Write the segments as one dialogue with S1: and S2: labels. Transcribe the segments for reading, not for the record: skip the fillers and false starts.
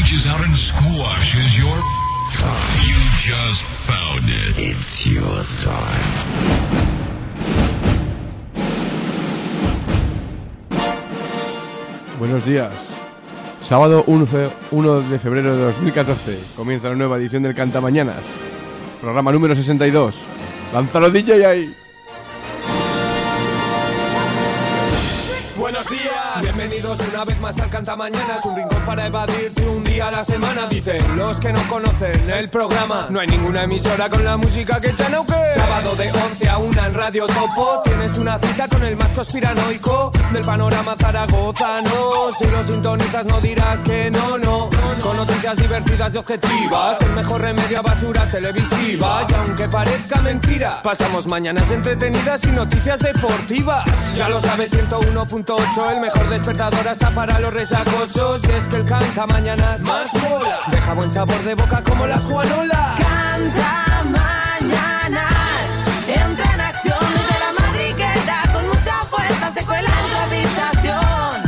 S1: reaches out and squashes your... You just found it. It's your time.
S2: Buenos días. Sábado 1 de febrero de 2014. Comienza la nueva edición del Cantamañanas. Programa número 62. ¡Lánzalo, DJ, ahí!
S3: Buenos días, bienvenidos una vez más al Cantamañanas, un rincón para evadirte un día a la semana. Dicen los que no conocen el programa, no hay ninguna emisora con la música que echan auque. Sábado de 11 a 1 en Radio Topo, tienes una cita con el más conspiranoico del panorama zaragozano. Si lo sintonizas no dirás que no. Con noticias divertidas y objetivas, el mejor remedio a basura televisiva. Y aunque parezca mentira, pasamos mañanas entretenidas y noticias deportivas. Ya lo sabes, 101.8, el mejor despertador hasta para los resacosos. Y es que el Cantamañanas más mola, deja buen sabor de boca como las Juanolas.
S4: Cantamañanas, entra en acción desde la madriguera, con mucha fuerza se cuela en tu habitación.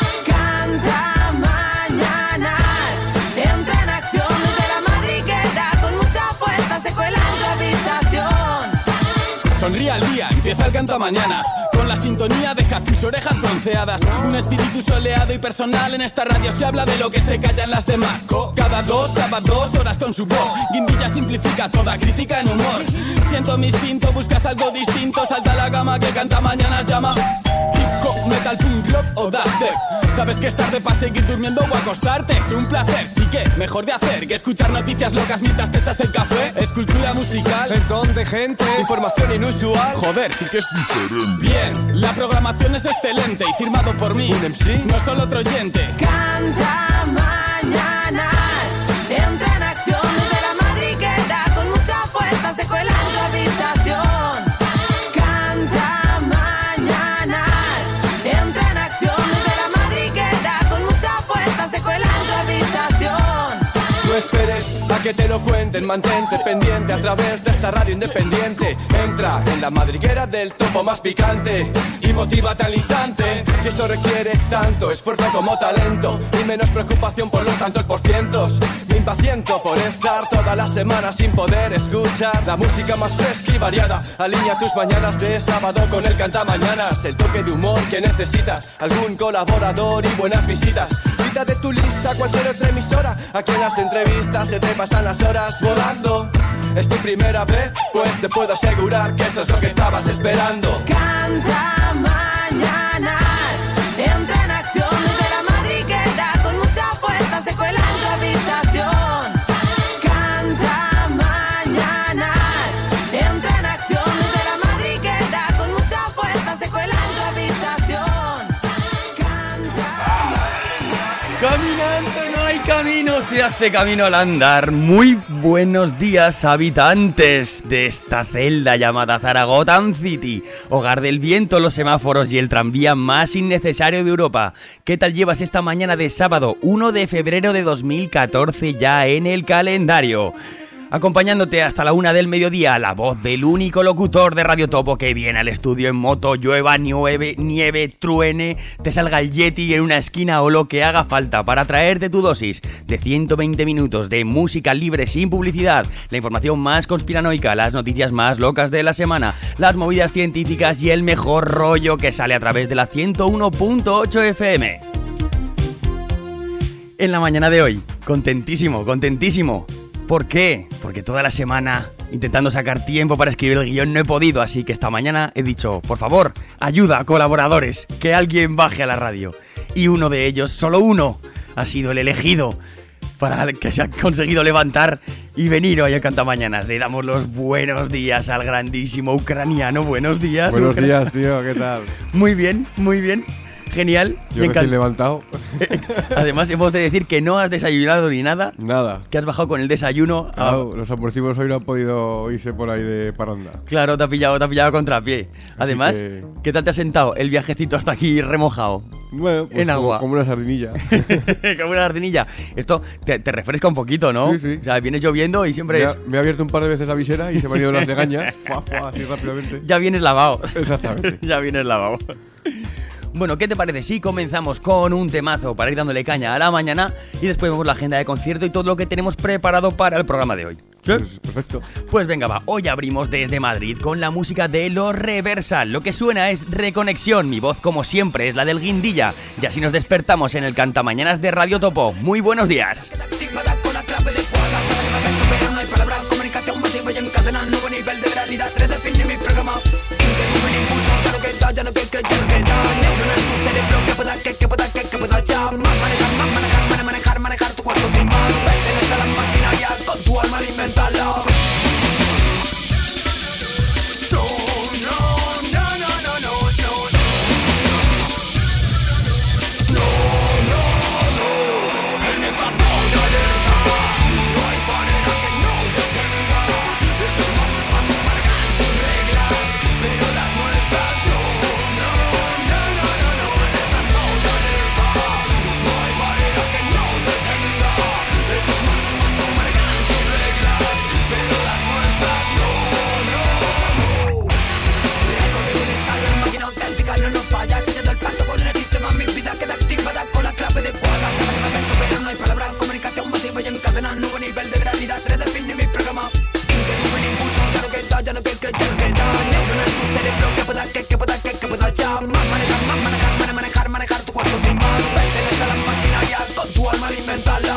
S4: Cantamañanas, entra en acción desde la madriguera, con mucha fuerza se cuela en tu habitación.
S5: Sonríe al día, empieza el Cantamañanas, con la sintonía deja tus orejas bronceadas. Un espíritu soleado y personal, en esta radio se habla de lo que se callan las demás. Cada 2 sábados horas con su voz, Guindilla simplifica toda crítica en humor. Siento mi instinto, buscas algo distinto, salta la gama que Cantamañanas llama. Hip hop, metal, punk, rock o dubstep. Sabes que es tarde para seguir durmiendo o acostarte. Es un placer, ¿y qué? Mejor de hacer que escuchar noticias locas mientras te echas el café. Es cultura musical,
S3: Es don de gente, información inusual.
S5: joder, sí que es diferente. Bien, la programación es excelente y firmado por mí,
S3: ¿Un MC?
S5: no solo otro oyente.
S4: Cantamañanas, entra en acción desde la madriguera, con mucha fuerza se cuela en tu habitación. Cantamañanas, entra en acción desde la madriguera, con mucha fuerza se cuela en tu habitación.
S3: No esperes a que te lo cuenten, mantente pendiente a través de esta radio independiente. Entra en la madriguera del topo más picante y motívate al instante. Y esto requiere tanto esfuerzo como talento y menos preocupación por los tantos porcientos. Me impaciento por estar toda la semana sin poder escuchar la música más fresca y variada. Alinea tus mañanas de sábado con el Cantamañanas, el toque de humor que necesitas, algún colaborador y buenas visitas. Quita de tu lista cualquier otra emisora, aquí en las entrevistas se te pasan las horas volando. ¿Es tu primera vez? Pues te puedo asegurar que esto es lo que estabas esperando.
S4: Cantamañanas, entra en acción desde la madriguera, con mucha fuerza se cuela en tu habitación. Cantamañanas, entra en acción desde la madriguera, con mucha fuerza se cuela en tu habitación.
S6: Caminante no hay camino, se hace camino al andar. Muy buenos días, habitantes de esta celda llamada Zaragoza City, hogar del viento, los semáforos y el tranvía más innecesario de Europa. ¿Qué tal llevas esta mañana de sábado 1 de febrero de 2014 ya en el calendario? Acompañándote hasta la 1 del mediodía, la voz del único locutor de Radio Topo que viene al estudio en moto, llueva, nieve, truene, te salga el Yeti en una esquina o lo que haga falta para traerte tu dosis de 120 minutos de música libre sin publicidad, la información más conspiranoica, las noticias más locas de la semana, las movidas científicas y el mejor rollo que sale a través de la 101.8 FM. En la mañana de hoy, contentísimo. ¿Por qué? Porque toda la semana, intentando sacar tiempo para escribir el guión, no he podido, así que esta mañana he dicho, por favor, ayuda a colaboradores, que alguien baje a la radio. Y uno de ellos, solo uno, ha sido el elegido para el que se ha conseguido levantar y venir hoy a Cantamañanas. Le damos los buenos días al grandísimo ucraniano. Buenos días.
S2: Buenos días, tío, ¿qué tal?
S6: Muy bien. Genial.
S2: Yo recién levantado.
S6: Además, hemos de decir que no has desayunado ni nada.
S2: Nada.
S6: Que has bajado con el desayuno.
S2: Claro, los abortivos hoy no han podido irse por ahí de parranda.
S6: Claro, te ha pillado a contrapié. Además, ¿qué tal te has sentado el viajecito hasta aquí remojado?
S2: Bueno, pues
S6: en agua.
S2: Como una sardinilla.
S6: Como una sardinilla. Esto te refresca un poquito, ¿no?
S2: Sí.
S6: O sea, vienes lloviendo y siempre
S2: Me he abierto un par de veces la visera y se me han ido las legañas. Así rápidamente.
S6: Ya vienes lavado.
S2: Exactamente.
S6: Ya vienes lavado. Bueno, ¿qué te parece si comenzamos con un temazo para ir dándole caña a la mañana y después vemos la agenda de concierto y todo lo que tenemos preparado para el programa de hoy?
S2: ¿Sí? Perfecto.
S6: Pues venga, va, hoy abrimos desde Madrid con la música de Los Reversal. Lo que suena es Reconexión, mi voz como siempre es la del Guindilla. Y así nos despertamos en el Cantamañanas de Radio Topo. Muy buenos días.
S7: Manejar tu cuerpo sin más, pertenece a la maquinaria con tu alma alimentarla. Manejar tu cuerpo sin más, pertenece a la maquinaria con tu alma alimentarla.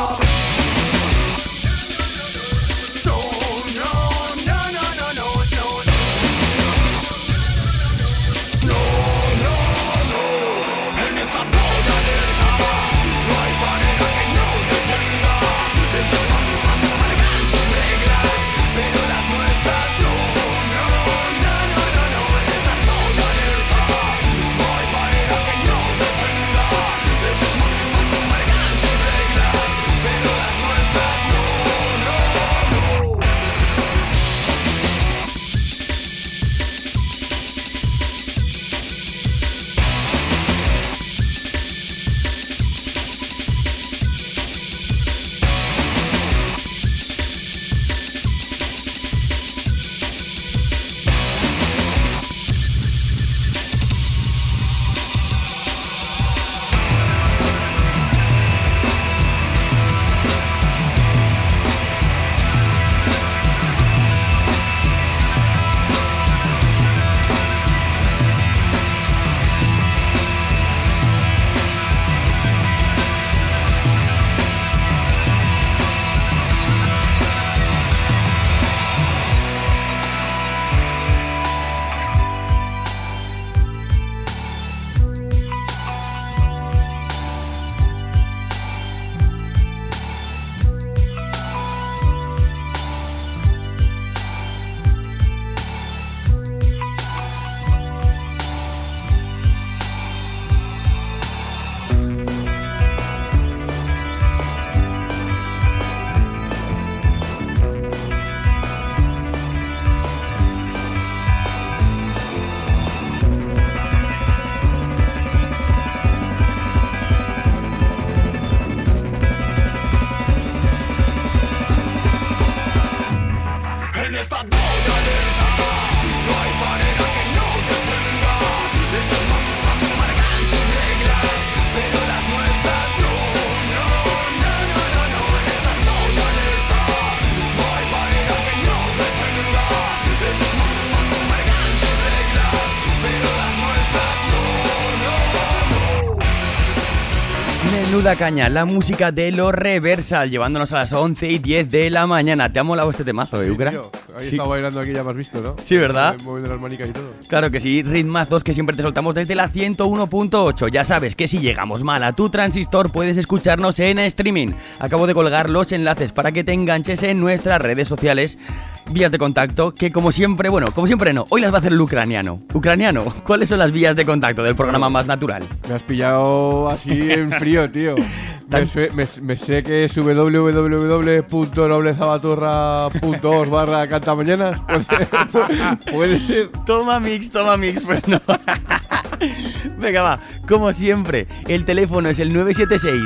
S6: Menuda caña, la música de Los Reversal, llevándonos a las 11:10 de la mañana. ¿Te ha molado este temazo, Ucra?
S2: Ahí estaba bailando aquí, ya me has visto, ¿no?
S6: Sí, ¿verdad?
S2: Moviendo las manicas y todo.
S6: Claro que sí, ritmazos que siempre te soltamos desde la 101.8. Ya sabes que si llegamos mal a tu transistor puedes escucharnos en streaming. Acabo de colgar los enlaces para que te enganches en nuestras redes sociales. Vías de contacto, que como siempre, bueno, como siempre no, hoy las va a hacer el ucraniano. Ucraniano, ¿cuáles son las vías de contacto del programa más natural?
S2: Me has pillado así en frío, tío. Me sé que es www.noblezabaturra.org/cantamañanas. ¿Puede ser?
S6: Toma mix, pues no. Venga, va, como siempre, el teléfono es el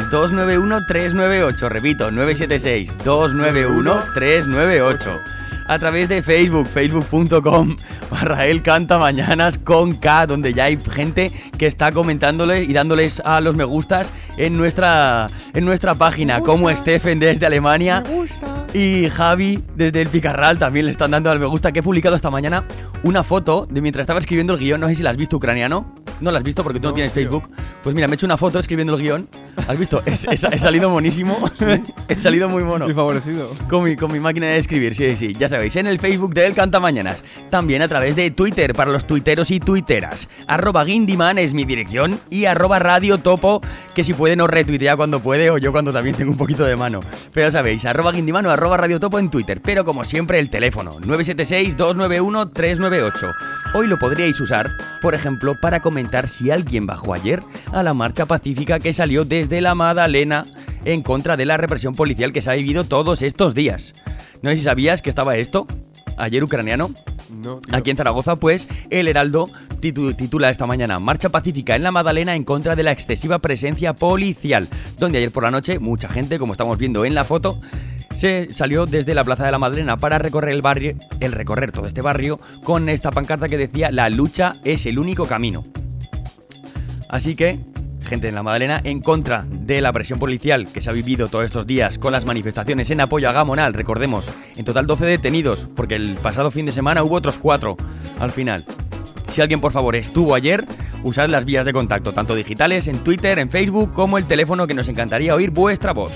S6: 976-291-398. Repito, 976-291-398. a través de Facebook, facebook.com/elcantamañanas con K, donde ya hay gente que está comentándole y dándoles a los me gustas en nuestra página, como Stephen desde Alemania y Javi desde el Picarral también le están dando al me gusta, que he publicado esta mañana una foto de mientras estaba escribiendo el guión. No sé si la has visto, ucraniano. No la has visto porque tú no tienes Facebook. Pues mira, me he hecho una foto escribiendo el guión. ¿Has visto? He salido monísimo. ¿Sí? He salido muy mono.
S2: Y favorecido.
S6: Con mi máquina de escribir, sí, ya sabéis. En el Facebook de El Cantamañanas. También a través de Twitter para los tuiteros y tuiteras. @Guindiman es mi dirección. Y @Radio Topo, que si puede nos retuitea cuando puede o yo cuando también tengo un poquito de mano. Pero ya sabéis, @Guindiman o @Radio Topo en Twitter. Pero como siempre el teléfono, 976-291-398. Hoy lo podríais usar, por ejemplo, para comentar si alguien bajó ayer a la marcha pacífica que salió desde la Madalena en contra de la represión policial que se ha vivido todos estos días. No sé si sabías que estaba esto, ayer ucraniano.
S2: No, tío.
S6: Aquí en Zaragoza, pues, El Heraldo titula esta mañana: Marcha pacífica en la Madalena en contra de la excesiva presencia policial, donde ayer por la noche mucha gente, como estamos viendo en la foto, se salió desde la Plaza de la Madalena para recorrer recorrer todo este barrio con esta pancarta que decía: la lucha es el único camino. Así que, gente en la Madalena en contra de la presión policial que se ha vivido todos estos días con las manifestaciones en apoyo a Gamonal. Recordemos, en total 12 detenidos, porque el pasado fin de semana hubo otros 4 al final. Si alguien por favor estuvo ayer, usad las vías de contacto, tanto digitales, en Twitter, en Facebook, como el teléfono, que nos encantaría oír vuestra voz.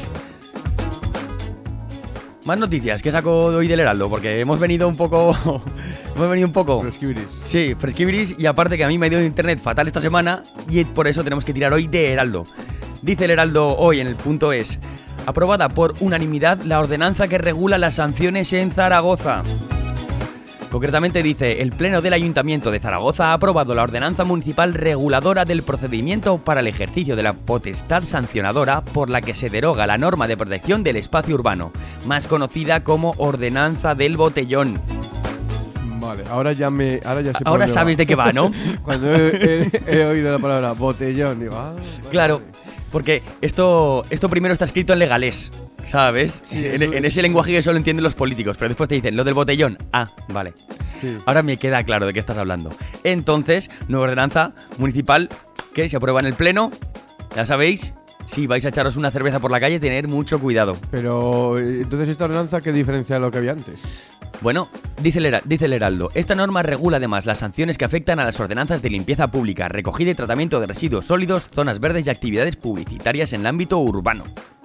S6: Más noticias que saco hoy del Heraldo, porque hemos venido un poco...
S2: Fresquibiris.
S6: Sí, fresquibiris, y aparte que a mí me ha ido el internet fatal esta semana y por eso tenemos que tirar hoy de Heraldo. Dice el Heraldo hoy en el punto es: aprobada por unanimidad la ordenanza que regula las sanciones en Zaragoza. Concretamente dice: el Pleno del Ayuntamiento de Zaragoza ha aprobado la ordenanza municipal reguladora del procedimiento para el ejercicio de la potestad sancionadora por la que se deroga la norma de protección del espacio urbano, más conocida como Ordenanza del Botellón.
S2: Vale, ahora ya sé por
S6: Ahora
S2: dónde
S6: sabes
S2: va.
S6: de qué va, ¿no?
S2: Cuando he oído la palabra botellón, digo, vale.
S6: Claro, porque esto primero está escrito en legalés, ¿sabes?
S2: Sí,
S6: en ese lenguaje que solo entienden los políticos, pero después te dicen lo del botellón. Ah, vale.
S2: Sí.
S6: Ahora me queda claro de qué estás hablando. Entonces, nueva ordenanza municipal que se aprueba en el Pleno, ya sabéis. Si vais a echaros una cerveza por la calle, tener mucho cuidado.
S2: Pero, entonces, ¿esta ordenanza qué diferencia de lo que había antes?
S6: Bueno, dice el Heraldo, esta norma regula además las sanciones que afectan a las ordenanzas de limpieza pública, recogida y tratamiento de residuos sólidos, zonas verdes y actividades publicitarias en el ámbito urbano.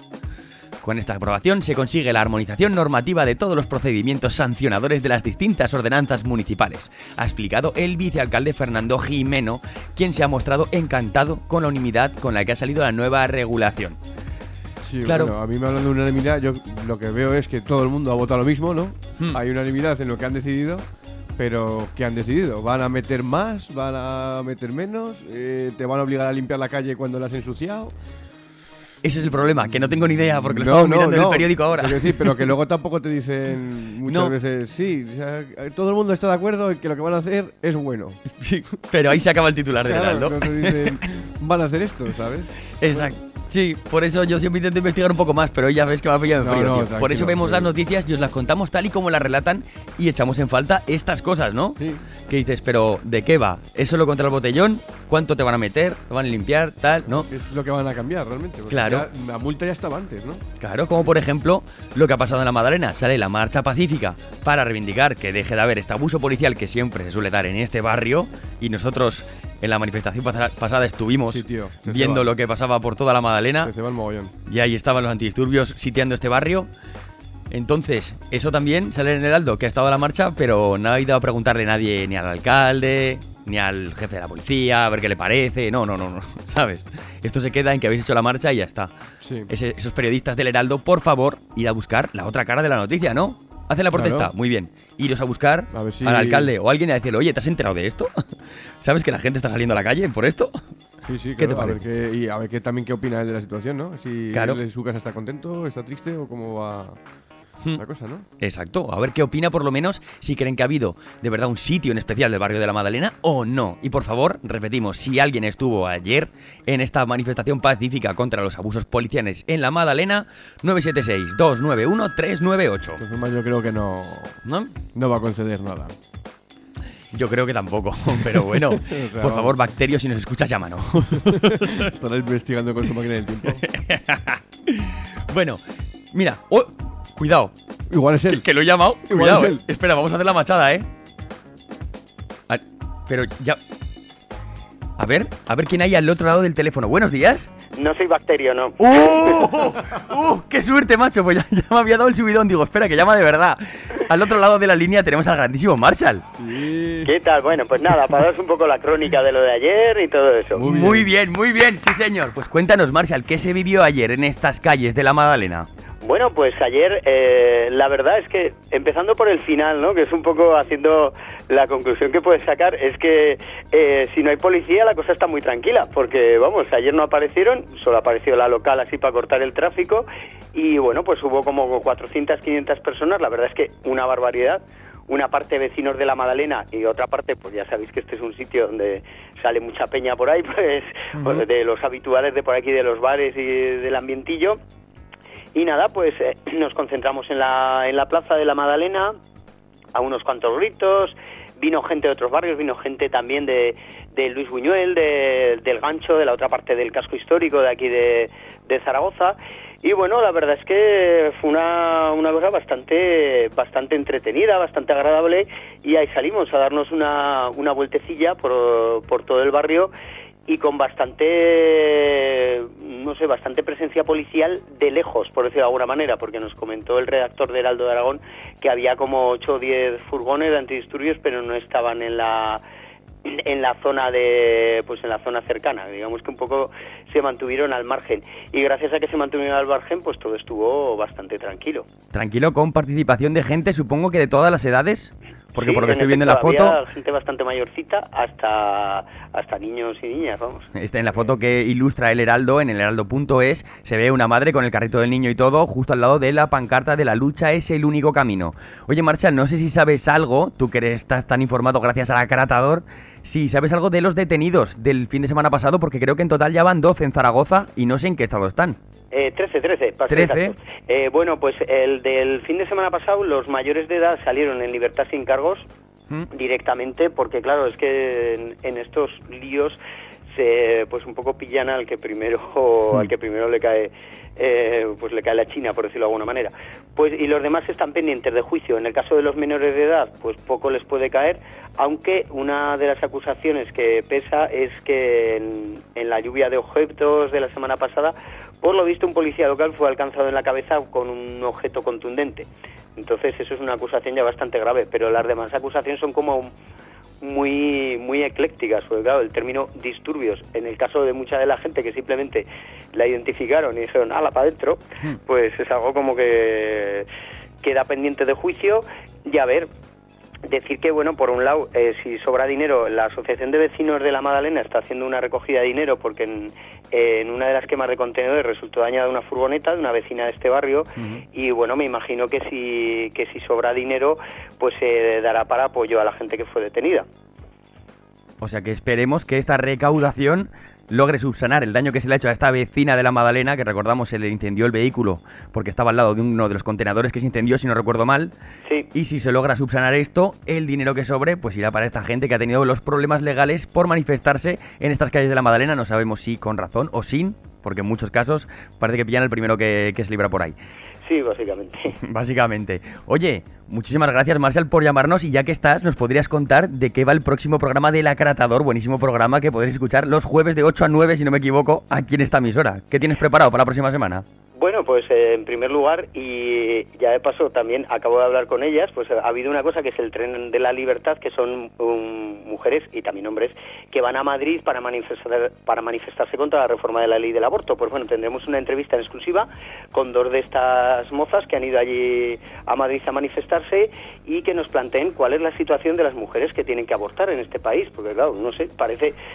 S6: Con esta aprobación se consigue la armonización normativa de todos los procedimientos sancionadores de las distintas ordenanzas municipales, ha explicado el vicealcalde Fernando Jimeno, quien se ha mostrado encantado con la unanimidad con la que ha salido la nueva regulación.
S2: Sí,
S6: Claro.
S2: bueno, a mí me hablan de unanimidad, yo lo que veo es que todo el mundo ha votado lo mismo, ¿no? Hay unanimidad en lo que han decidido, pero ¿qué han decidido? ¿Van a meter más? ¿Van a meter menos? ¿Te van a obligar a limpiar la calle cuando la has ensuciado?
S6: Ese es el problema, que no tengo ni idea porque lo estamos mirando en el periódico ahora.
S2: Quiero decir, pero que luego tampoco te dicen muchas
S6: No.
S2: veces, sí, o sea, todo el mundo está de acuerdo en que lo que van a hacer es bueno.
S6: Sí, pero ahí se acaba el titular del
S2: Claro,
S6: Heraldo.
S2: no te dicen, van a hacer esto, ¿sabes?
S6: Exacto. Sí, por eso yo siempre intento investigar un poco más, pero hoy ya ves que me ha pillado en
S2: No,
S6: frío,
S2: no,
S6: tío.
S2: tranquilo,
S6: Por eso vemos
S2: sí.
S6: las noticias y os las contamos tal y como las relatan y echamos en falta estas cosas, ¿no?
S2: Sí.
S6: Que dices, pero ¿de qué va? ¿Es solo contra el botellón? ¿Cuánto te van a meter? ¿Te van a limpiar? Tal, ¿no?
S2: Es lo que van a cambiar realmente. porque
S6: Claro.
S2: ya la multa ya estaba antes, ¿no?
S6: Claro, como por ejemplo lo que ha pasado en la Madalena. Sale la marcha pacífica para reivindicar que deje de haber este abuso policial que siempre se suele dar en este barrio. Y nosotros en la manifestación pasada estuvimos
S2: Sí, tío, se
S6: viendo
S2: ceba.
S6: lo que pasaba por toda la Madalena.
S2: Se va el mogollón.
S6: Y ahí estaban los antidisturbios sitiando este barrio. Entonces, eso también sale en el Heraldo, que ha estado a la marcha, pero no ha ido a preguntarle nadie ni al alcalde, ni al jefe de la policía, a ver qué le parece. No, ¿sabes? Esto se queda en que habéis hecho la marcha y ya está.
S2: Sí.
S6: Esos periodistas del Heraldo, por favor, ir a buscar la otra cara de la noticia, ¿no? Hacen la protesta,
S2: Claro.
S6: muy bien. Iros a buscar
S2: A ver si-
S6: al alcalde o a alguien y a decirle, oye, ¿te has enterado de esto? ¿Sabes que la gente está saliendo a la calle por esto?
S2: Sí, sí,
S6: ¿Qué
S2: claro.
S6: te
S2: A ver
S6: parece?
S2: y a ver qué también qué opina él de la situación, ¿no? Si
S6: Claro.
S2: él en su casa está contento, está triste o cómo va. la cosa, ¿no?
S6: Exacto, a ver qué opina por lo menos si creen que ha habido de verdad un sitio en especial del barrio de la Madalena o no. Y por favor, repetimos, si alguien estuvo ayer en esta manifestación pacífica contra los abusos policiales en la Madalena, 976-291-398.
S2: De todas formas, yo creo que no va a conceder nada.
S6: Yo creo que tampoco, pero bueno,
S2: O sea,
S6: por
S2: vamos.
S6: favor, Bacterio, si nos escuchas, llámanos.
S2: Estará investigando con su máquina del tiempo.
S6: Bueno, mira, cuidado,
S2: Igual es él.
S6: que lo he llamado.
S2: Igual
S6: Cuidado,
S2: es él.
S6: Espera, vamos a hacer la machada, Pero ya... A ver quién hay al otro lado del teléfono. Buenos días.
S8: No soy Bacterio, no.
S6: ¡Qué suerte, macho! Pues ya me había dado el subidón. Digo, espera, que llama de verdad. Al otro lado de la línea tenemos al grandísimo Marshall.
S2: Sí.
S8: ¿Qué tal? Bueno, pues nada, para daros un poco la crónica de lo de ayer y todo eso.
S6: Muy bien, sí señor. Pues cuéntanos, Marshall, ¿qué se vivió ayer en estas calles de la Magdalena?
S8: Bueno, pues ayer la verdad es que, empezando por el final, ¿no?, que es un poco haciendo la conclusión que puedes sacar, es que si no hay policía la cosa está muy tranquila, porque vamos, ayer no aparecieron, solo apareció la local así para cortar el tráfico y bueno, pues hubo como 400, 500 personas, la verdad es que una barbaridad. Una parte vecinos de la Magdalena y otra parte, pues ya sabéis que este es un sitio donde sale mucha peña por ahí, pues de los habituales de por aquí, de los bares y del ambientillo. Y nada, pues nos concentramos en la plaza de la Magdalena, a unos cuantos gritos, vino gente de otros barrios, vino gente también de Luis Buñuel, del Gancho, de la otra parte del casco histórico de aquí de Zaragoza. Y bueno, la verdad es que fue una cosa bastante entretenida, bastante agradable, y ahí salimos a darnos una vueltecilla por todo el barrio y con bastante presencia policial de lejos, por decirlo de alguna manera, porque nos comentó el redactor de Heraldo de Aragón que había como 8 o 10 furgones de antidisturbios, pero no estaban en la zona en la zona cercana, digamos que un poco se mantuvieron al margen, y gracias a que se mantuvieron al margen, pues todo estuvo bastante tranquilo.
S6: Tranquilo, con participación de gente, supongo que de todas las edades, porque
S8: Sí,
S6: por lo que estoy viendo en la
S8: efecto,
S6: foto,
S8: había gente bastante mayorcita, hasta niños y niñas, vamos.
S6: en la foto que ilustra el Heraldo, en el heraldo.es, se ve una madre con el carrito del niño y todo, justo al lado de la pancarta de "La lucha es el único camino". Oye, Marshall, no sé si sabes algo, tú que estás tan informado gracias al Acratador, si sabes algo de los detenidos del fin de semana pasado, porque creo que en total ya van 12 en Zaragoza y no sé en qué estado están.
S8: 13, para ser
S6: 13.
S8: exactos. Bueno, pues el del fin de semana pasado, los mayores de edad salieron en libertad sin cargos directamente, porque claro, es que en estos líos pues un poco pillan al que primero le cae le cae la china, por decirlo de alguna manera. Pues y los demás están pendientes de juicio. En el caso de los menores de edad, pues poco les puede caer, aunque una de las acusaciones que pesa es que en la lluvia de objetos de la semana pasada, por lo visto un policía local fue alcanzado en la cabeza con un objeto contundente. Entonces eso es una acusación ya bastante grave, pero las demás acusaciones son como muy eclécticas, porque claro, el término disturbios, en el caso de mucha de la gente que simplemente la identificaron y dijeron ¡hala, para adentro!, pues es algo como que queda pendiente de juicio. Y a ver, decir que, bueno, por un lado, si sobra dinero, la Asociación de Vecinos de la Magdalena está haciendo una recogida de dinero porque en una de las quemas de contenedores resultó dañada una furgoneta de una vecina de este barrio, y bueno, me imagino que si sobra dinero, pues se dará para apoyo a la gente que fue detenida.
S6: O sea que esperemos que esta recaudación logre subsanar el daño que se le ha hecho a esta vecina de la Magdalena, que recordamos se le incendió el vehículo porque estaba al lado de uno de los contenedores que se incendió, si no recuerdo mal.
S8: Sí.
S6: Y si se logra subsanar esto, el dinero que sobre pues irá para esta gente que ha tenido los problemas legales por manifestarse en estas calles de la Magdalena. No sabemos si con razón o sin, porque en muchos casos parece que pillan al primero que se libra por ahí.
S8: Sí, básicamente.
S6: Básicamente. Oye, muchísimas gracias, Marshall, por llamarnos, y ya que estás, nos podrías contar de qué va el próximo programa del Acratador, buenísimo programa que podréis escuchar los jueves de 8 a 9, si no me equivoco, aquí en esta emisora. ¿Qué tienes preparado para la próxima semana?
S8: Bueno, pues en primer lugar, y ya de paso también acabo de hablar con ellas, pues ha habido una cosa que es el Tren de la Libertad, que son mujeres y también hombres que van a Madrid para manifestarse contra la reforma de la ley del aborto. Pues bueno, tendremos una entrevista en exclusiva con 2 de estas mozas que han ido allí a Madrid a manifestarse y que nos planteen cuál es la situación de las mujeres que tienen que abortar en este país, porque claro, no sé, parece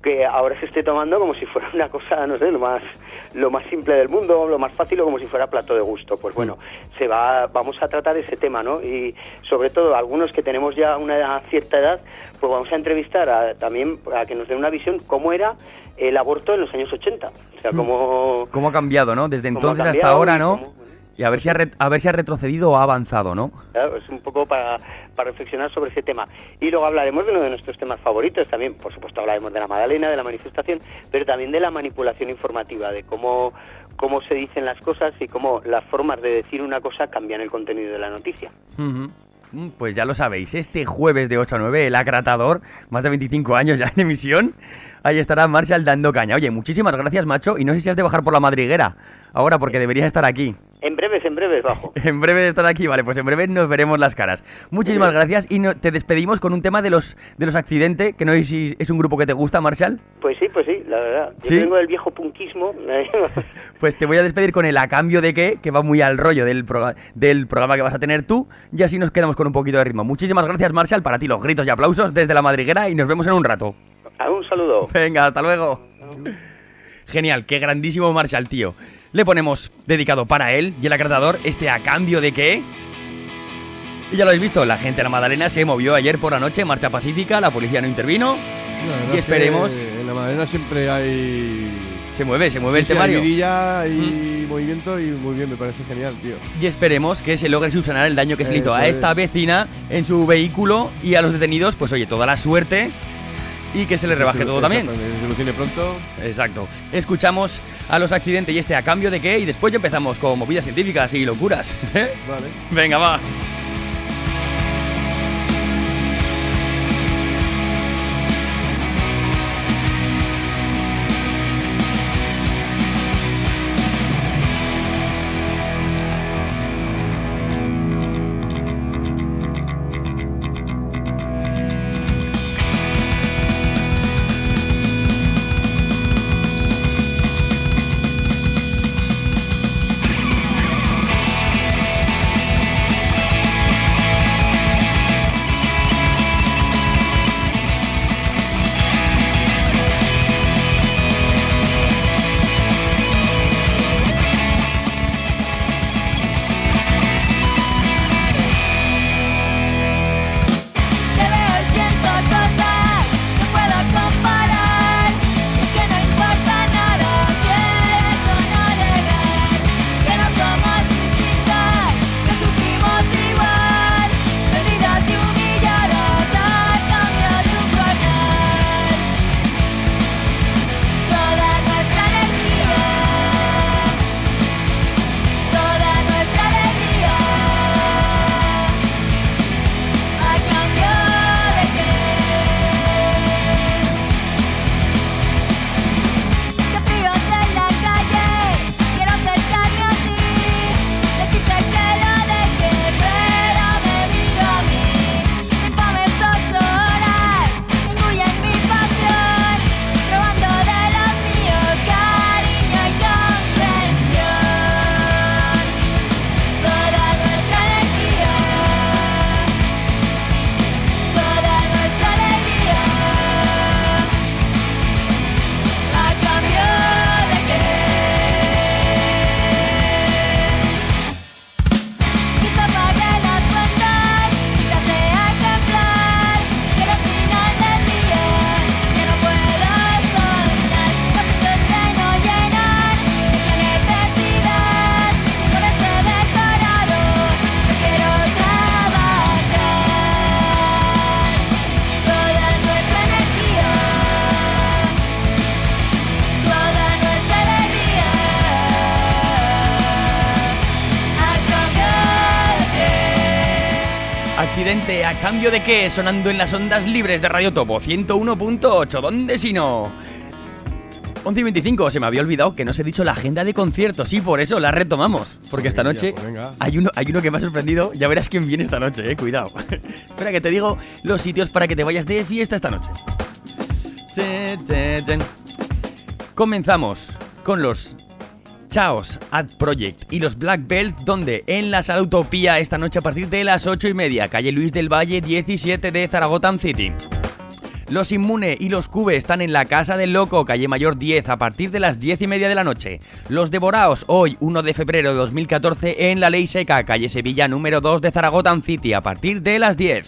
S8: que ahora se esté tomando como si fuera una cosa, no sé, lo más simple del mundo, lo más fácil, o como si fuera plato de gusto. Pues bueno, vamos a tratar ese tema, ¿no? Y sobre todo algunos que tenemos ya una cierta edad, pues vamos a entrevistar también a que nos den una visión cómo era el aborto en los años 80. O sea, cómo
S6: ha cambiado, ¿no? Desde entonces hasta ahora, ¿no? Y a ver si ha retrocedido o ha avanzado, ¿no?
S8: Claro, es un poco para reflexionar sobre ese tema. Y luego hablaremos de uno de nuestros temas favoritos también. Por supuesto, hablaremos de la Magdalena, de la manifestación, pero también de la manipulación informativa, de cómo se dicen las cosas y cómo las formas de decir una cosa cambian el contenido de la noticia.
S6: Pues ya lo sabéis, este jueves de 8 a 9, El Acratador, más de 25 años ya en emisión. Ahí estará Marshall dando caña. Oye, muchísimas gracias, macho, y no sé si has de bajar por la madriguera ahora, porque deberías estar aquí.
S8: En breves bajo.
S6: En breves estar aquí, vale, pues en breves nos veremos las caras. Muchísimas gracias y te despedimos con un tema de los Accidente, que no sé si es un grupo que te gusta, Marshall.
S8: Pues sí, la verdad. Yo
S6: ¿Sí?
S8: vengo del viejo punkismo.
S6: Pues te voy a despedir con el A Cambio de Qué, que va muy al rollo del programa que vas a tener tú, y así nos quedamos con un poquito de ritmo. Muchísimas gracias, Marshall, para ti los gritos y aplausos desde la madriguera y nos vemos en un rato.
S8: Un saludo.
S6: Venga, hasta luego. Genial, qué grandísimo Marshall, tío. Le ponemos dedicado para él y El Acratador este A Cambio de Qué. Y ya lo habéis visto, la gente de la Magdalena se movió ayer por la noche, marcha pacífica, la policía no intervino. Y esperemos...
S2: En la Magdalena siempre hay...
S6: Se mueve el temario.
S2: Hay vidilla y movimiento y muy bien, me parece genial, tío.
S6: Y esperemos que se logre subsanar el daño que se le hizo a esta vecina en su vehículo, y a los detenidos, pues oye, toda la suerte. Y que se le rebaje todo también.
S2: Que se solucione pronto.
S6: Exacto. Escuchamos a los Accidentes y este A Cambio de Qué, y después ya empezamos con movidas científicas y locuras.
S2: Vale.
S6: Venga, va. Accidente, ¿a cambio de qué? Sonando en las ondas libres de Radio Topo 101.8, ¿dónde si no? 11:25, se me había olvidado que no os he dicho la agenda de conciertos y por eso la retomamos. Porque esta noche hay uno que me ha sorprendido, ya verás quién viene esta noche, cuidado. Espera que te digo los sitios para que te vayas de fiesta esta noche. Comenzamos con los Chaos Ad Project y los Black Belt, donde en la Sala Utopía esta noche a partir de las 8:30, calle Luis del Valle 17 de Zaragoza City. Los Inmune y los Cube están en la Casa del Loco, calle Mayor 10, a partir de las 10:30 de la noche. Los Devoraos, hoy, 1 de febrero de 2014, en la Ley Seca, calle Sevilla número 2 de Zaragoza City, a partir de las 10.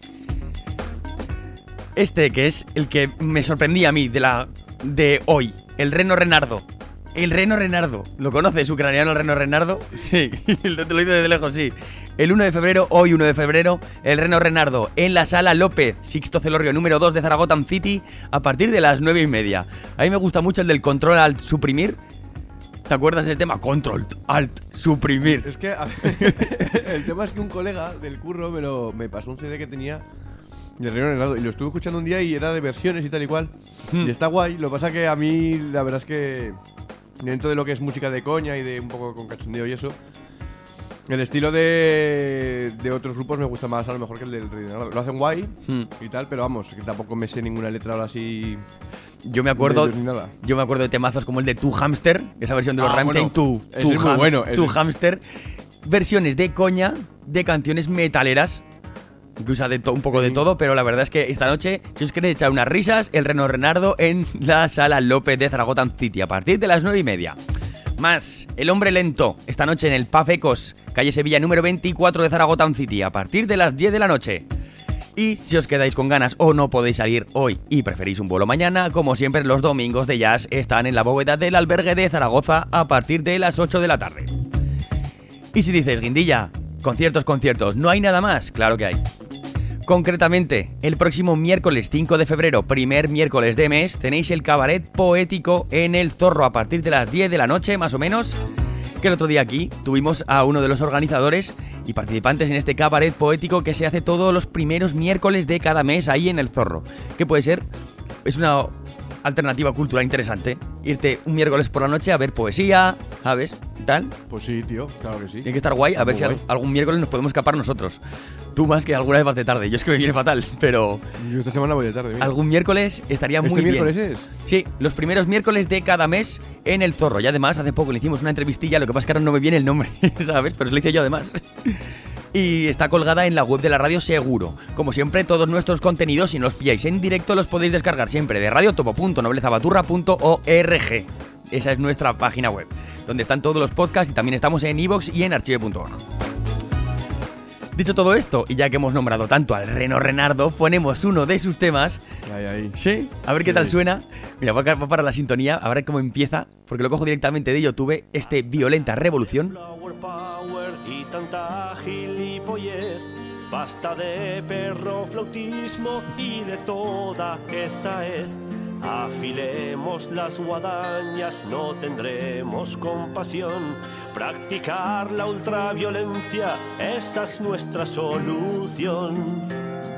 S6: Este que es el que me sorprendía a mí de hoy, el Reno Renardo. El Reno Renardo. ¿Lo conoces, ucraniano, el Reno Renardo? Sí, te lo digo desde lejos, sí. El 1 de febrero, hoy 1 de febrero, el Reno Renardo en la Sala López, Sixto Celorrio número 2 de Zaragoza City, a partir de las 9:30. A mí me gusta mucho el del Control Alt Suprimir. ¿Te acuerdas del tema? Control Alt Suprimir.
S2: Es que el tema es que un colega del curro me pasó un CD que tenía del Reno Renardo y lo estuve escuchando un día y era de versiones y tal y cual. Y está guay. Lo que pasa que a mí la verdad es que dentro de lo que es música de coña y de un poco con cachondeo y eso, el estilo de otros grupos me gusta más a lo mejor que el del Reno Renardo. Lo hacen guay y tal, pero vamos, que tampoco me sé ninguna letra ahora así.
S6: Yo me acuerdo de temazos como el de Tu Hamster, esa versión de los Rammstein,
S2: Tu
S6: Hamster, versiones de coña de canciones metaleras, que usa un poco de todo, pero la verdad es que esta noche, si os queréis echar unas risas, el Reno Renardo en la Sala López de Zaragoza City, a partir de las 9:30. Más, El Hombre Lento, esta noche en el Pub Ecos, calle Sevilla número 24 de Zaragoza City, a partir de las 10 de la noche. Y si os quedáis con ganas o no podéis salir hoy y preferís un vuelo mañana, como siempre los domingos de jazz están en la bóveda del albergue de Zaragoza a partir de las 8 de la tarde. Y si dices, Guindilla, conciertos, ¿no hay nada más? Claro que hay. Concretamente, el próximo miércoles 5 de febrero, primer miércoles de mes, tenéis el cabaret poético en El Zorro a partir de las 10 de la noche, más o menos. Que el otro día aquí tuvimos a uno de los organizadores y participantes en este cabaret poético que se hace todos los primeros miércoles de cada mes ahí en El Zorro. ¿Qué puede ser? Es una alternativa cultural interesante. Irte un miércoles por la noche a ver poesía, ¿sabes? ¿Tal?
S2: Pues sí, tío, claro que sí.
S6: Tiene que estar guay, a ver si algún miércoles nos podemos escapar nosotros. Tú más que alguna vez vas de tarde. Yo es que me viene fatal, pero
S2: yo esta semana voy de tarde. Mira.
S6: Algún miércoles estaría muy bien.
S2: ¿Este miércoles es?
S6: Sí, los primeros miércoles de cada mes en El Zorro. Y además, hace poco le hicimos una entrevistilla, lo que pasa es que ahora no me viene el nombre, ¿sabes? Pero se lo hice yo además. Y está colgada en la web de la radio seguro. Como siempre, todos nuestros contenidos, si no los pilláis en directo, los podéis descargar siempre de radiotopo.noblezabaturra.org. Esa es nuestra página web, donde están todos los podcasts y también estamos en iVoox y en archive.org. Dicho todo esto, y ya que hemos nombrado tanto al Reno Renardo, ponemos uno de sus temas.
S2: Ahí.
S6: ¿Sí? A ver qué tal suena. Mira, voy a parar la sintonía, a ver cómo empieza, porque lo cojo directamente de YouTube, Violenta Revolución.
S9: Y tanta gilipollez, basta de perro flautismo y de toda esa hez. Afilemos las guadañas, no tendremos compasión. Practicar la ultraviolencia, esa es nuestra solución.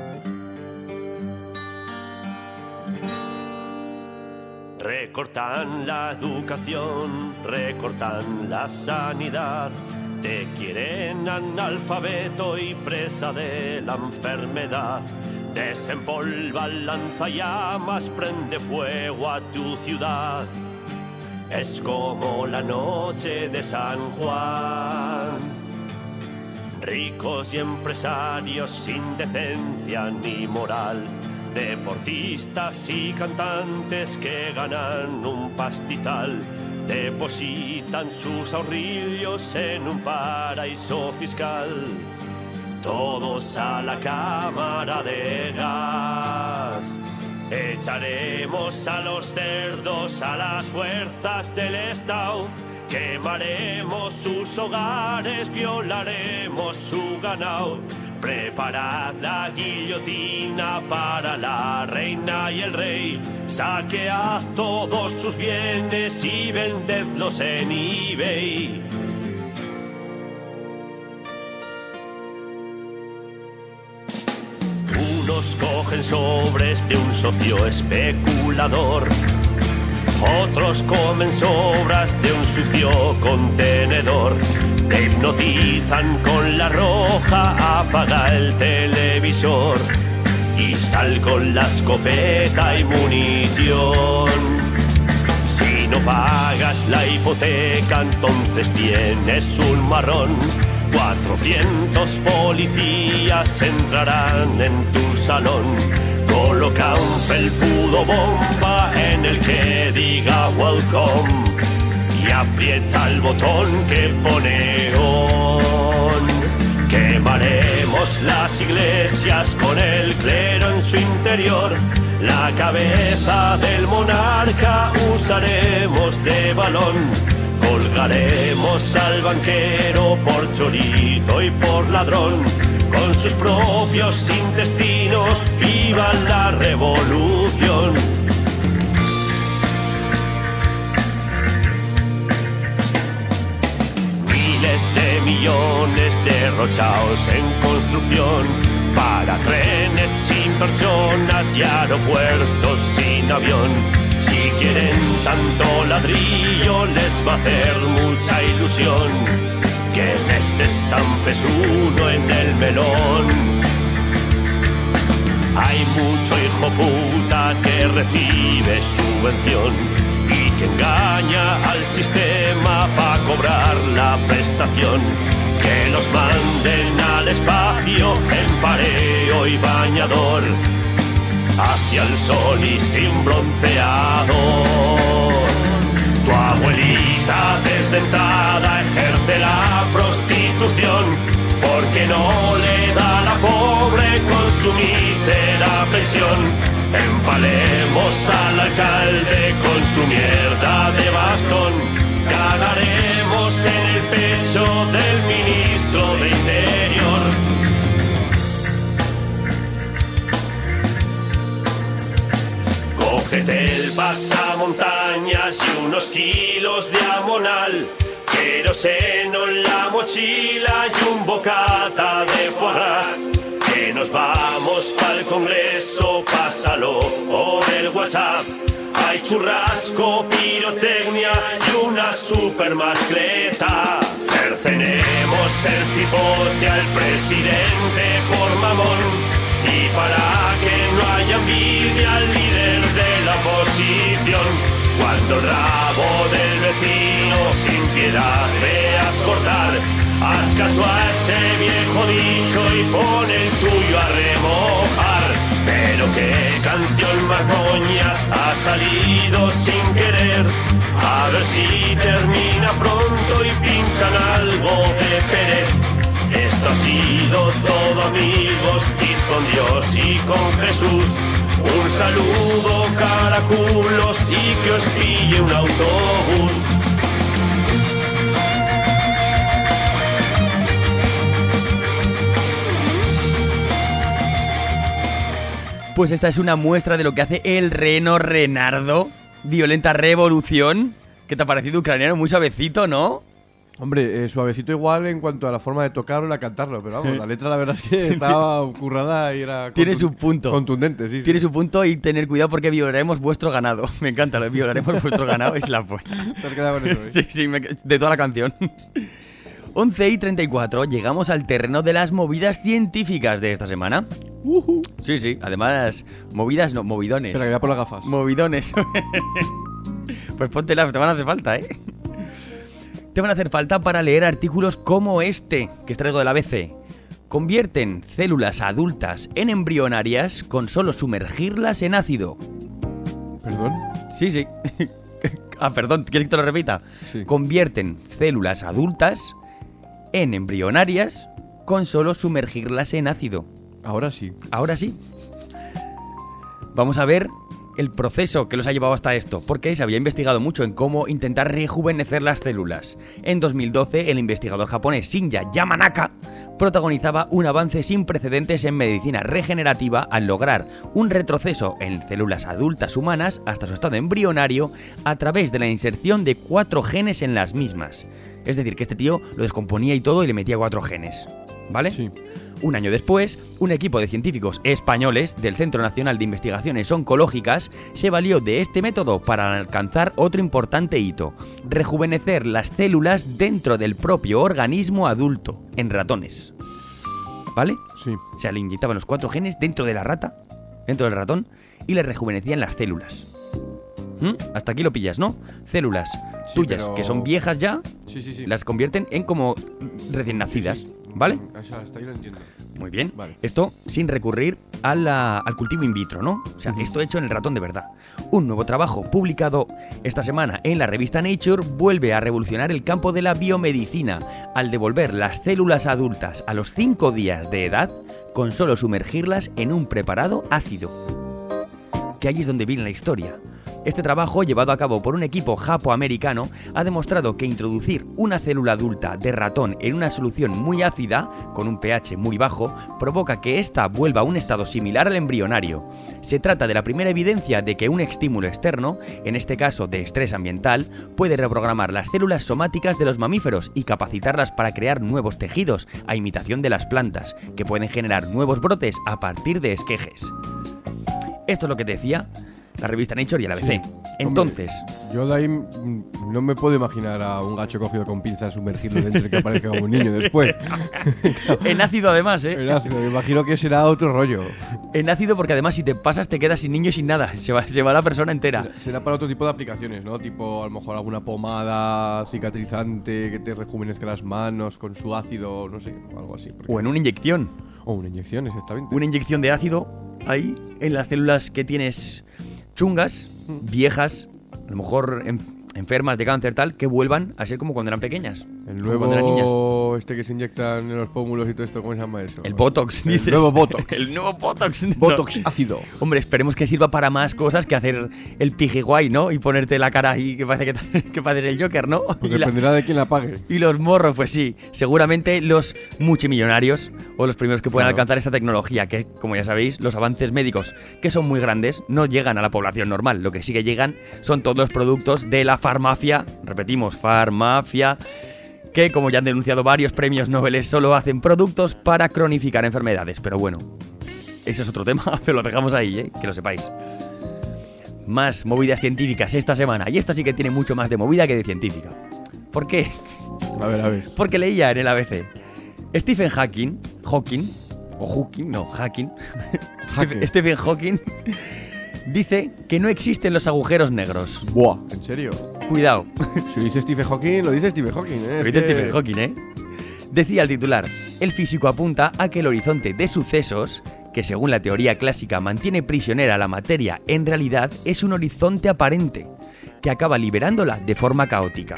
S9: Recortan la educación, recortan la sanidad. Te quieren analfabeto y presa de la enfermedad. Desempolva, lanzallamas, prende fuego a tu ciudad. Es como la noche de San Juan. Ricos y empresarios sin decencia ni moral. Deportistas y cantantes que ganan un pastizal. Depositan sus ahorrillos en un paraíso fiscal. Todos a la cámara de gas. Echaremos a los cerdos a las fuerzas del Estado. Quemaremos sus hogares, violaremos su ganado. Preparad la guillotina para la reina y el rey. Saquead todos sus bienes y vendedlos en eBay. Unos cogen sobres de un socio especulador. Otros comen sobras de un sucio contenedor. Te hipnotizan con la roja, apaga el televisor y sal con la escopeta y munición. Si no pagas la hipoteca, entonces tienes un marrón. 400 policías entrarán en tu salón. Coloca un felpudo bomba en el que diga welcome y aprieta el botón que pone on. Quemaremos las iglesias con el clero en su interior. La cabeza del monarca usaremos de balón. Colgaremos al banquero por chorito y por ladrón. Con sus propios intestinos, ¡viva la revolución! Miles de millones derrochados en construcción para trenes sin personas y aeropuertos sin avión. Si quieren tanto ladrillo les va a hacer mucha ilusión que les estampes uno en el melón. Hay mucho hijo puta que recibe subvención y que engaña al sistema para cobrar la prestación. Que los manden al espacio en pareo y bañador, hacia el sol y sin bronceador. Tu abuelita desdentada ejerce la prostitución porque no le da a la pobre con su mísera pensión. Empalemos al alcalde con su mierda de bastón. Cagaremos en el pecho del ministro de Interior. Cógete el pasamontañas y unos kilos de amonal, queroseno en la mochila y un bocata de foie gras. Que nos vamos pa'l Congreso, pásalo o del WhatsApp. Hay churrasco, pirotecnia y una super mascleta. Cercenemos el cipote al presidente por mamón y para que no haya envidia al líder de la oposición. Cuando el rabo del vecino sin piedad veas cortar, haz caso a ese viejo dicho y pon el tuyo a remojar. Pero qué canción más moñas ha salido sin querer. A ver si termina pronto y pinchan algo de Pérez. Esto ha sido todo, amigos, y con Dios y con Jesús. Un saludo, caraculos, y que os pille un autobús.
S6: Pues esta es una muestra de lo que hace el reno Renardo. Violenta revolución. ¿Qué te ha parecido, ucraniano? Muy suavecito, ¿no?
S2: Hombre, suavecito igual en cuanto a la forma de tocarlo y a cantarlo, pero vamos, la letra la verdad es que estaba currada y era
S6: tiene su punto.
S2: Contundente, sí.
S6: Tiene su punto y tener cuidado porque violaremos vuestro ganado. Me encanta, lo violaremos vuestro ganado, es la pues.
S2: ¿Te has quedado con eso?
S6: Sí, de toda la canción. 11:34, llegamos al terreno de las movidas científicas de esta semana. Sí, además, movidas no, movidones.
S2: Espera, que voy a por las gafas.
S6: Movidones. Pues póntelas, te van a hacer falta, ¿eh? Te van a hacer falta para leer artículos como este, que traigo del ABC. Convierten células adultas en embrionarias con solo sumergirlas en ácido.
S2: ¿Perdón?
S6: Sí. Perdón, ¿quieres que te lo repita?
S2: Sí.
S6: Convierten células adultas en embrionarias con solo sumergirlas en ácido.
S2: Ahora sí.
S6: Vamos a ver el proceso que los ha llevado hasta esto, porque se había investigado mucho en cómo intentar rejuvenecer las células. En 2012, el investigador japonés Shinya Yamanaka protagonizaba un avance sin precedentes en medicina regenerativa al lograr un retroceso en células adultas humanas hasta su estado embrionario a través de la inserción de 4 genes en las mismas. Es decir, que este tío lo descomponía y todo y le metía 4 genes, ¿vale?
S2: Sí.
S6: Un año después, un equipo de científicos españoles del Centro Nacional de Investigaciones Oncológicas se valió de este método para alcanzar otro importante hito: rejuvenecer las células dentro del propio organismo adulto, en ratones. ¿Vale?
S2: Sí.
S6: O sea, le inyectaban los 4 genes dentro de la rata, dentro del ratón, y le rejuvenecían las células. Hasta aquí lo pillas, ¿no? Células tuyas que son viejas ya,
S2: sí.
S6: las convierten en como recién nacidas, ¿vale?
S2: Hasta ahí lo entiendo.
S6: Muy bien.
S2: Vale.
S6: Esto sin recurrir al cultivo in vitro, ¿no? O sea, esto hecho en el ratón de verdad. Un nuevo trabajo publicado esta semana en la revista Nature vuelve a revolucionar el campo de la biomedicina al devolver las células adultas a los 5 días de edad con solo sumergirlas en un preparado ácido. Que ahí es donde viene la historia. Este trabajo, llevado a cabo por un equipo japoamericano, ha demostrado que introducir una célula adulta de ratón en una solución muy ácida, con un pH muy bajo, provoca que ésta vuelva a un estado similar al embrionario. Se trata de la primera evidencia de que un estímulo externo, en este caso de estrés ambiental, puede reprogramar las células somáticas de los mamíferos y capacitarlas para crear nuevos tejidos, a imitación de las plantas, que pueden generar nuevos brotes a partir de esquejes. Esto es lo que te decía la revista Nature y el ABC.
S2: Sí.
S6: Entonces...
S2: Hombre, yo de ahí no me puedo imaginar a un gacho cogido con pinzas sumergirlo dentro y que aparezca como un niño después.
S6: En ácido además, ¿eh?
S2: En ácido, me imagino que será otro rollo.
S6: En ácido porque además si te pasas te quedas sin niño y sin nada. Se va la persona entera.
S2: Será para otro tipo de aplicaciones, ¿no? Tipo, a lo mejor alguna pomada cicatrizante que te rejuvenezca las manos con su ácido, no sé, algo así.
S6: O en una inyección.
S2: O una inyección, exactamente.
S6: Una inyección de ácido ahí en las células que tienes chungas, viejas, a lo mejor enfermas de cáncer tal, que vuelvan a ser como cuando eran pequeñas.
S2: El
S6: como cuando eran niñas.
S2: nuevo este que se inyectan en los pómulos y todo esto, ¿cómo se llama eso?
S6: El Botox, dices.
S2: El nuevo Botox.
S6: El nuevo Botox.
S2: Botox
S6: No.
S2: ácido.
S6: Hombre, esperemos que sirva para más cosas que hacer el pijiguay, ¿no? Y ponerte la cara ahí que parece que pareces el Joker, ¿no?
S2: Pues
S6: Y
S2: dependerá de quién la pague.
S6: Y los morros, pues sí, seguramente los multimillonarios o los primeros que puedan
S2: Claro.
S6: alcanzar esta tecnología, que como ya sabéis, los avances médicos, que son muy grandes, no llegan a la población normal. Lo que sí que llegan son todos los productos de la farmacia, repetimos, farmacia, que como ya han denunciado varios premios Nobel, solo hacen productos para cronificar enfermedades. Pero bueno, ese es otro tema, pero lo dejamos ahí, que lo sepáis. Más movidas científicas esta semana, y esta sí que tiene mucho más de movida que de científica. ¿Por qué?
S2: A ver.
S6: Porque leía en el ABC. Stephen Hawking, Stephen Hawking dice que no existen los agujeros negros.
S2: Buah, ¿en serio?
S6: Cuidado.
S2: Si dice Stephen Hawking, lo dice Stephen Hawking, ¿eh?
S6: Lo dice Stephen Hawking, ¿eh? Decía el titular, el físico apunta a que el horizonte de sucesos, que según la teoría clásica mantiene prisionera a la materia, en realidad es un horizonte aparente, que acaba liberándola de forma caótica.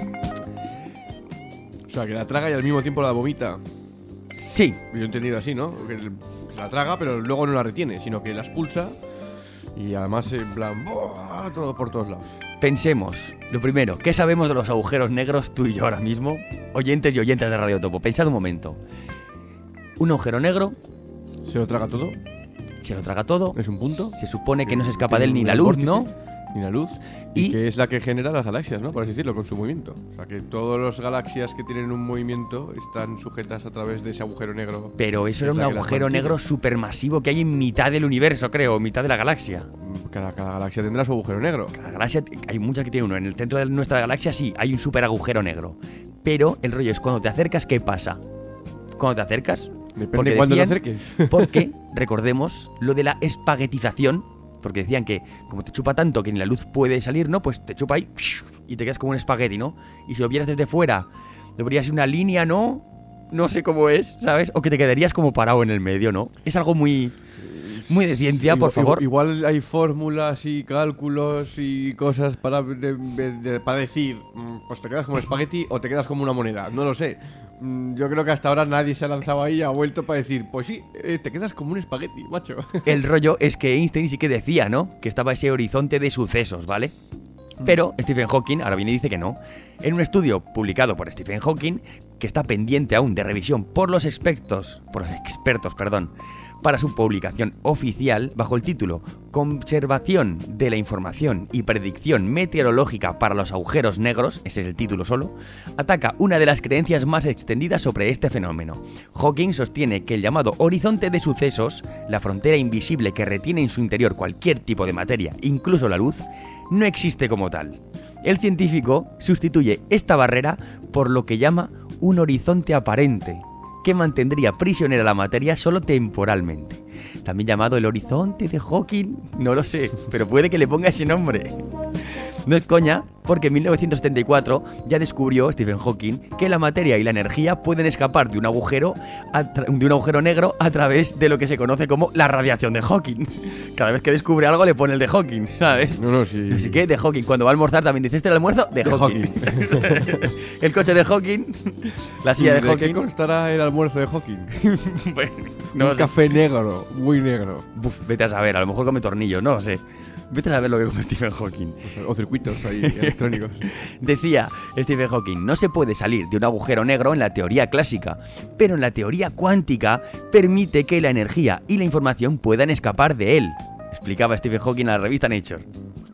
S2: O sea, que la traga y al mismo tiempo la vomita.
S6: Sí.
S2: Yo he entendido así, ¿no? Que se la traga, pero luego no la retiene, sino que la expulsa y además en plan, ¡buah! Todo por todos lados.
S6: Pensemos, lo primero, ¿qué sabemos de los agujeros negros tú y yo ahora mismo? Oyentes y oyentes de Radio Topo, pensad un momento. Un agujero negro
S2: ¿Se lo traga todo?
S6: se lo traga todo.
S2: ¿Es un punto?
S6: Se supone que no se
S2: Tiene
S6: escapa de él ni la luz,
S2: vórtice,
S6: ¿no?
S2: Ni la luz.
S6: Y-
S2: Y que es la que genera las galaxias, ¿no? Por así decirlo, con su movimiento. O sea, que todas las galaxias que tienen un movimiento están sujetas a través de ese agujero negro.
S6: Pero eso
S2: Es
S6: era un
S2: la que las
S6: agujero
S2: mantiene.
S6: negro supermasivo que hay en mitad del universo, creo, en mitad de la galaxia.
S2: Cada galaxia tendrá su agujero negro.
S6: Cada galaxia, hay muchas que tienen uno. En el centro de nuestra galaxia sí, hay un super agujero negro. Pero el rollo es cuando te acercas, ¿qué pasa? Cuando te acercas...
S2: Depende
S6: porque
S2: de cuándo te
S6: decían-
S2: acerques.
S6: Porque, recordemos, lo de la espaguetización, porque decían que como te chupa tanto que ni la luz puede salir, ¿no? Pues te chupa ahí y te quedas como un espagueti, ¿no? Y si lo vieras desde fuera, debería ser una línea, ¿no? No sé cómo es, ¿sabes? O que te quedarías como parado en el medio, ¿no? Es algo muy de ciencia, por favor.
S2: Igual hay fórmulas y cálculos y cosas para decir, pues te quedas como un espagueti o te quedas como una moneda. No lo sé. Yo creo que hasta ahora nadie se ha lanzado ahí y ha vuelto para decir, pues sí, te quedas como un espagueti, macho.
S6: El rollo es que Einstein sí que decía, ¿no? Que estaba ese horizonte de sucesos, ¿vale? Pero Stephen Hawking ahora viene y dice que no. En un estudio publicado por Stephen Hawking, que está pendiente aún de revisión por los expertos, para su publicación oficial bajo el título Conservación de la información y predicción meteorológica para los agujeros negros, ese es el título solo, ataca una de las creencias más extendidas sobre este fenómeno. Hawking sostiene que el llamado horizonte de sucesos, la frontera invisible que retiene en su interior cualquier tipo de materia, incluso la luz, no existe como tal. El científico sustituye esta barrera por lo que llama un horizonte aparente, que mantendría prisionera la materia solo temporalmente. También llamado el horizonte de Hawking, no lo sé, pero puede que le ponga ese nombre. No es coña, porque en 1974 ya descubrió Stephen Hawking que la materia y la energía pueden escapar de un agujero negro a través de lo que se conoce como la radiación de Hawking. Cada vez que descubre algo le pone el de Hawking, ¿sabes?
S2: No, sí.
S6: Así que de Hawking. Cuando va a almorzar también dice, ¿este era el almuerzo? De Hawking. El coche de Hawking, la silla de
S2: ¿De
S6: Hawking.
S2: qué constará el almuerzo de Hawking?
S6: Pues, no
S2: Un
S6: sé.
S2: café negro, muy negro.
S6: Buf, vete a saber, a lo mejor come tornillos, no lo sé. Vete a saber lo que come Stephen Hawking.
S2: O circuitos ahí electrónicos.
S6: Decía Stephen Hawking, no se puede salir de un agujero negro en la teoría clásica, pero en la teoría cuántica permite que la energía y la información puedan escapar de él, explicaba Stephen Hawking a la revista Nature.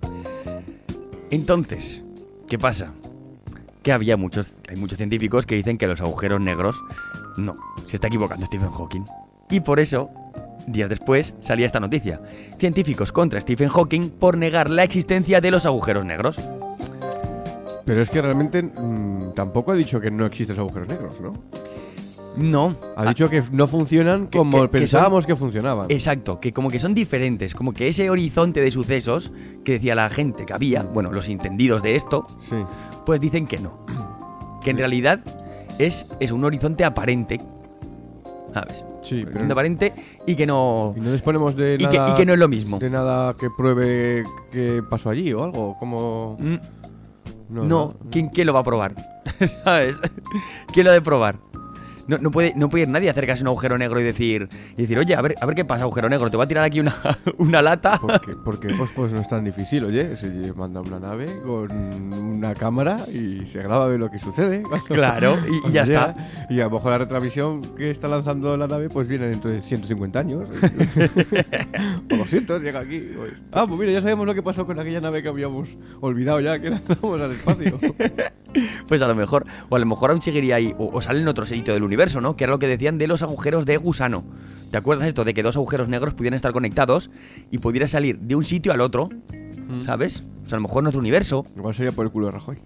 S6: Entonces, ¿qué pasa? Que hay muchos científicos que dicen que los agujeros negros, no, se está equivocando Stephen Hawking. Y por eso, días después, salía esta noticia. Científicos contra Stephen Hawking por negar la existencia de los agujeros negros.
S2: Pero es que realmente tampoco ha dicho que no existen los agujeros negros, ¿no?
S6: No.
S2: Ha dicho que no funcionan como
S6: que
S2: pensábamos que funcionaban.
S6: Exacto, que como que son diferentes, como que ese horizonte de sucesos que decía la gente que había, bueno, los entendidos de esto,
S2: Sí.
S6: pues dicen que no. Que en realidad es un horizonte aparente, ¿sabes?
S2: Sí,
S6: Un
S2: pero
S6: horizonte aparente y que no...
S2: y no disponemos de
S6: Y
S2: nada...
S6: que no es lo mismo.
S2: De nada que pruebe que pasó allí o algo, como...
S6: No, ¿quién lo va a probar? ¿Sabes? ¿Quién lo ha de probar? No puede ir nadie a acercarse a un agujero negro y decir, oye, a ver qué pasa, agujero negro, te voy a tirar aquí una lata.
S2: Porque pues no es tan difícil, oye, se manda una nave con una cámara y se graba de lo que sucede.
S6: Claro, y ya
S2: llega,
S6: está.
S2: Y a lo mejor la retransmisión que está lanzando la nave pues viene dentro de 150 años. O 200, llega aquí. Pues mira, ya sabemos lo que pasó con aquella nave que habíamos olvidado ya, que lanzamos al espacio.
S6: Pues a lo mejor aún seguiría ahí, o sale en otro sitio del universo, ¿no? Que era lo que decían de los agujeros de gusano. ¿Te acuerdas esto? De que dos agujeros negros pudieran estar conectados y pudiera salir de un sitio al otro, ¿sabes? O sea, a lo mejor en otro universo.
S2: Igual sería por el culo de Rajoy.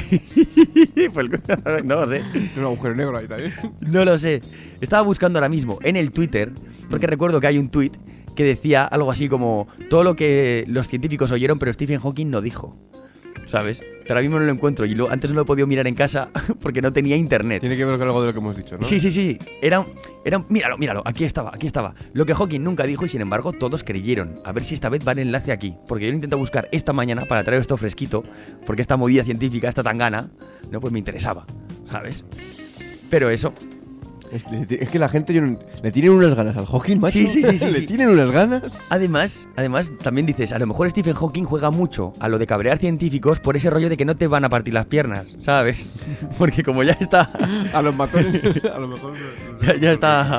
S6: No lo sé.
S2: Un agujero negro ahí también.
S6: No lo sé. Estaba buscando ahora mismo en el Twitter, porque recuerdo que hay un tweet que decía algo así como todo lo que los científicos oyeron, pero Stephen Hawking no dijo. ¿Sabes? Pero ahora mismo no lo encuentro y antes no lo he podido mirar en casa porque no tenía internet.
S2: Tiene que ver con algo de lo que hemos dicho, ¿no?
S6: Sí. Era míralo, aquí estaba. Lo que Hawking nunca dijo y sin embargo todos creyeron. A ver si esta vez va el enlace aquí. Porque yo lo intento buscar esta mañana para traer esto fresquito, porque esta movida científica, esta tangana, no, pues me interesaba, ¿sabes? Pero eso...
S2: Es que la gente le tienen unas ganas al Hawking, macho.
S6: Sí.
S2: Le tienen unas ganas.
S6: Además, también dices, a lo mejor Stephen Hawking juega mucho a lo de cabrear científicos por ese rollo de que no te van a partir las piernas, ¿sabes? Porque como ya está...
S2: A los matones, a lo mejor...
S6: ya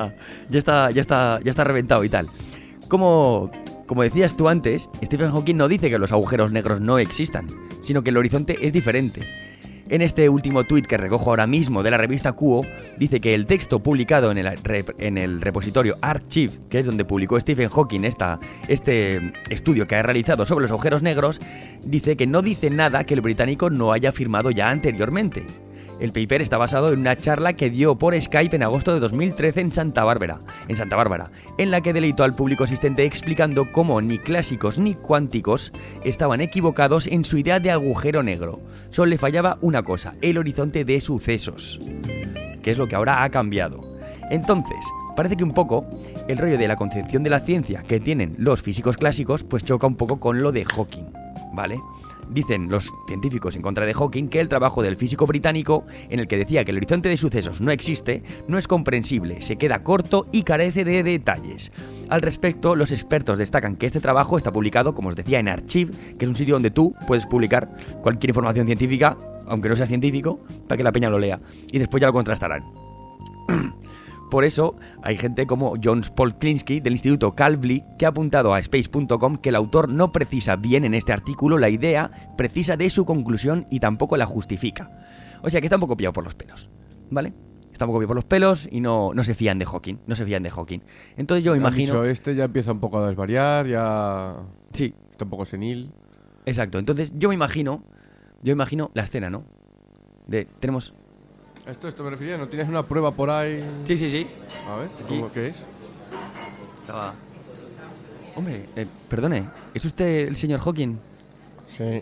S6: está reventado y tal. Como decías tú antes, Stephen Hawking no dice que los agujeros negros no existan, sino que el horizonte es diferente. En este último tuit que recojo ahora mismo de la revista Cuo, dice que el texto publicado en el repositorio Archive, que es donde publicó Stephen Hawking este estudio que ha realizado sobre los agujeros negros, dice que no dice nada que el británico no haya afirmado ya anteriormente. El paper está basado en una charla que dio por Skype en agosto de 2013 en Santa Bárbara, en la que deleitó al público asistente explicando cómo ni clásicos ni cuánticos estaban equivocados en su idea de agujero negro. Solo le fallaba una cosa, el horizonte de sucesos, que es lo que ahora ha cambiado. Entonces, parece que un poco el rollo de la concepción de la ciencia que tienen los físicos clásicos pues choca un poco con lo de Hawking, ¿vale? Dicen los científicos en contra de Hawking que el trabajo del físico británico, en el que decía que el horizonte de sucesos no existe, no es comprensible, se queda corto y carece de detalles. Al respecto, los expertos destacan que este trabajo está publicado, como os decía, en Archive, que es un sitio donde tú puedes publicar cualquier información científica, aunque no sea científico, para que la peña lo lea, y después ya lo contrastarán. Por eso, hay gente como John Paul Klinsky del Instituto Kavli que ha apuntado a Space.com que el autor no precisa bien en este artículo la idea precisa de su conclusión y tampoco la justifica. O sea que está un poco pillado por los pelos, ¿vale? Está un poco pillado por los pelos y no se fían de Hawking, Entonces yo me imagino...
S2: Este ya empieza un poco a desvariar, ya...
S6: Sí.
S2: Está un poco senil.
S6: Exacto, entonces yo me imagino la escena, ¿no? Tenemos...
S2: Esto me refería, ¿no tienes una prueba por ahí?
S6: Sí.
S2: A ver, ¿qué es?
S6: Estaba... Hombre, perdone, ¿es usted el señor Hawking?
S2: Sí.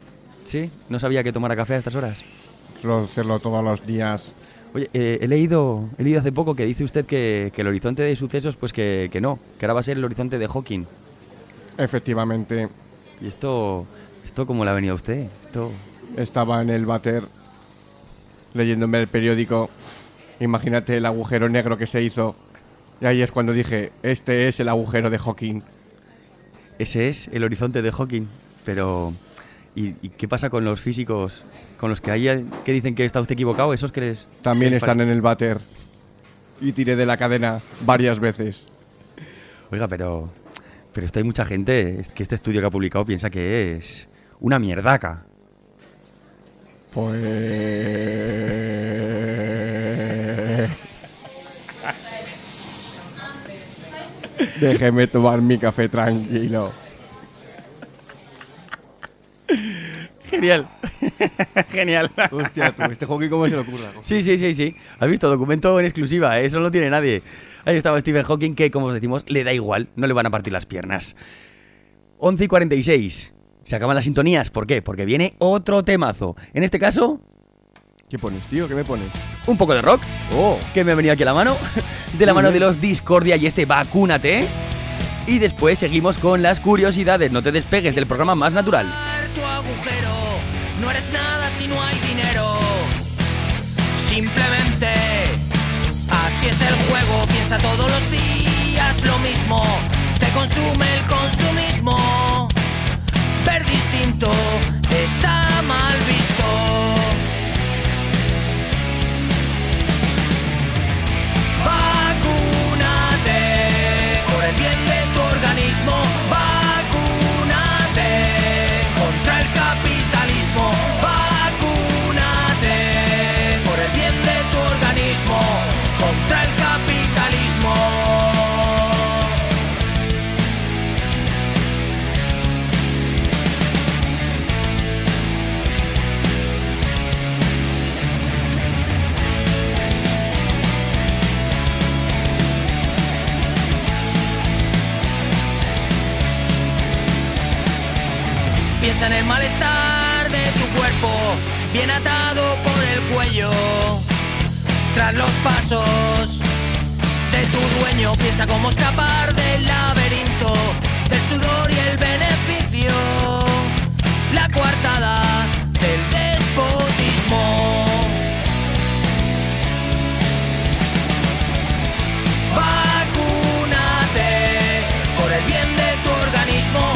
S6: ¿Sí? No sabía que tomara café a estas horas.
S2: Suelo hacerlo todos los días.
S6: Oye, he leído hace poco que dice usted que el horizonte de sucesos, pues que no, que ahora va a ser el horizonte de Hawking.
S2: Efectivamente.
S6: ¿Y esto cómo le ha venido a usted?
S2: Estaba en el váter leyéndome el periódico. Imagínate el agujero negro que se hizo. Y ahí es cuando dije, este es el agujero de Hawking.
S6: Ese es el horizonte de Hawking. Pero, ¿y qué pasa con los físicos, con los que hay que dicen que está usted equivocado? ¿Esos que les...?
S2: También están en el váter. Y tiré de la cadena varias veces.
S6: Oiga, pero esto hay mucha gente que este estudio que ha publicado piensa que es una mierdaca.
S2: Pues... Déjeme tomar mi café tranquilo.
S6: Genial. Genial.
S2: Hostia, tú, este Hawking cómo se le ocurra.
S6: Sí. ¿Has visto? Documento en exclusiva, eso no lo tiene nadie. Ahí estaba Stephen Hawking, que como os decimos, le da igual, no le van a partir las piernas. 11:46. Se acaban las sintonías. ¿Por qué? Porque viene otro temazo. En este caso...
S2: ¿Qué pones, tío? ¿Qué me pones?
S6: Un poco de rock.
S2: Oh.
S6: Que me ha venido aquí a la mano. De la mano de los Discordia y este Vacúnate. Y después seguimos con las curiosidades. No te despegues del programa más natural.
S7: Tu agujero, no eres nada si no hay dinero. Simplemente así es el juego. Piensa todos los días lo mismo. Te consume el consumismo. Ver distinto está mal visto. Vacúnate por el bien de tu organismo. Vacúnate contra el capitalismo. Vacúnate por el bien de tu organismo. Contra el capitalismo. Piensa en el malestar de tu cuerpo, bien atado por el cuello. Tras los pasos de tu dueño, piensa cómo escapar del laberinto, del sudor y el beneficio. La coartada del despotismo. Vacúnate por el bien de tu organismo.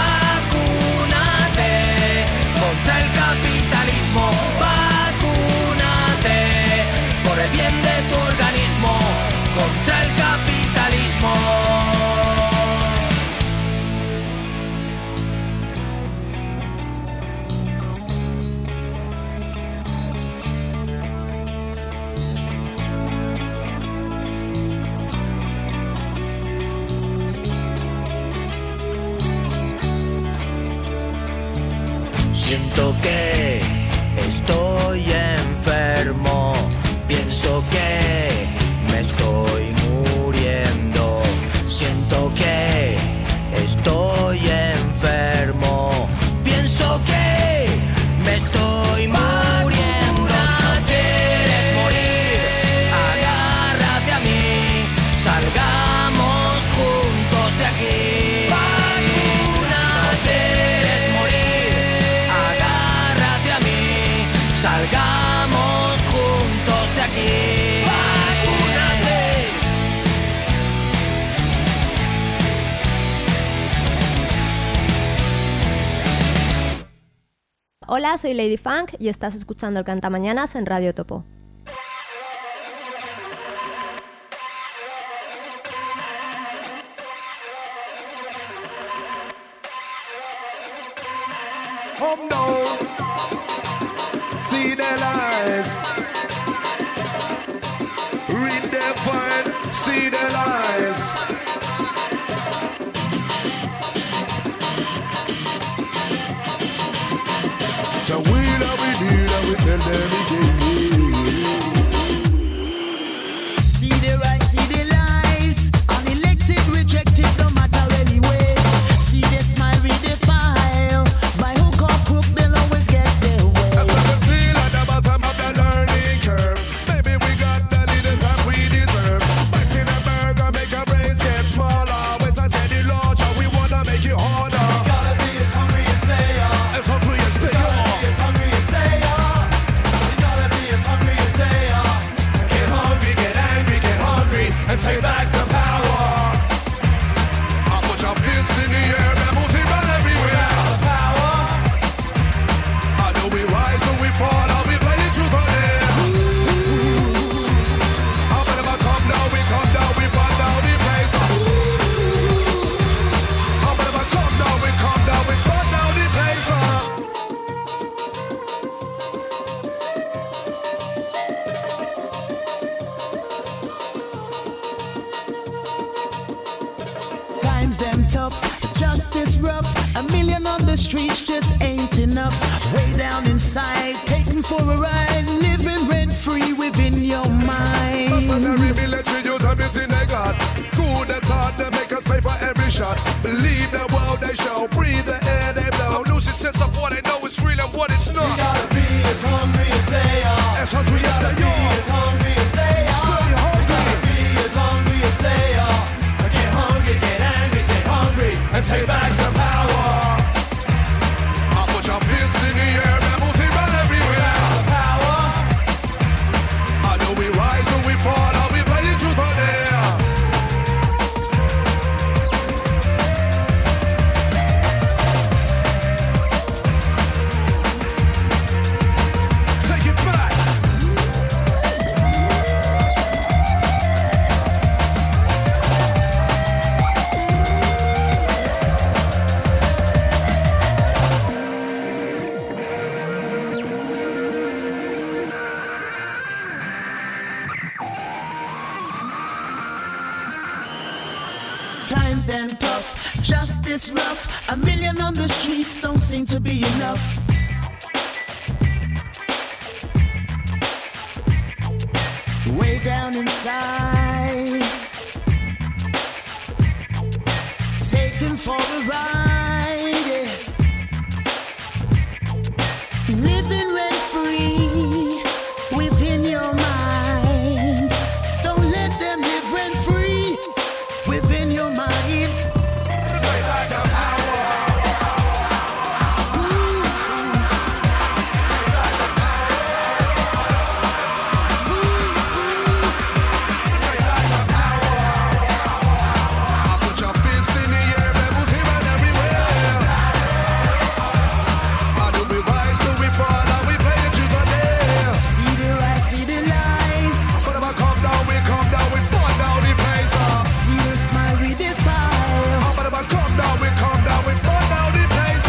S7: Contra el capitalismo, vacúnate por el bien de tu organismo, contra el capitalismo. Siento que estoy enfermo, pienso que me estoy muriendo. Siento que estoy enfermo, pienso que me estoy muriendo. ¿Quieres morir? Agárrate a mí, salgamos juntos de aquí. Salgamos juntos de aquí. ¡Vacúnate!
S10: Hola, soy Lady Funk y estás escuchando el Cantamañanas en Radio Topo.
S11: See their lies, read their point, see their lies. So we love we need and we tell them again.
S7: See the right, see the lies. Unelected, rejected, no matter anyway. See the smile, read the file. By hook or crook, they'll always get
S12: Times them tough, justice rough. A million on the streets just ain't enough. Way down inside, taken for a ride, living rent free within your mind.
S11: Military use everything they got. Good and hard, they make us pay for every shot. Believe the world they show, breathe the air they blow. Losing sense of what they know is real and what it's not.
S13: We gotta be as hungry as they are.
S11: As hungry as they
S13: be
S11: are.
S13: As hungry as they are.
S11: Stay hungry.
S13: We gotta be as hungry as they are. Get hungry, get angry, get hungry, and take back the power.
S11: I put your fists in the air, rebels even everywhere.
S13: The power.
S11: I know we rise, do we fall, are we playing truth or dare? Take it back.
S12: Times them tough, justice rough. A million on the streets don't seem to be enough. Way down inside, taken for a ride, yeah. Living rent free within your mind. Don't let them live rent free within your mind.
S11: Stay back the power. Stay back the power. I put your fists in the air, rebels even everywhere. How do we rise, do we fall, are we playing truth or dare?
S12: See the rise, see the lies.
S11: But if I come down, we burn down the place.
S12: See the smile, we defile.
S11: But if I come down, we burn down the place.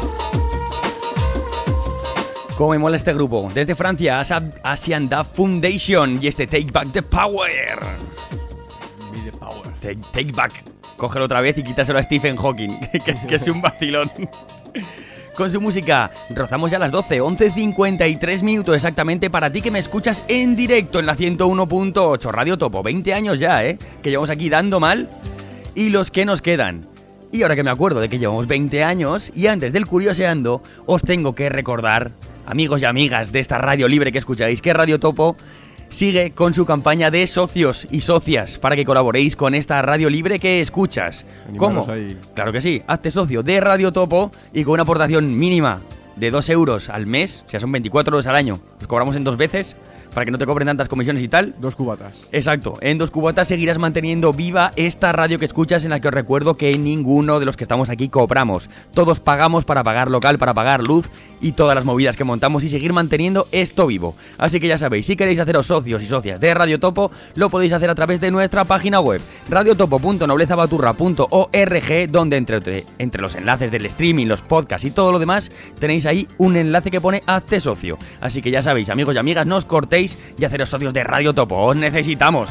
S6: Cómo me mola este grupo. Desde Francia, Asian Dub Foundation y este Take Back the Power.
S2: Be the power.
S6: Take Back. Cógelo otra vez y quítaselo a Stephen Hawking, que es un vacilón. Con su música rozamos ya las 12, 11:53 minutos exactamente para ti que me escuchas en directo en la 101.8 Radio Topo. 20 años ya, que llevamos aquí dando mal y los que nos quedan. Y ahora que me acuerdo de que llevamos 20 años y antes del Curioseando, os tengo que recordar, amigos y amigas de esta radio libre que escucháis, que Radio Topo sigue con su campaña de socios y socias para que colaboréis con esta radio libre que escuchas.
S2: Animaros
S6: ¿Cómo?
S2: ahí.
S6: Claro que sí, hazte socio de Radio Topo y con una aportación mínima de 2 euros al mes, o sea, son 24 euros al año. Los cobramos en 2 veces para que no te cobren tantas comisiones y tal.
S2: 2 cubatas.
S6: Exacto, en 2 cubatas seguirás manteniendo viva esta radio que escuchas, en la que os recuerdo que ninguno de los que estamos aquí cobramos. Todos pagamos para pagar local, para pagar luz y todas las movidas que montamos y seguir manteniendo esto vivo. Así que ya sabéis, si queréis haceros socios y socias de Radio Topo, lo podéis hacer a través de nuestra página web, radiotopo.noblezabaturra.org, donde entre los enlaces del streaming, los podcasts y todo lo demás, tenéis ahí un enlace que pone hazte socio. Así que ya sabéis, amigos y amigas, no os cortéis y haceros socios de Radio Topo, os necesitamos.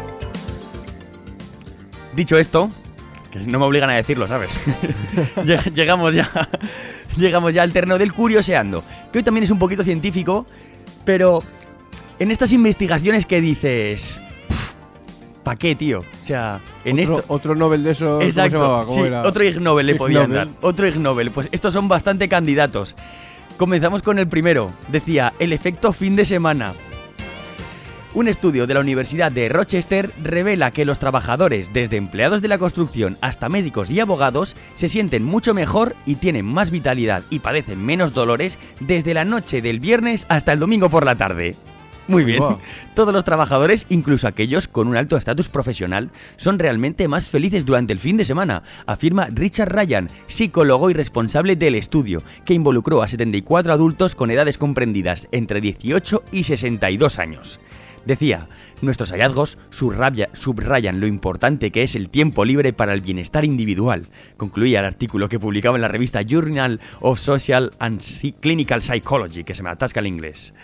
S6: Dicho esto, que no me obligan a decirlo, ¿sabes? llegamos ya al terreno del Curioseando, que hoy también es un poquito científico, pero en estas investigaciones que dices, ¿para qué, tío? O sea, en
S2: otro Nobel de esos.
S6: Exacto,
S2: ¿cómo se llamaba? ¿Cómo
S6: sí,
S2: era?
S6: otro Ig Nobel le
S2: Ig
S6: podían
S2: Nobel.
S6: dar. Otro Ig Nobel. Pues estos son bastante candidatos. Comenzamos con el primero. Decía, el efecto fin de semana. Un estudio de la Universidad de Rochester revela que los trabajadores, desde empleados de la construcción hasta médicos y abogados, se sienten mucho mejor y tienen más vitalidad y padecen menos dolores desde la noche del viernes hasta el domingo por la tarde. Muy bien.
S2: Wow.
S6: Todos los trabajadores, incluso aquellos con un alto estatus profesional, son realmente más felices durante el fin de semana, afirma Richard Ryan, psicólogo y responsable del estudio, que involucró a 74 adultos con edades comprendidas entre 18 y 62 años. Decía, nuestros hallazgos subrayan lo importante que es el tiempo libre para el bienestar individual, concluía el artículo que publicaba en la revista Journal of Social and Clinical Psychology, que se me atasca el inglés.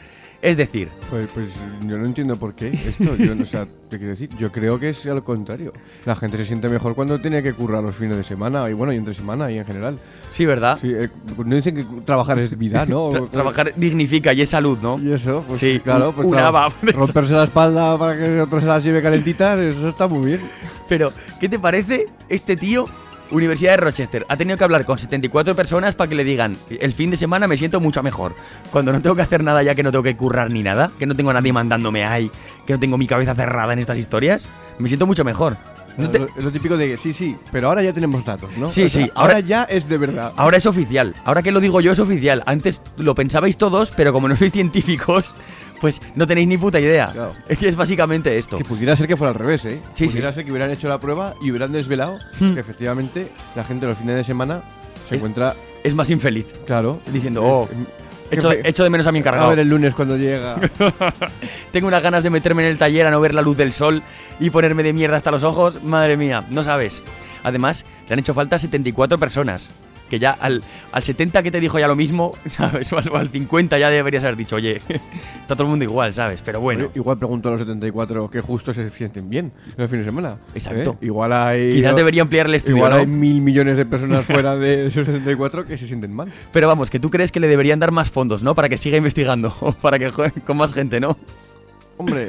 S6: Es decir...
S2: Pues yo no entiendo por qué esto. O sea, te quiero decir, yo creo que es al contrario. La gente se siente mejor cuando tiene que currar los fines de semana y bueno, y entre semana y en general.
S6: Sí, ¿verdad?
S2: Sí, no dicen que trabajar es vida, ¿no?
S6: Trabajar dignifica y es salud, ¿no?
S2: Y eso, pues
S6: sí,
S2: claro, pues romperse la espalda para que otro se las lleve calentitas, eso está muy bien.
S6: Pero, ¿qué te parece este tío? Universidad de Rochester ha tenido que hablar con 74 personas para que le digan el fin de semana me siento mucho mejor. Cuando no tengo que hacer nada ya, que no tengo que currar ni nada, que no tengo a nadie mandándome ahí, que no tengo mi cabeza cerrada en estas historias, me siento mucho mejor.
S2: Es lo típico de que sí, pero ahora ya tenemos datos, ¿no?
S6: Sí,
S2: o sea,
S6: sí.
S2: Ahora ya es de verdad.
S6: Ahora es oficial. Ahora que lo digo yo es oficial. Antes lo pensabais todos, pero como no sois científicos, pues no tenéis ni puta idea.
S2: Claro.
S6: Es que es básicamente esto.
S2: Que pudiera ser que fuera al revés, ¿eh?
S6: Sí,
S2: pudiera ser que hubieran hecho la prueba y hubieran desvelado que efectivamente la gente los fines de semana se encuentra...
S6: Es más infeliz.
S2: Claro.
S6: Diciendo, echo de menos a mi encargado.
S2: A ver el lunes cuando llega.
S6: Tengo unas ganas de meterme en el taller a no ver la luz del sol y ponerme de mierda hasta los ojos. Madre mía, no sabes. Además, le han hecho falta 74 personas. Que ya al 70 que te dijo ya lo mismo, ¿sabes? O al 50 ya deberías haber dicho, oye, está todo el mundo igual, ¿sabes? Pero bueno.
S2: Igual pregunto a los 74 que justo se sienten bien los fines de semana.
S6: Exacto.
S2: Igual hay...
S6: Quizás debería ampliar el estudio,
S2: igual
S6: ¿no?
S2: hay 1.000 millones de personas fuera de esos 74 que se sienten mal.
S6: Pero vamos, que tú crees que le deberían dar más fondos, ¿no? Para que siga investigando, o para que juegue con más gente, ¿no?
S2: Hombre,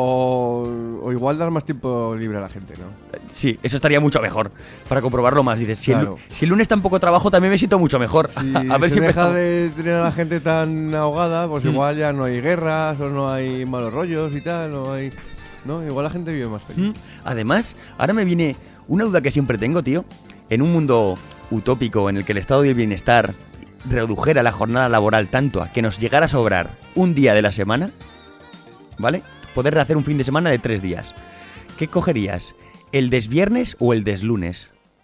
S2: o igual dar más tiempo libre a la gente, ¿no?
S6: Sí, eso estaría mucho mejor, para comprobarlo más. Dices, si,
S2: claro.
S6: si el lunes tan poco trabajo, también me siento mucho mejor.
S2: Si
S6: a ver
S2: se
S6: si
S2: deja
S6: empezamos.
S2: de tener a la gente tan ahogada, pues igual ya no hay guerras, o no hay malos rollos y tal, no hay... No, igual la gente vive más feliz.
S6: Además, ahora me viene una duda que siempre tengo, tío. En un mundo utópico en el que el estado del bienestar redujera la jornada laboral tanto a que nos llegara a sobrar un día de la semana, ¿vale? Poder hacer un fin de semana de 3 días. ¿Qué cogerías? ¿El desviernes o el deslunes?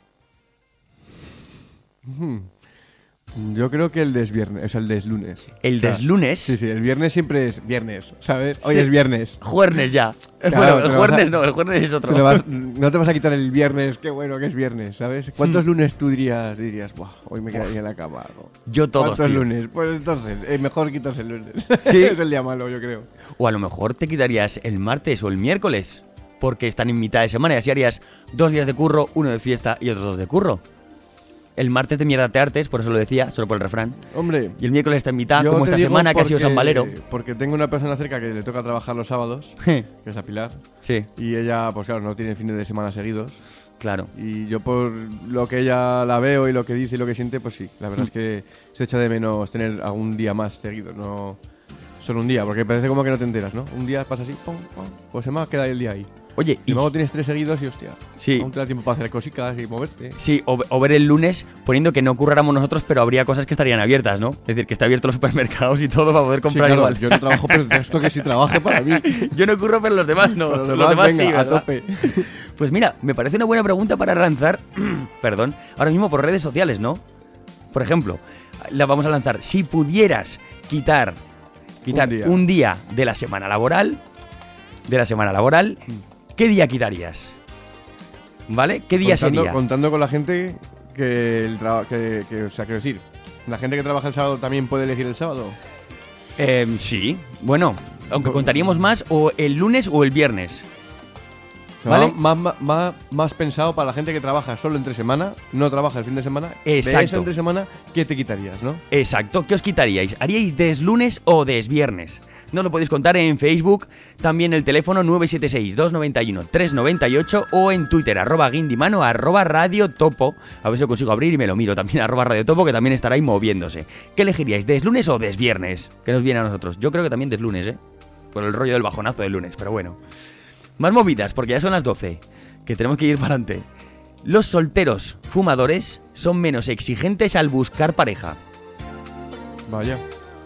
S2: Yo creo que el desviernes, o sea, el deslunes.
S6: ¿El deslunes?
S2: Sí, el viernes siempre es viernes, ¿sabes? Hoy
S6: Sí.
S2: es viernes.
S6: Juernes ya.
S2: Claro,
S6: Bueno, el
S2: te
S6: jueves no, el jueves es otro.
S2: No te vas a quitar el viernes, qué bueno que es viernes, ¿sabes? ¿Cuántos lunes tú dirías, buah, hoy me quedaría en la cama? ¿No?
S6: Yo todos,
S2: ¿Cuántos
S6: tío.
S2: lunes? Pues entonces, mejor quitarse el lunes.
S6: Sí.
S2: Es el día malo, yo creo.
S6: O a lo mejor te quitarías el martes o el miércoles, porque están en mitad de semana y así harías 2 días de curro, 1 de fiesta y otros 2 de curro. El martes de mierda te hartes, por eso lo decía, solo por el refrán.
S2: Hombre.
S6: Y el miércoles está en mitad,
S2: Yo
S6: como
S2: te
S6: esta
S2: digo
S6: semana que ha sido San Valero.
S2: Porque tengo una persona cerca que le toca trabajar los sábados, que es la Pilar.
S6: Sí.
S2: Y ella, pues claro, no tiene fines de semana seguidos.
S6: Claro.
S2: Y yo por lo que ella la veo y lo que dice y lo que siente, pues sí. La verdad es que se echa de menos tener algún día más seguido, no solo un día, porque parece como que no te enteras, ¿no? Un día pasa así, pum, pum, pues se me va a quedar el día ahí.
S6: Oye,
S2: y luego tienes 3 seguidos y hostia,
S6: sí.
S2: aún te da tiempo para hacer cositas y moverte.
S6: Sí, o ver el lunes poniendo que no curráramos nosotros, pero habría cosas que estarían abiertas, ¿no? Es decir, que está abierto los supermercados y todo para poder comprar
S2: sí, claro,
S6: igual.
S2: Yo no trabajo, pero esto que sí trabaje para mí.
S6: Yo no curro, pero los demás no.
S2: Pero
S6: los demás
S2: venga,
S6: sí,
S2: a
S6: ¿verdad?
S2: tope.
S6: Pues mira, me parece una buena pregunta para lanzar, perdón, ahora mismo por redes sociales, ¿no? Por ejemplo, la vamos a lanzar. Si pudieras quitar un día de la semana laboral, ¿qué día quitarías? ¿Vale? ¿Qué día sería?
S2: Contando con la gente que o sea, quiero decir, ¿la gente que trabaja el sábado también puede elegir el sábado?
S6: Sí, bueno, aunque contaríamos más o el lunes o el viernes. ¿Vale?
S2: Más pensado para la gente que trabaja solo entre semana, no trabaja el fin de semana.
S6: Exacto.
S2: De esa entre semana, ¿qué te quitarías, no?
S6: Exacto. ¿Qué os quitaríais? ¿Haríais deslunes o desviernes? Nos lo podéis contar en Facebook, también el teléfono 976-291-398 o en Twitter, @guindimano, @radiotopo. A ver si lo consigo abrir y me lo miro. También @radiotopo, que también estará ahí moviéndose. ¿Qué elegiríais? ¿Deslunes o desviernes? ¿Qué nos viene a nosotros? Yo creo que también deslunes, ¿eh? Por el rollo del bajonazo del lunes, pero bueno. Más movidas, porque ya son las 12, que tenemos que ir para adelante. Los solteros fumadores son menos exigentes al buscar pareja.
S2: Vaya.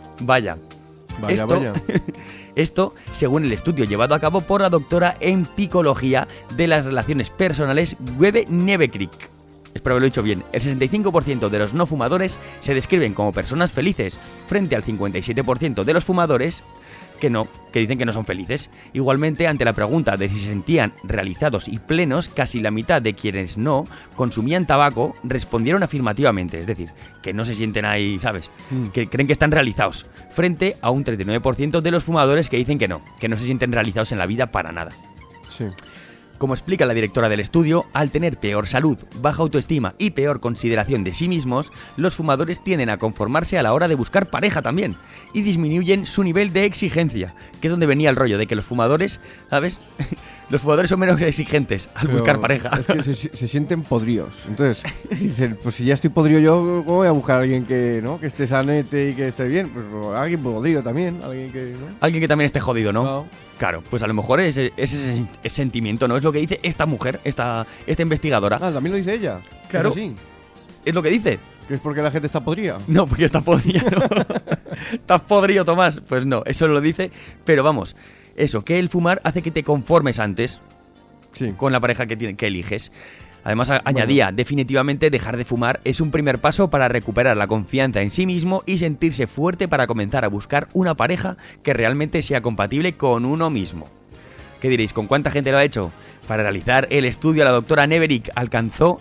S6: Esto, según el estudio llevado a cabo por la doctora en psicología de las relaciones personales, Webe Nevekrik. Espero haberlo dicho bien. El 65% de los no fumadores se describen como personas felices, frente al 57% de los fumadores, que dicen que no son felices. Igualmente, ante la pregunta de si se sentían realizados y plenos, casi la mitad de quienes no consumían tabaco respondieron afirmativamente, es decir, que no se sienten ahí, ¿sabes? Que creen que están realizados, frente a un 39% de los fumadores que dicen que no se sienten realizados en la vida para nada.
S2: Sí.
S6: Como explica la directora del estudio, al tener peor salud, baja autoestima y peor consideración de sí mismos, los fumadores tienden a conformarse a la hora de buscar pareja también y disminuyen su nivel de exigencia, que es donde venía el rollo de que los fumadores, ¿sabes? Los fumadores son menos exigentes al buscar pareja.
S2: Es que se sienten podridos. Entonces, dicen, pues si ya estoy podrido yo, ¿cómo voy a buscar a alguien que esté sanete y que esté bien? Pues alguien podrido también, alguien que... ¿no?
S6: Alguien que también esté jodido, ¿no?
S2: No.
S6: Claro, pues a lo mejor ese sentimiento, ¿no? Es lo que dice esta mujer, esta investigadora.
S2: Ah, también lo dice ella.
S6: Claro.
S2: Es así.
S6: Es lo que dice.
S2: ¿Que es porque la gente está podrida?
S6: No, porque está podrida, ¿no? ¿Estás podrido, Tomás? Pues no, eso lo dice. Pero vamos, eso, que el fumar hace que te conformes antes con la pareja que eliges. Además, añadía, definitivamente dejar de fumar es un primer paso para recuperar la confianza en sí mismo y sentirse fuerte para comenzar a buscar una pareja que realmente sea compatible con uno mismo. ¿Qué diréis? ¿Con cuánta gente lo ha hecho? Para realizar el estudio, la doctora Neverick analizó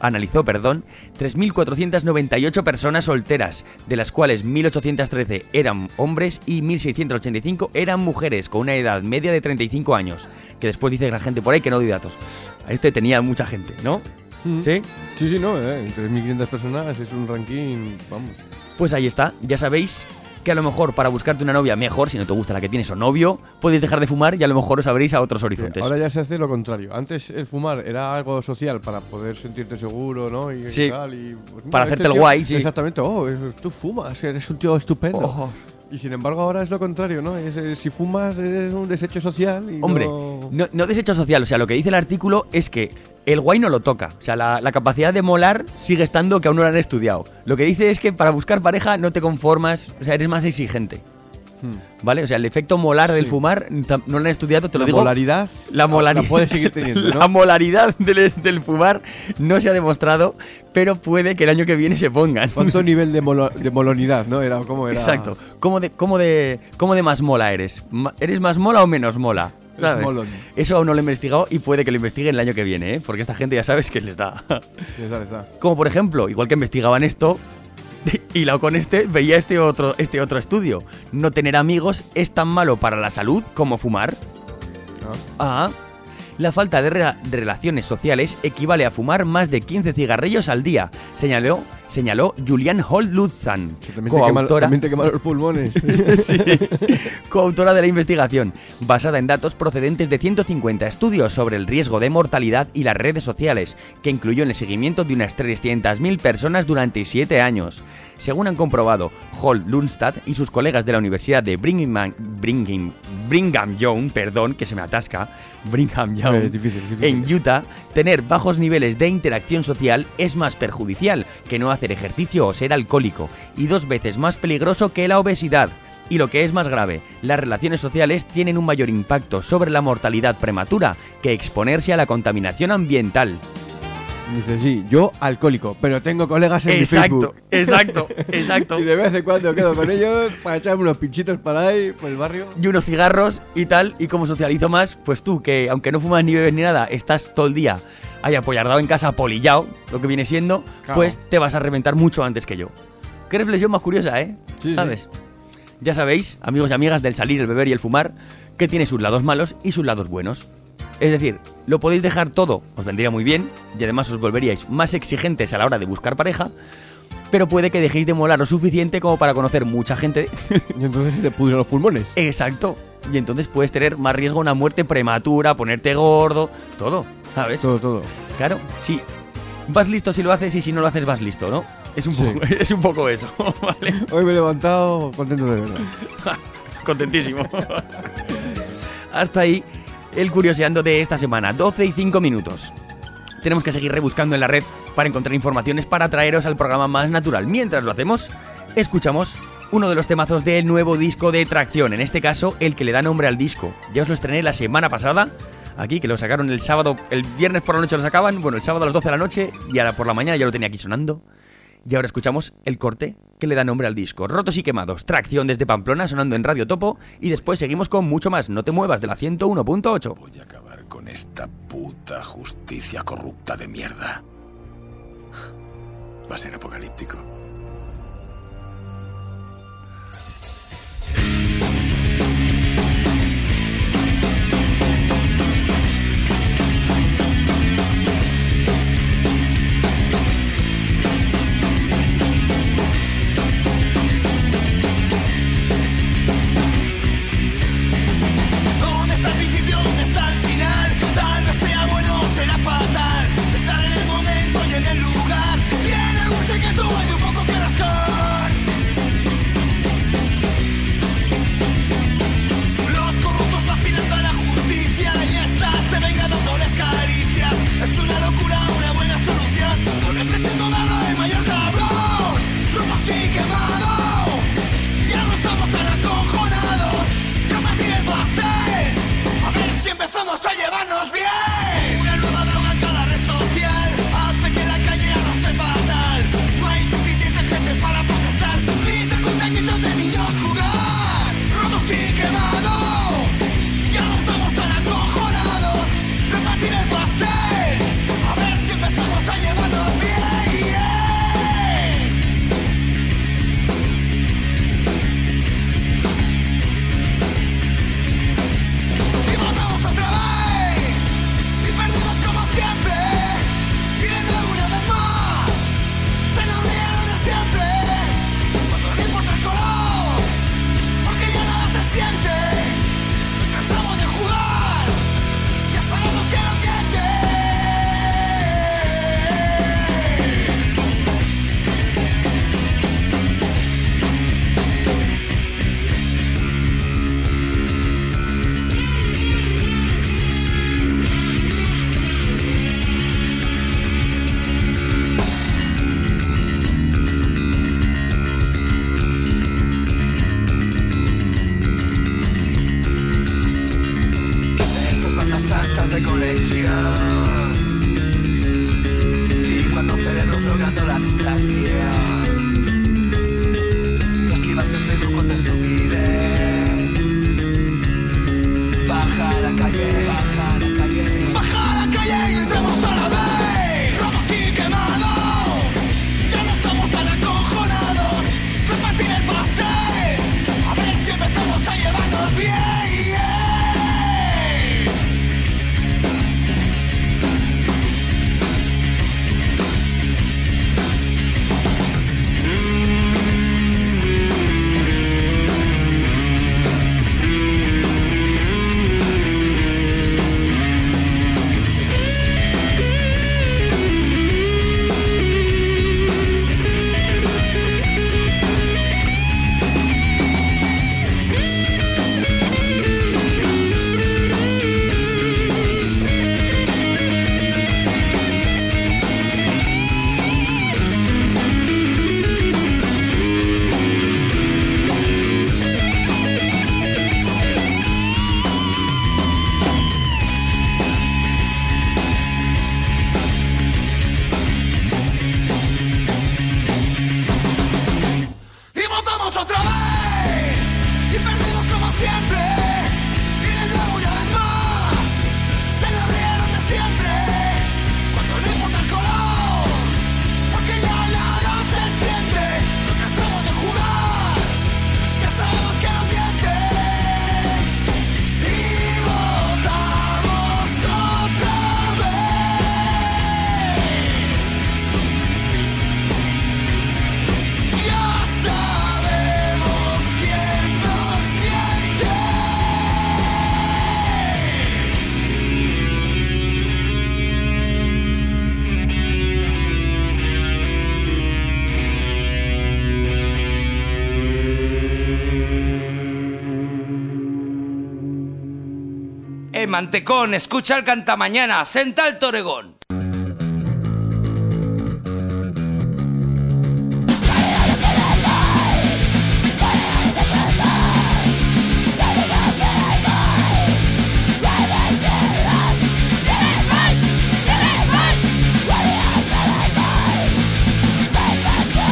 S6: 3.498 personas solteras, de las cuales 1.813 eran hombres y 1.685 eran mujeres, con una edad media de 35 años. Que después dice la gente por ahí que no doy datos. A este tenía mucha gente, ¿no? ¿Sí?
S2: Sí, no, 3.500 personas es un ranking, vamos.
S6: Pues ahí está, ya sabéis que a lo mejor para buscarte una novia mejor, si no te gusta la que tienes o novio, podéis dejar de fumar y a lo mejor os abréis a otros horizontes.
S2: Ahora ya se hace lo contrario. Antes el fumar era algo social para poder sentirte seguro, ¿no? Y
S6: sí,
S2: tal, y, pues, mira,
S6: para hacerte el guay, sí.
S2: Exactamente, tú fumas, eres un tío estupendo.
S6: Oh.
S2: Y sin embargo ahora es lo contrario, ¿no? Si fumas es un desecho social y
S6: hombre, no desecho social, o sea, lo que dice el artículo es que el guay no lo toca, o sea, la capacidad de molar sigue estando, que aún no lo han estudiado. Lo que dice es que para buscar pareja no te conformas, o sea, eres más exigente. ¿Vale? O sea, el efecto molar del fumar no lo han estudiado, te lo digo.
S2: La puedes seguir teniendo, ¿no?
S6: La molaridad del fumar no se ha demostrado, pero puede que el año que viene se pongan.
S2: ¿Cuánto nivel de molonidad, no? ¿Cómo era?
S6: Exacto. ¿Cómo de más mola eres? ¿Eres más mola o menos mola? ¿Sabes? Eso aún no lo he investigado y puede que lo investiguen el año que viene, ¿eh? Porque esta gente ya sabes que les da.
S2: Les da.
S6: Como por ejemplo, igual que investigaban esto, y con veía este otro estudio. No tener amigos es tan malo para la salud como fumar. La falta de relaciones sociales equivale a fumar más de 15 cigarrillos al día, señaló Julian Holt-Lutzan,
S2: también te queman los pulmones.
S6: Sí, coautora de la investigación, basada en datos procedentes de 150 estudios sobre el riesgo de mortalidad y las redes sociales, que incluyó en el seguimiento de unas 300.000 personas durante 7 años. Según han comprobado Holt-Lundstad y sus colegas de la Universidad de Brigham Young, en Utah, tener bajos niveles de interacción social es más perjudicial que no hacer ejercicio o ser alcohólico, y 2 veces más peligroso que la obesidad. Y lo que es más grave, las relaciones sociales tienen un mayor impacto sobre la mortalidad prematura que exponerse a la contaminación ambiental.
S2: Dice, sí, yo alcohólico, pero tengo colegas en mi Facebook.
S6: Exacto.
S2: Y de vez en cuando quedo con ellos para echarme unos pinchitos para ahí, por el barrio.
S6: Y unos cigarros y tal, y como socializo más, pues tú, que aunque no fumas ni bebes ni nada, estás todo el día ahí apoyardado en casa, polillao, lo que viene siendo, claro, pues te vas a reventar mucho antes que yo. Qué reflexión más curiosa, ¿eh?
S2: Sí,
S6: ¿sabes? Sí. Ya sabéis, amigos y amigas, del salir, el beber y el fumar, que tiene sus lados malos y sus lados buenos. Es decir, lo podéis dejar todo, os vendría muy bien, y además os volveríais más exigentes a la hora de buscar pareja, pero puede que dejéis de molar lo suficiente como para conocer mucha gente.
S2: Y entonces se te pudren los pulmones.
S6: Exacto. Y entonces puedes tener más riesgo a una muerte prematura, ponerte gordo, todo, ¿sabes?
S2: Todo.
S6: Claro, sí. Vas listo si lo haces y si no lo haces vas listo, ¿no? Es un poco eso, ¿vale?
S2: Hoy me he levantado contento de verdad.
S6: Contentísimo. Hasta ahí el curioseando de esta semana, 12:05. Tenemos que seguir rebuscando en la red para encontrar informaciones para traeros al programa más natural. Mientras lo hacemos, escuchamos uno de los temazos del nuevo disco de Tracción, en este caso el que le da nombre al disco. Ya os lo estrené la semana pasada, aquí, que lo sacaron el sábado, el viernes por la noche lo sacaban, bueno, el sábado a las 12 de la noche y ahora por la mañana ya lo tenía aquí sonando. Y ahora escuchamos el corte que le da nombre al disco. Rotos y Quemados, Tracción desde Pamplona, sonando en Radio Topo. Y después seguimos con mucho más. No te muevas, de la 101.8.
S14: Voy a acabar con esta puta justicia corrupta de mierda. Va a ser apocalíptico.
S13: ¿Dónde está el principio? ¿Dónde está el final? Tal vez sea bueno o será fatal. Estar en el momento y en el lugar. Tiene algún secreto, hay un poco que rascar. Los corruptos vacilan a la justicia y esta se venga dándoles caricias. Es una locura, una buena solución. Ponerse siendo dado el mayor cabrón. Rotos y quemados. Ya no estamos tan acojonados. Repartir el pastel. A ver si empezamos a llevarnos bien. Una nueva droga en cada red social hace que la calle ya no esté fatal. No hay suficiente gente para protestar ni circunstancias de niños jugar. Rotos y quemados. Ya no estamos tan acojonados. Repartir el pastel. A ver si empezamos a llevarnos bien. Y votamos otra vez. Y perdimos como siempre. Y de nuevo una vez más. Se nos rieron de siempre. Cuando no importa el color. Porque ya nada se siente. Nos cansamos de jugar. Ya sabemos que no miente. Esas bandas anchas de conexión. Y cuando cerebros logrando la distracción. No esquivas el Facebook con tu estupidez. Baja a la calle, baja a la calle. Baja a la calle y gritemos a la vez. Rotos y quemados. Ya no estamos tan acojonados. Repartir el pastel. A ver si empezamos a llevarnos bien. Y votamos otra vez. Y perdimos como siempre. Y de nuevo una vez más. Se nos rieron de siempre. Cuando no importa el color. Porque ya nada se siente. Nos cansamos de jugar. Ya sabemos que nos mienten. Y votamos otra vez. Ya sabemos quién nos miente.
S15: Mantecón, escucha el cantamañana, senta el Toregón.
S13: Bye.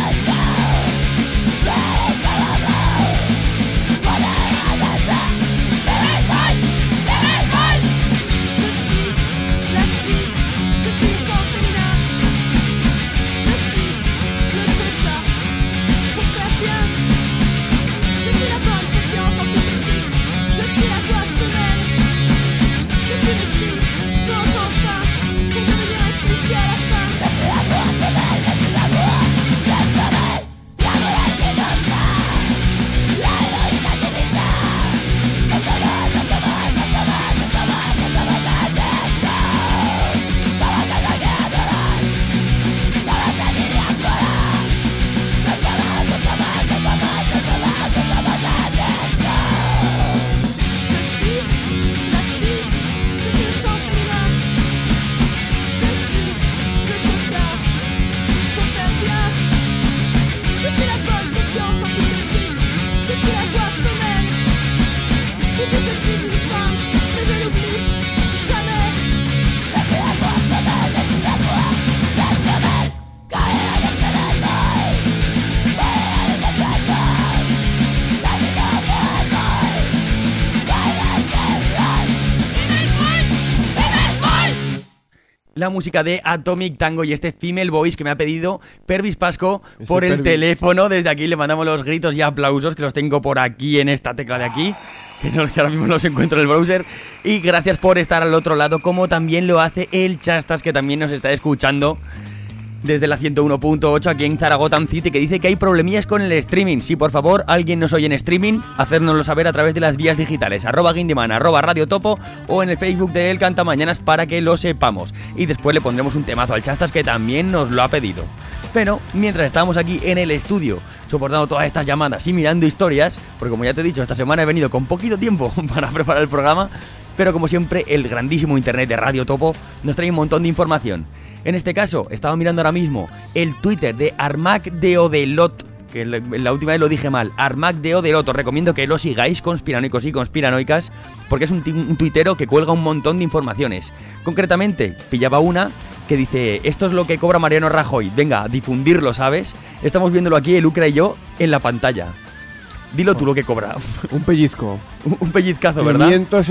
S6: La música de Atomic Tango y este Female Voice que me ha pedido Pervis Pasco por el
S2: Pervis.
S6: teléfono. Desde aquí le mandamos los gritos y aplausos que los tengo por aquí en esta tecla de aquí, que ahora mismo los encuentro en el browser. Y gracias por estar al otro lado, como también lo hace el Chastas, que también nos está escuchando desde la 101.8 aquí en Zaragoza City, que dice que hay problemillas con el streaming. Sí, por favor, alguien nos oye en streaming, hacérnoslo saber a través de las vías digitales, @Guindiman, @Radio Topo o en el Facebook de El Cantamañanas para que lo sepamos. Y después le pondremos un temazo al Chastas que también nos lo ha pedido. Pero mientras estábamos aquí en el estudio soportando todas estas llamadas y mirando historias, porque como ya te he dicho, esta semana he venido con poquito tiempo para preparar el programa, pero como siempre el grandísimo internet de Radio Topo nos trae un montón de información. En este caso, estaba mirando ahora mismo el Twitter de Armac de Odelot, que la última vez lo dije mal, Armac de Odelot. Os recomiendo que lo sigáis, conspiranoicos y conspiranoicas, porque es un tuitero que cuelga un montón de informaciones. Concretamente, pillaba una que dice: esto es lo que cobra Mariano Rajoy, venga, a difundirlo, ¿sabes? Estamos viéndolo aquí, el Ucra y yo, en la pantalla. Dilo tú lo que cobra.
S2: Un pellizco.
S6: Un pellizcazo, ¿verdad?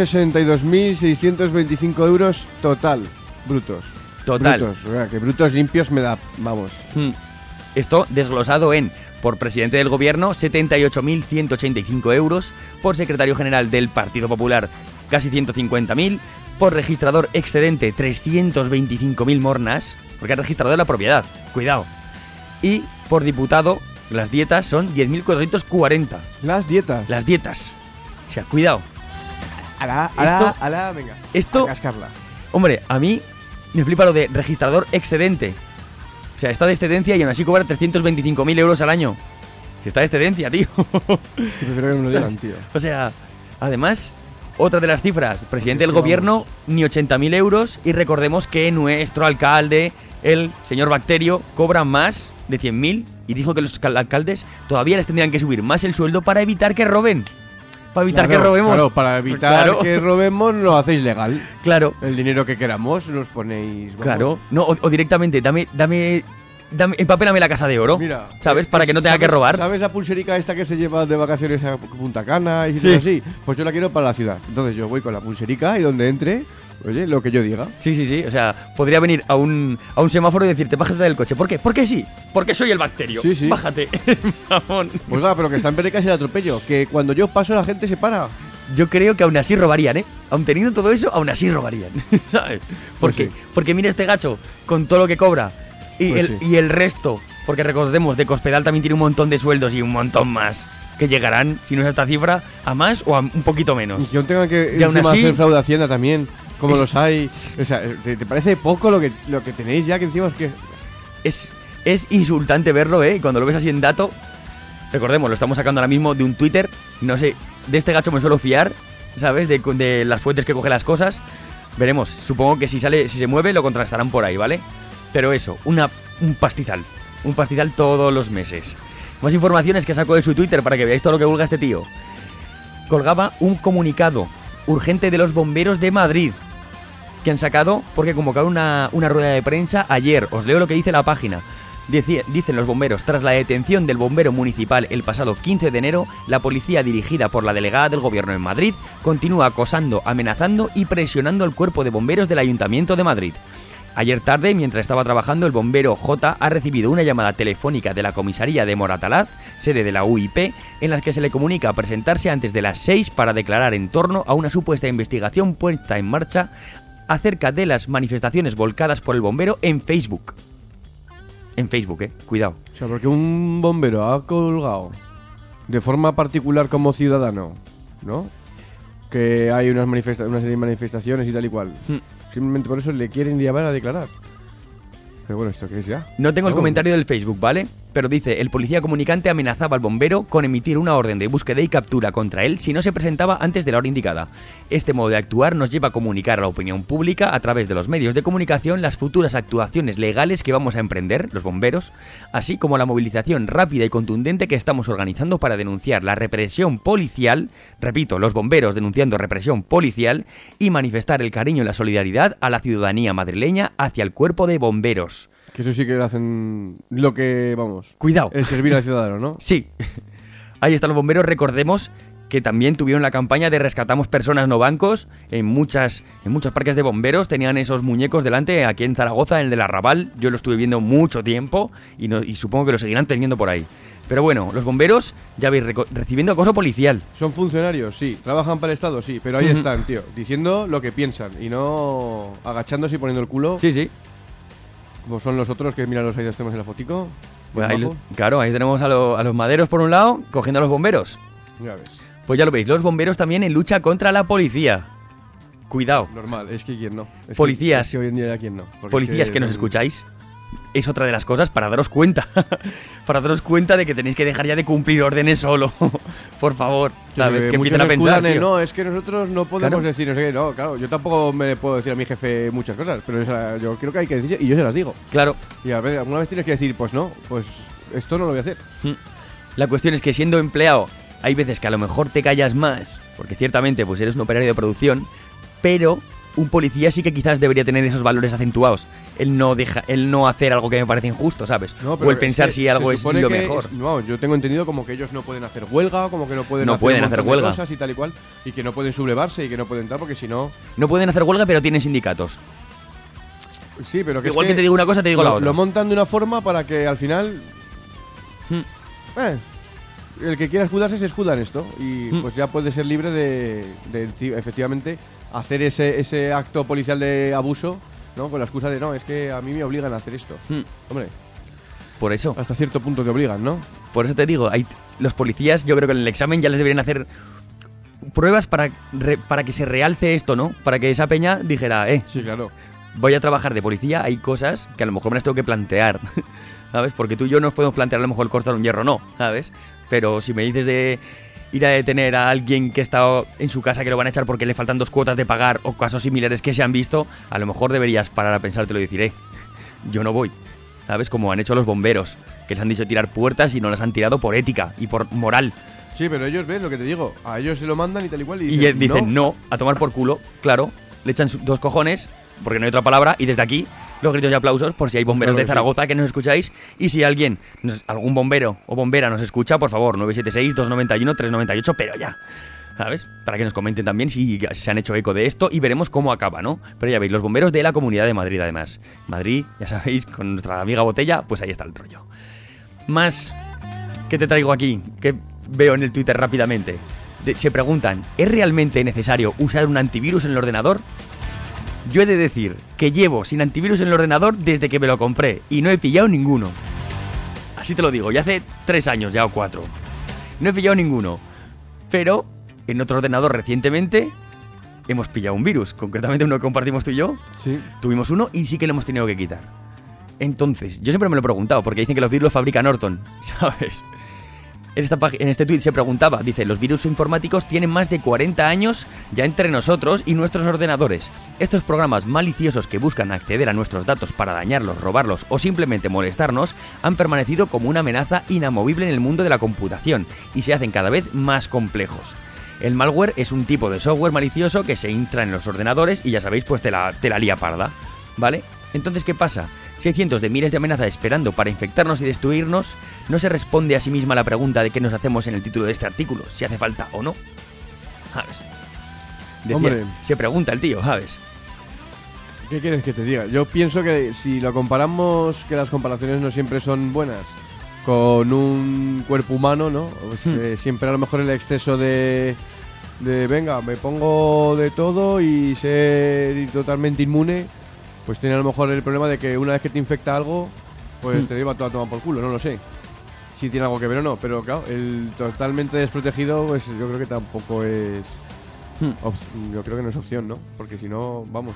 S2: 562.625 euros total, brutos.
S6: Total.
S2: Brutos, o sea, que brutos limpios me da, vamos.
S6: Esto desglosado en: por presidente del gobierno, 78.185 euros; por secretario general del Partido Popular, casi 150.000; por registrador excedente, 325.000 mornas, porque ha registrado la propiedad, cuidado; y por diputado, las dietas son 10.440.
S2: ¿Las dietas?
S6: Las dietas. O sea, cuidado.
S2: Venga.
S6: Esto,
S2: a cascarla.
S6: Hombre, a mí me flipa lo de registrador excedente. O sea, está de excedencia y aún así cobra 325.000 euros al año. Si está de excedencia, tío.
S2: Es que prefiero que me lo digan, tío.
S6: O sea, además, otra de las cifras, presidente del gobierno, ni 80.000 euros. Y recordemos que nuestro alcalde, el señor Bacterio, cobra más de 100.000 y dijo que los alcaldes todavía les tendrían que subir más el sueldo para evitar que roben. Para evitar que robemos.
S2: Claro, para evitar que robemos lo hacéis legal.
S6: Claro.
S2: El dinero que queramos nos ponéis. Vamos.
S6: Claro. No, o directamente, dame, empapélame la casa de oro.
S2: Mira,
S6: ¿sabes? Para que no tenga que robar.
S2: ¿Sabes la pulserica esta que se lleva de vacaciones a Punta Cana y cosas así? Pues yo la quiero para la ciudad. Entonces yo voy con la pulserica y donde entre, oye, lo que yo diga.
S6: Sí. O sea, podría venir a un semáforo y decirte: bájate del coche. ¿Por qué? Porque sí. Porque soy el Bacterio.
S2: Sí.
S6: Bájate. Mamón.
S2: Oiga, pero que está en Pericas el atropello. Que cuando yo paso la gente se para.
S6: Yo creo que aún así robarían, ¿eh? Aún teniendo todo eso, aún así robarían. ¿Sabes? ¿Por qué? Porque mira este gacho con todo lo que cobra. Y,
S2: Pues
S6: y el resto, porque recordemos, de Cospedal también tiene un montón de sueldos y un montón más, que llegarán, si no es esta cifra, a más o a un poquito menos.
S2: Yo tengo que
S6: y aún así,
S2: hacer fraude a Hacienda también, como los hay. O sea, ¿te parece poco lo que tenéis ya? Que encima es que...
S6: Es insultante verlo, ¿eh? Y cuando lo ves así en dato, recordemos, lo estamos sacando ahora mismo de un Twitter, no sé, de este gacho me suelo fiar, ¿sabes? De las fuentes que coge las cosas. Veremos, supongo que si se mueve lo contrastarán por ahí, ¿vale? Pero eso, un pastizal todos los meses. Más informaciones que sacó de su Twitter para que veáis todo lo que vulga este tío. Colgaba un comunicado urgente de los bomberos de Madrid, que han sacado porque convocaron una rueda de prensa ayer. Os leo lo que dice la página. Dicen los bomberos: tras la detención del bombero municipal el pasado 15 de enero, la policía dirigida por la delegada del gobierno en Madrid continúa acosando, amenazando y presionando al cuerpo de bomberos del Ayuntamiento de Madrid. Ayer tarde, mientras estaba trabajando, el bombero J ha recibido una llamada telefónica de la comisaría de Moratalaz, sede de la UIP, en la que se le comunica presentarse antes de las 6 para declarar en torno a una supuesta investigación puesta en marcha acerca de las manifestaciones volcadas por el bombero en Facebook. En Facebook, cuidado.
S2: O sea, porque un bombero ha colgado de forma particular como ciudadano, ¿no? Que hay una serie de manifestaciones y tal y cual. Simplemente por eso le quieren llevar a declarar. Pero bueno, ¿esto qué es ya?
S6: No tengo el comentario del Facebook, ¿vale? pero dice, el policía comunicante amenazaba al bombero con emitir una orden de búsqueda y captura contra él si no se presentaba antes de la hora indicada. Este modo de actuar nos lleva a comunicar a la opinión pública a través de los medios de comunicación las futuras actuaciones legales que vamos a emprender, los bomberos, así como la movilización rápida y contundente que estamos organizando para denunciar la represión policial, repito, los bomberos denunciando represión policial, y manifestar el cariño y la solidaridad a la ciudadanía madrileña hacia el cuerpo de bomberos.
S2: Que eso sí que hacen lo que, vamos...
S6: Cuidado.
S2: El servir al ciudadano, ¿no?
S6: Sí. Ahí están los bomberos. Recordemos que también tuvieron la campaña de rescatamos personas no bancos. En muchos parques de bomberos tenían esos muñecos delante. Aquí en Zaragoza, en el del Arrabal, yo lo estuve viendo mucho tiempo y supongo que lo seguirán teniendo por ahí. Pero bueno, los bomberos ya veis recibiendo acoso policial.
S2: Son funcionarios, sí. Trabajan para el Estado, sí. Pero ahí están, tío, diciendo lo que piensan y no agachándose y poniendo el culo.
S6: Sí, sí.
S2: Como son los otros que miran los ahí tenemos en la fotico.
S6: Pues claro, ahí tenemos a los maderos por un lado, cogiendo a los bomberos.
S2: Ya ves.
S6: Pues ya lo veis, los bomberos también en lucha contra la policía. Cuidado.
S2: Normal, es que quién no.
S6: Policías.
S2: Es que hoy en día ya quién no.
S6: Policías que nos escucháis. Es otra de las cosas para daros cuenta. Para daros cuenta de que tenéis que dejar ya de cumplir órdenes solo. Por favor. ¿Sabes? Que empiecen a pensar.
S2: No, es que nosotros no podemos decir, no sé qué. No, claro, yo tampoco me puedo decir a mi jefe muchas cosas, pero yo creo que hay que decir y yo se las digo.
S6: Claro.
S2: Y a ver, alguna vez tienes que decir, pues no, pues esto no lo voy a hacer.
S6: La cuestión es que siendo empleado, hay veces que a lo mejor te callas más, porque ciertamente pues eres un operario de producción, pero un policía sí que quizás debería tener esos valores acentuados. El no hacer algo que me parece injusto, ¿sabes?
S2: No,
S6: o el pensar si algo es lo mejor.
S2: No, yo tengo entendido como que ellos no pueden hacer huelga, como que no pueden
S6: hacer huelga.
S2: Cosas y tal y cual, y que no pueden sublevarse y que no pueden tal, porque si no...
S6: No pueden hacer huelga, pero tienen sindicatos.
S2: Sí, pero que
S6: igual que te digo una cosa, te digo la otra.
S2: Lo montan de una forma para que al final... el que quiera escudarse se escuda en esto. Y pues ya puede ser libre de efectivamente hacer ese acto policial de abuso, ¿no? Con la excusa de, no, es que a mí me obligan a hacer esto. Hombre,
S6: por eso.
S2: Hasta cierto punto te obligan, ¿no?
S6: Por eso te digo, los policías, yo creo que en el examen ya les deberían hacer pruebas para que se realce esto, ¿no? Para que esa peña dijera,
S2: sí, claro,
S6: voy a trabajar de policía, hay cosas que a lo mejor me las tengo que plantear, ¿sabes? Porque tú y yo nos podemos plantear a lo mejor el cortar un hierro, no, ¿sabes? Pero si me dices de ir a detener a alguien que está en su casa que lo van a echar porque le faltan 2 cuotas de pagar o casos similares que se han visto, a lo mejor deberías parar a pensártelo y decir, yo no voy, ¿sabes? Como han hecho los bomberos, que les han dicho tirar puertas y no las han tirado por ética y por moral.
S2: Sí, pero ellos ven lo que te digo, a ellos se lo mandan y tal y cual
S6: y dicen no, a tomar por culo, claro, le echan 2 cojones, porque no hay otra palabra, y desde aquí los gritos y aplausos por si hay bomberos de Zaragoza que nos escucháis, y si algún bombero o bombera nos escucha, por favor, 976-291-398, pero ya, ¿sabes? Para que nos comenten también si se han hecho eco de esto y veremos cómo acaba, ¿no? Pero ya veis, los bomberos de la Comunidad de Madrid, además. Madrid, ya sabéis, con nuestra amiga Botella, pues ahí está el rollo. Más, ¿qué te traigo aquí? Que veo en el Twitter rápidamente. Se preguntan, ¿es realmente necesario usar un antivirus en el ordenador? Yo he de decir que llevo sin antivirus en el ordenador desde que me lo compré y no he pillado ninguno. Así te lo digo, ya hace 3 años ya o 4. No he pillado ninguno. Pero en otro ordenador recientemente hemos pillado un virus, concretamente uno que compartimos tú y yo.
S2: Sí.
S6: Tuvimos uno y sí que lo hemos tenido que quitar. Entonces, yo siempre me lo he preguntado, porque dicen que los virus los fabrica Norton, ¿sabes? En este tweet se preguntaba, dice, los virus informáticos tienen más de 40 años ya entre nosotros y nuestros ordenadores. Estos programas maliciosos que buscan acceder a nuestros datos para dañarlos, robarlos o simplemente molestarnos han permanecido como una amenaza inamovible en el mundo de la computación y se hacen cada vez más complejos. El malware es un tipo de software malicioso que se entra en los ordenadores y ya sabéis, pues te la lía parda, ¿vale? Entonces, ¿qué pasa? Si hay cientos de miles de amenazas esperando para infectarnos y destruirnos, no se responde a sí misma la pregunta de qué nos hacemos en el título de este artículo, si hace falta o no. ¿Sabes?
S2: Hombre,
S6: se pregunta el tío, ¿sabes?
S2: ¿Qué quieres que te diga? Yo pienso que si lo comparamos, que las comparaciones no siempre son buenas, con un cuerpo humano, ¿no? Pues, siempre a lo mejor el exceso de venga, me pongo de todo y ser totalmente inmune, pues tiene a lo mejor el problema de que una vez que te infecta algo, pues te lleva todo a tomar por culo, no lo sé. Si tiene algo que ver o no, pero claro, el totalmente desprotegido, pues yo creo que tampoco es... yo creo que no es opción, ¿no? Porque si no, vamos...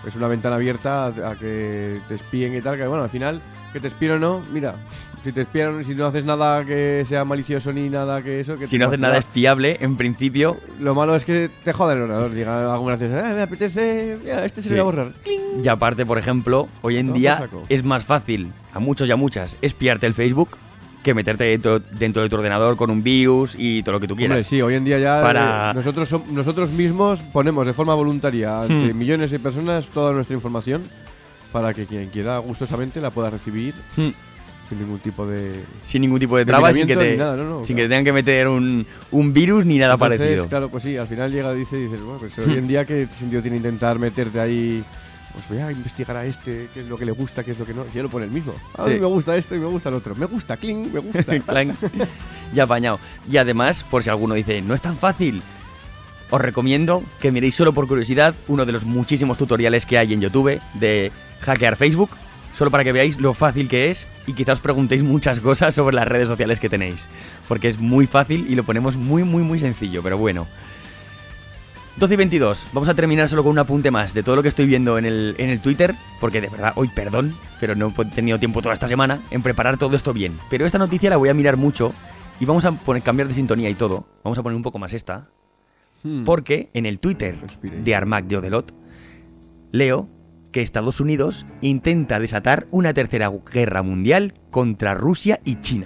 S2: es una ventana abierta a que te espíen y tal, que bueno, al final, que te espíen o no, mira, si te espían, si no haces nada que sea malicioso ni nada que eso... Que
S6: si no haces nada espiable, en principio...
S2: Lo malo es que te joda el ordenador, diga algunas veces, me apetece, mira, este se lo voy a borrar.
S6: Y aparte, por ejemplo, hoy en día es más fácil, a muchos y a muchas, espiarte el Facebook que meterte dentro de tu ordenador con un virus y todo lo que tú quieras.
S2: Hombre, sí, hoy en día ya nosotros mismos ponemos de forma voluntaria ante millones de personas toda nuestra información para que quien quiera gustosamente la pueda recibir sin ningún tipo de
S6: trabas, sin que te tengan que meter un virus ni nada parecido.
S2: Claro, pues sí, al final dices, bueno, pues hoy en día qué sentido tiene intentar meterte ahí. Pues voy a investigar a este, qué es lo que le gusta, qué es lo que no. Si ya lo pone el mismo. A mí me gusta esto y me gusta el otro. Me gusta, cling, me gusta.
S6: Clang. Ya apañado. Y además, por si alguno dice, no es tan fácil, os recomiendo que miréis solo por curiosidad uno de los muchísimos tutoriales que hay en YouTube de hackear Facebook, solo para que veáis lo fácil que es y quizá os preguntéis muchas cosas sobre las redes sociales que tenéis. Porque es muy fácil y lo ponemos muy, muy, muy sencillo, pero bueno. 12 y 22, vamos a terminar solo con un apunte más de todo lo que estoy viendo en el Twitter, porque de verdad, hoy perdón, pero no he tenido tiempo toda esta semana en preparar todo esto bien. Pero esta noticia la voy a mirar mucho y vamos a cambiar de sintonía y todo. Vamos a poner un poco más esta, porque en el Twitter de Armag de Odelot leo que Estados Unidos intenta desatar una tercera guerra mundial contra Rusia y China.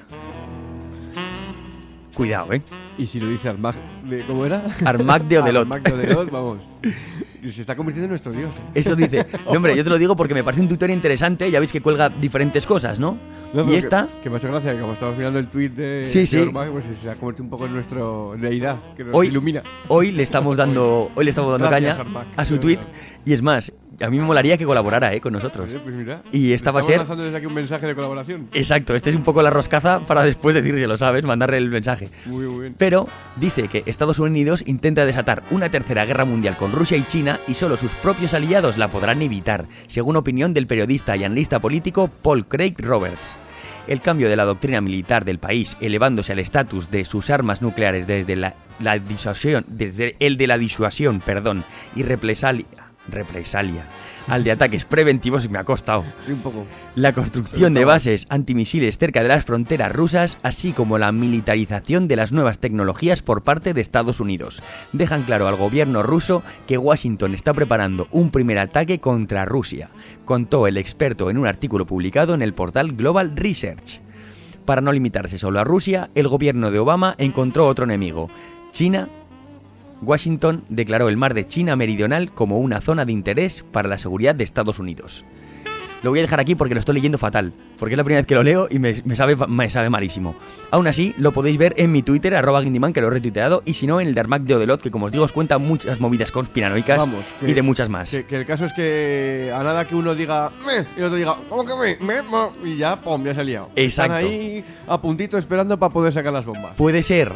S6: Cuidado,
S2: Y si lo dice Armag ¿cómo era?
S6: Armag de Odelot.
S2: Armag de Odelot, vamos. Se está convirtiendo en nuestro dios.
S6: Eso dice. No, hombre, yo te lo digo porque me parece un Twitter interesante. Ya veis que cuelga diferentes cosas, ¿no?
S2: Y esta... Que me ha hecho gracia, que como estamos mirando el tweet de Armag, pues se ha convertido un poco en nuestro deidad, que nos ilumina.
S6: Hoy le estamos dando caña
S2: Armag,
S6: a su tweet. Y es más, a mí me molaría que colaborara con nosotros.
S2: Pues mira,
S6: y esta va a ser...
S2: Estamos lanzando desde aquí un mensaje de colaboración.
S6: Exacto, este es un poco la roscaza para después decírselo, ¿sabes? Mandarle el mensaje.
S2: Muy bien.
S6: Pero dice que Estados Unidos intenta desatar una tercera guerra mundial con Rusia y China y solo sus propios aliados la podrán evitar, según opinión del periodista y analista político Paul Craig Roberts. El cambio de la doctrina militar del país, elevándose al estatus de sus armas nucleares desde el de la disuasión, y represalia al de ataques preventivos, y me ha costado.
S2: Sí, un poco.
S6: La construcción de bases antimisiles cerca de las fronteras rusas, así como la militarización de las nuevas tecnologías por parte de Estados Unidos, dejan claro al gobierno ruso que Washington está preparando un primer ataque contra Rusia, contó el experto en un artículo publicado en el portal Global Research. Para no limitarse solo a Rusia, el gobierno de Obama encontró otro enemigo, China. Washington declaró el mar de China Meridional como una zona de interés para la seguridad de Estados Unidos. Lo voy a dejar aquí porque lo estoy leyendo fatal, porque es la primera vez que lo leo y me sabe malísimo. Aún así, lo podéis ver en mi Twitter, @Guindyman, que lo he retuiteado, y si no, en el de Armag de Odelot, que como os digo, os cuenta muchas movidas conspiranoicas y de muchas más.
S2: Que el caso es que a nada que uno diga y el otro diga, ¿cómo que me? Y ya, pum, ya se ha liado.
S6: Exacto.
S2: Están ahí a puntito esperando para poder sacar las bombas.
S6: Puede ser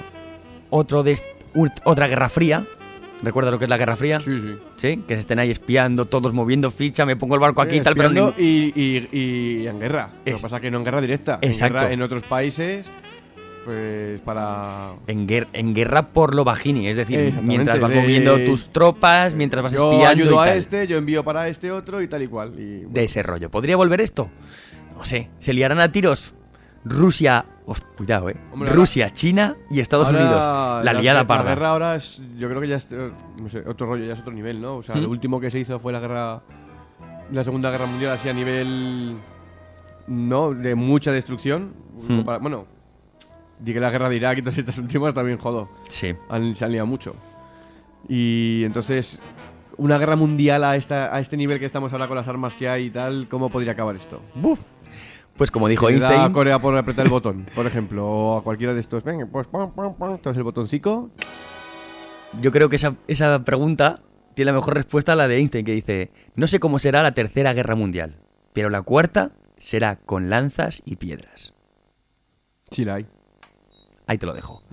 S6: otra guerra fría. ¿Recuerdas lo que es la Guerra Fría? Sí. Que se estén ahí espiando, todos moviendo ficha, me pongo el barco aquí y tal, pero
S2: y en guerra. Lo que pasa es que no en guerra directa.
S6: Exacto.
S2: En otros países, pues para...
S6: En guerra por lo bajini, es decir, mientras vas moviendo tus tropas, mientras vas espiando.
S2: Yo ayudo a este, yo envío para este otro y tal y cual. Y,
S6: de ese rollo. ¿Podría volver esto? No sé. ¿Se liarán a tiros? Rusia, cuidado, Hombre, Rusia, China y Estados Unidos. La liada parda.
S2: La guerra ahora es, yo creo que ya es, no sé, otro rollo, ya es otro nivel, ¿no? O sea, lo último que se hizo fue la Segunda Guerra Mundial, así a nivel, no, de mucha destrucción. Bueno, di que la guerra de Irak y todas estas últimas también jodo.
S6: Sí.
S2: Se han liado mucho. Y entonces, una guerra mundial a este nivel que estamos ahora con las armas que hay y tal, ¿cómo podría acabar esto?
S6: ¡Buf! Pues como dijo
S2: Einstein...
S6: Einstein...
S2: a Corea por apretar el botón, por ejemplo, o a cualquiera de estos. Venga, pues entonces el botoncito.
S6: Yo creo que esa pregunta tiene la mejor respuesta a la de Einstein, que dice: no sé cómo será la tercera guerra mundial, pero la cuarta será con lanzas y piedras.
S2: Sí la hay.
S6: Ahí te lo dejo.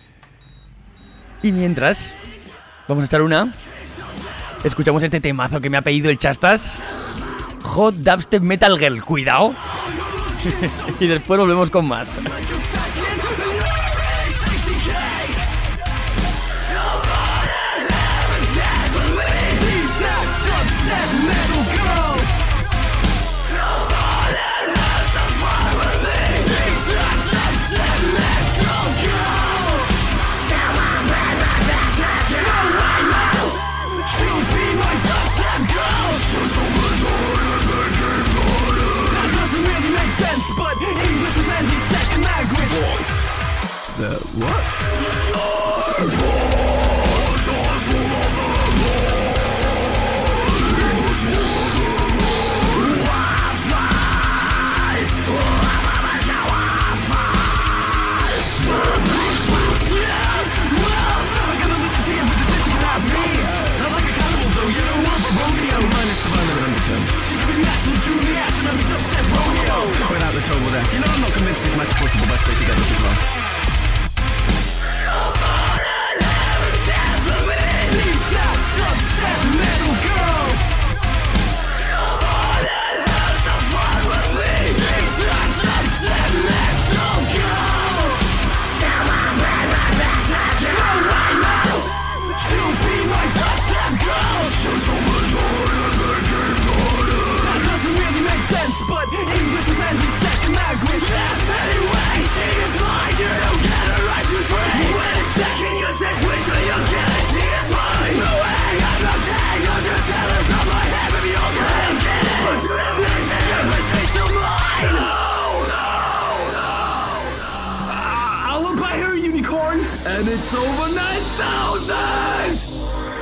S6: Y mientras, vamos a echar una. Escuchamos este temazo que me ha pedido el Chastas. Hot Dubstep Metal Girl, cuidado. Y después volvemos con más.
S13: Metal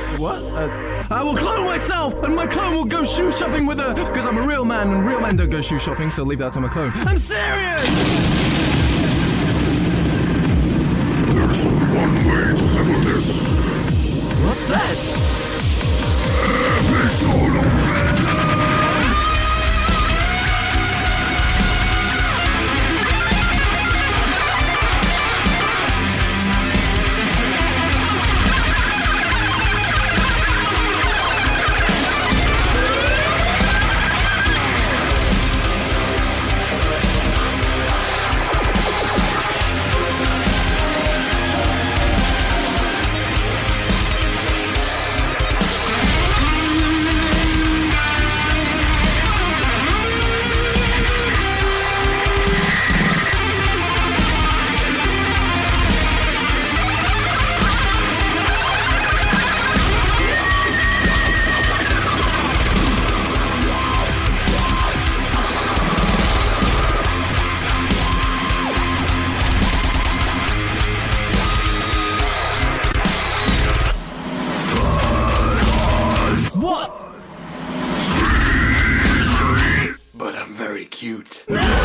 S16: What? I will clone myself, and my clone will go shoe shopping with her, because I'm a real man, and real men don't go shoe shopping, so leave that to my clone. I'm serious!
S14: There's only one way to settle this.
S16: What's that?
S14: Episode of Better!
S16: Cute.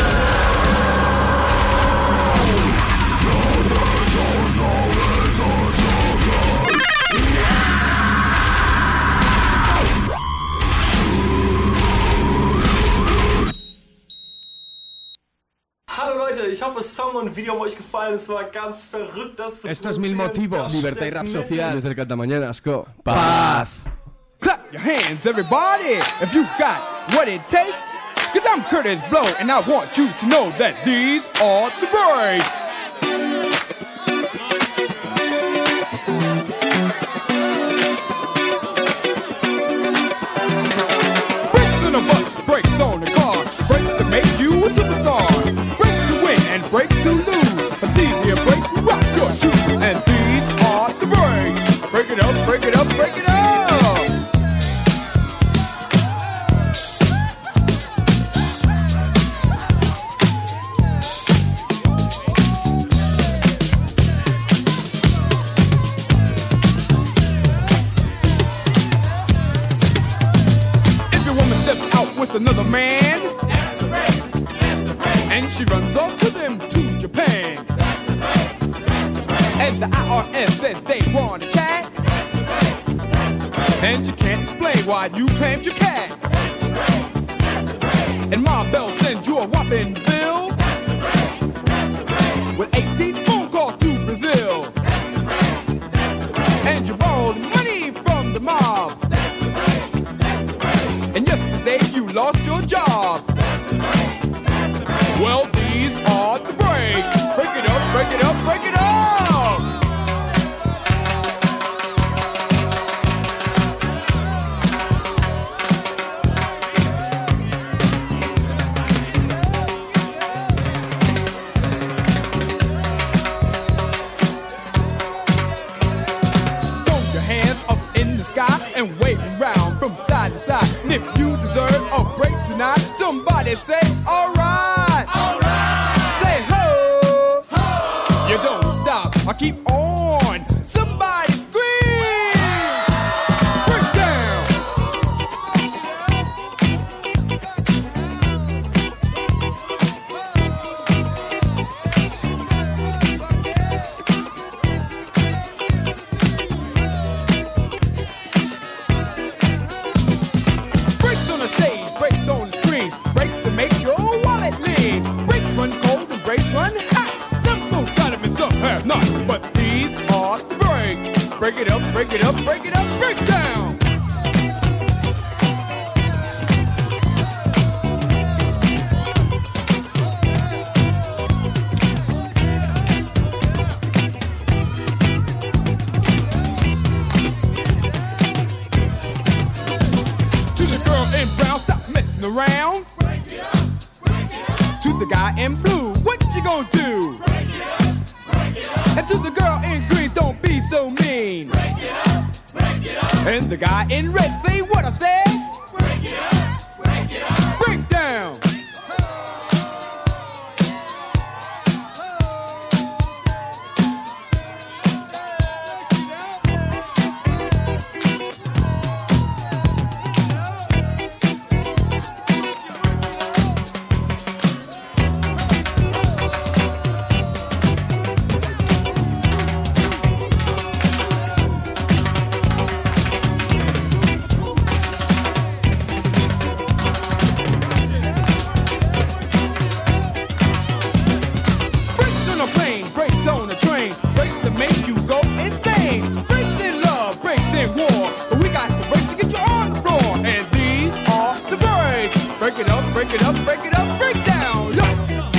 S17: Hallo Leute, ich hoffe, das Song und Video haben euch gefallen. Es war ganz verrückt, das zu
S2: Esto es Mil Motivos. Libertad y rap social. Desde el Cantamañanas.
S3: Paz. Clap your hands, everybody, if you got what it takes. Cause I'm Curtis Blow, and I want you to know that these are the breaks. Brakes on a bus, brakes on the car, brakes to make you a superstar, brakes to win and brakes to lose. But these here brakes rock your shoes, and these are the breaks. Break it up, break it up, break it up. Another man, that's the race, that's the race. And she runs off to them to Japan. That's the race, that's the race. And the IRS says they want to chat. That's the race, that's the race. And you can't explain why you claimed your cat. That's the race, that's the race. And Ma Bell sends you a whopping bill. That's the race, that's the race. With 18 phone calls to Brazil. That's the race, that's the race. And you borrowed money from the mob. That's the race, that's the race. And yesterday you lost your job. That's the breaks, that's the breaks. Well, these are the breaks. Break it up, break it up, break it up. Throw your hands up in the sky and wave around from side to side. And if you deserve a break tonight, somebody say, alright, alright. Say ho, ho. You don't stop, I keep on. Somebody scream, break down. Breaks on the stage, breaks on the screen, breaks to make your wallet lean. Breaks run cold and breaks run hot. Some folks got them and some have not, but these are the breaks. Break it up, break it up, break it up, break down. To the girl in brown, stop messing around. Break it up, break it up. To the guy in blue, what you gonna do? Break it up, break it up. And to the girl in green, don't be so mean. Break it up, break it up. And the guy in red, say what I said. Break it up, break it up. Break down. break it up, break it up, break down. Yo.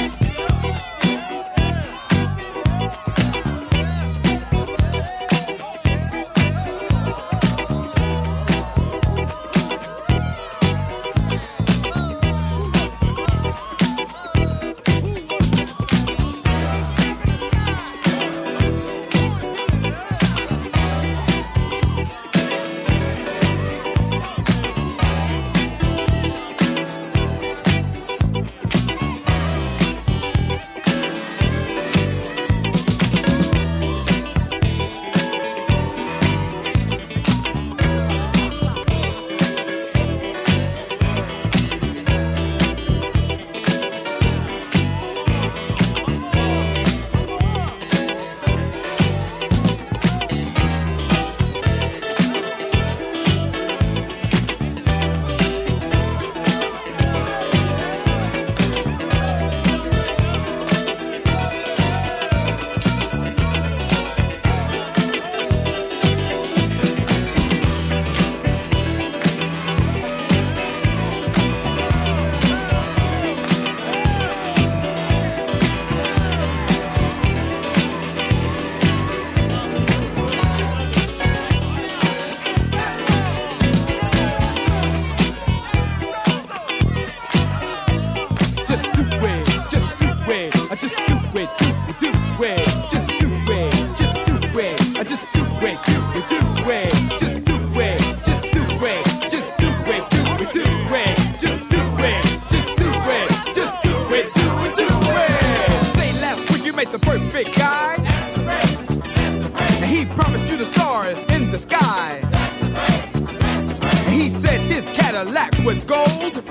S3: Was gold,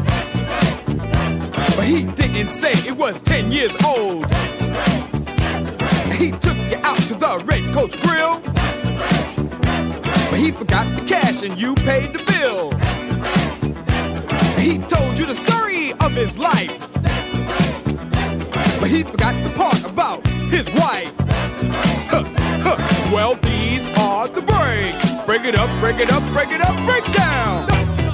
S3: but he didn't say it was 10 years old. He took you out to the Red Coach Grill, but he forgot the cash and you paid the bill. He told you the story of his life, but he forgot the part about his wife. Well, these are the breaks. Break it up, break it up, break it up, break down.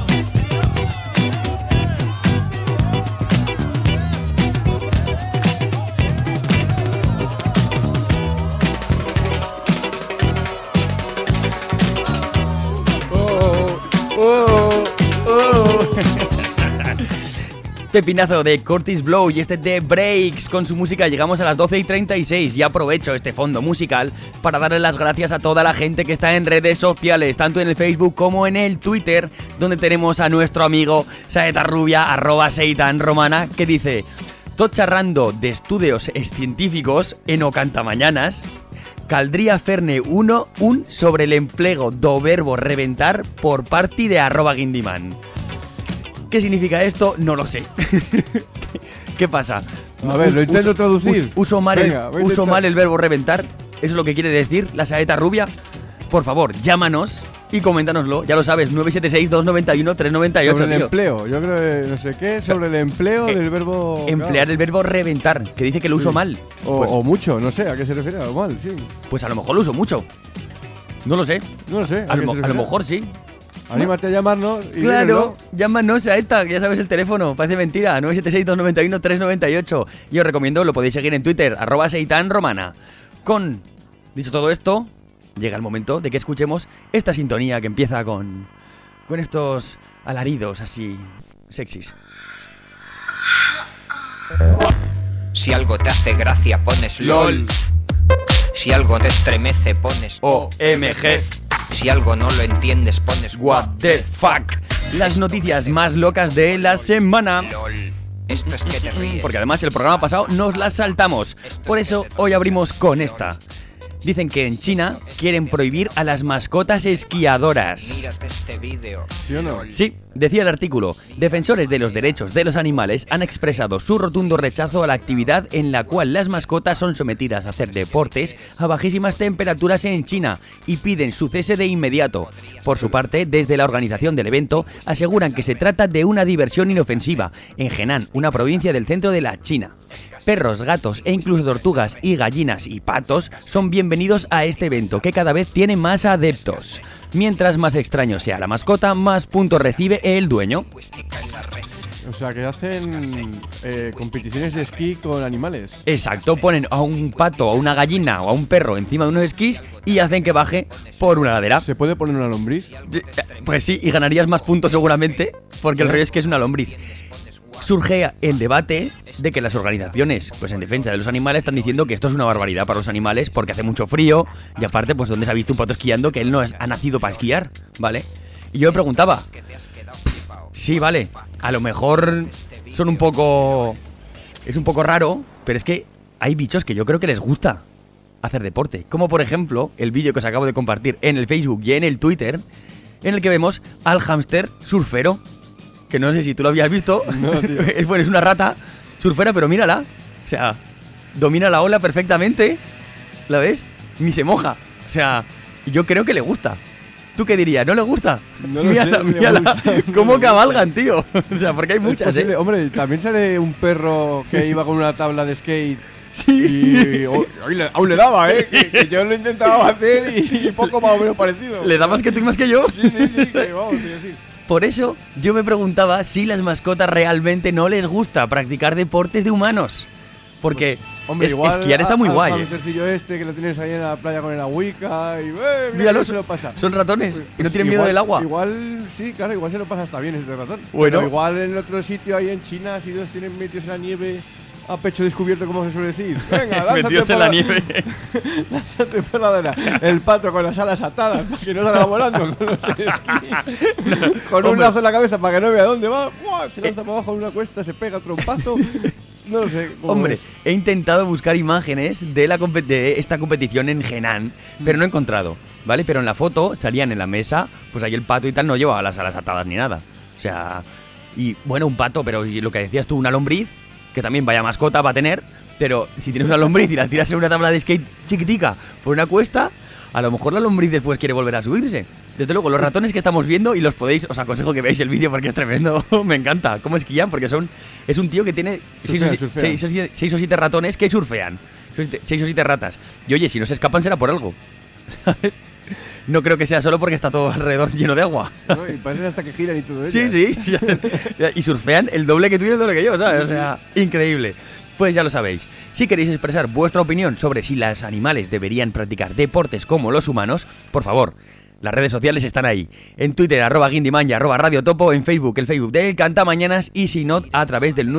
S6: Pepinazo de Curtis Blow y este de Breaks. Con su música llegamos a las 12:36 y aprovecho este fondo musical para darle las gracias a toda la gente que está en redes sociales, tanto en el Facebook como en el Twitter, donde tenemos a nuestro amigo Saeta Rubia, @seitanromana, que dice: tot xerrando d'estudios científicos en o cantamañanas, caldría ferne un sobre el empleo do verbo reventar por parte de @guindiman. ¿Qué significa esto? No lo sé. ¿Qué pasa?
S2: A ver, lo intento traducir.
S6: Uso mal el verbo reventar. ¿Eso es lo que quiere decir la Saeta Rubia? Por favor, llámanos y coméntanoslo. Ya lo sabes, 976-291-398.
S2: Sobre el empleo, yo creo que no sé qué, sobre el empleo del verbo...
S6: Emplear el verbo reventar, que dice que lo uso mal.
S2: O mucho, no sé, ¿a qué se refiere? ¿O mal? Sí.
S6: Pues a lo mejor lo uso mucho. No lo sé.
S2: No lo sé.
S6: A lo mejor sí.
S2: Anímate a llamarnos y
S6: claro,
S2: dímelo.
S6: Llámanos a esta, que ya sabes el teléfono, parece mentira, 976-291-398. Y os recomiendo, lo podéis seguir en Twitter, @seitanromana. Dicho todo esto, llega el momento de que escuchemos esta sintonía que empieza con estos alaridos así sexys.
S18: Si algo te hace gracia pones LOL. Si algo te estremece pones
S6: OMG.
S18: Si algo no lo entiendes pones
S6: What the fuck. Las noticias más locas de la semana.
S18: Esto es que te ríes.
S6: Porque además el programa pasado nos las saltamos. Por eso hoy abrimos con esta. Dicen que en China quieren prohibir a las mascotas esquiadoras.
S18: Mírate este vídeo.
S2: ¿Sí o no?
S6: Sí, decía el artículo. Defensores de los derechos de los animales han expresado su rotundo rechazo a la actividad en la cual las mascotas son sometidas a hacer deportes a bajísimas temperaturas en China y piden su cese de inmediato. Por su parte, desde la organización del evento, aseguran que se trata de una diversión inofensiva en Henan, una provincia del centro de la China. Perros, gatos e incluso tortugas y gallinas y patos son bienvenidos a este evento que cada vez tiene más adeptos. Mientras más extraño sea la mascota, más puntos recibe el dueño.
S2: O sea, que hacen competiciones de esquí con animales.
S6: Exacto, ponen a un pato, a una gallina o a un perro encima de unos esquís y hacen que baje por una ladera.
S2: ¿Se puede poner una lombriz?
S6: Pues sí, y ganarías más puntos seguramente, porque el rollo es que es una lombriz. Surge el debate de que las organizaciones, pues en defensa de los animales, están diciendo que esto es una barbaridad para los animales porque hace mucho frío y aparte, pues donde se ha visto un pato esquiando que él no ha nacido para esquiar, ¿vale? Y yo me preguntaba, sí, vale, a lo mejor son un poco... es un poco raro, pero es que hay bichos que yo creo que les gusta hacer deporte. Como por ejemplo, el vídeo que os acabo de compartir en el Facebook y en el Twitter, en el que vemos al hámster surfero. Que no sé si tú lo habías visto.
S2: No, tío.
S6: Es una rata surfera, pero mírala. O sea, domina la ola perfectamente. ¿La ves? Ni se moja. O sea, yo creo que le gusta. ¿Tú qué dirías? ¿No le gusta?
S2: No lo
S6: mírala,
S2: sé,
S6: mírala.
S2: gusta.
S6: ¿Cómo cabalgan, tío? O sea, porque hay muchas,
S2: ¿eh? Hombre, también sale un perro que iba con una tabla de skate.
S6: Sí.
S2: Y aún le daba, ¿eh? Que yo lo intentaba hacer y poco más o menos parecido.
S6: ¿Le da más que tú y más que yo?
S2: Sí, vamos, es decir.
S6: Por eso yo me preguntaba si las mascotas realmente no les gusta practicar deportes de humanos. Porque
S2: hombre, igual
S6: esquiar está muy guay.
S2: El hamstercillo este que lo tienes ahí en la playa con el agüica y
S6: míralo,
S2: se lo pasa.
S6: Son ratones y no tienen miedo del agua.
S2: Igual, sí, claro, igual se lo pasa hasta bien este ratón.
S6: Bueno.
S2: Pero igual en otro sitio ahí en China, si dos tienen metidos en la nieve a pecho descubierto, como se suele decir. Venga, lánzate
S6: metidos en la nieve.
S2: Lánzate por la ladera. El pato con las alas atadas para que no salga volando con los esquís. Con un lazo en la cabeza para que no vea dónde va. ¡Buah! Se lanza para abajo en una cuesta, se pega trompazo. No lo sé.
S6: Hombre, he intentado buscar imágenes de esta competición en Henan, pero no he encontrado, ¿vale? Pero en la foto salían en la mesa, pues ahí el pato y tal no llevaba las alas atadas ni nada. O sea, y bueno, un pato, pero y lo que decías tú, una lombriz, que también vaya mascota va a tener, pero si tienes una lombriz y la tiras en una tabla de skate chiquitica por una cuesta, a lo mejor la lombriz después quiere volver a subirse. Desde luego, los ratones que estamos viendo, y los podéis, os aconsejo que veáis el vídeo porque es tremendo, me encanta cómo esquían, porque es un tío que tiene 6 o 7 ratones que surfean, 6 o 7 ratas. Y oye, si no se escapan será por algo, ¿sabes? No creo que sea solo porque está todo alrededor lleno de agua.
S2: No, y parece hasta que giran y todo eso.
S6: Sí. Y surfean el doble que tú y el doble que yo, ¿sabes? O sea, increíble. Pues ya lo sabéis. Si queréis expresar vuestra opinión sobre si los animales deberían practicar deportes como los humanos, por favor, las redes sociales están ahí. En Twitter, @guindiman y @radiotopo. En Facebook, el Facebook del Cantamañanas. Y si no, a través del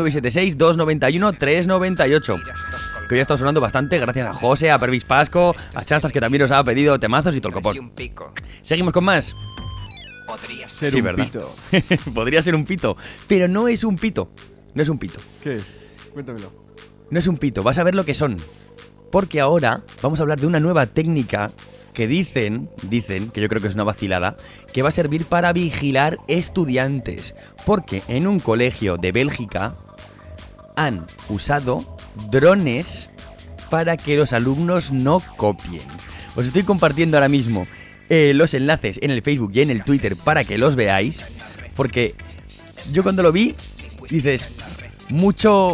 S6: 976-291-398. Que hoy ha estado sonando bastante gracias a José, a Pervis Pasco, a Chastas, que también os ha pedido temazos y todo el copón. Seguimos con más.
S2: Podría ser
S6: sí,
S2: un
S6: ¿verdad?
S2: pito.
S6: Podría ser un pito, pero no es un pito. No es un pito.
S2: ¿Qué es? Cuéntamelo.
S6: No es un pito, vas a ver lo que son. Porque ahora vamos a hablar de una nueva técnica que dicen, que yo creo que es una vacilada, que va a servir para vigilar estudiantes. Porque en un colegio de Bélgica han usado drones para que los alumnos no copien. Os estoy compartiendo ahora mismo los enlaces en el Facebook y en el Twitter para que los veáis, porque yo cuando lo vi, dices, mucho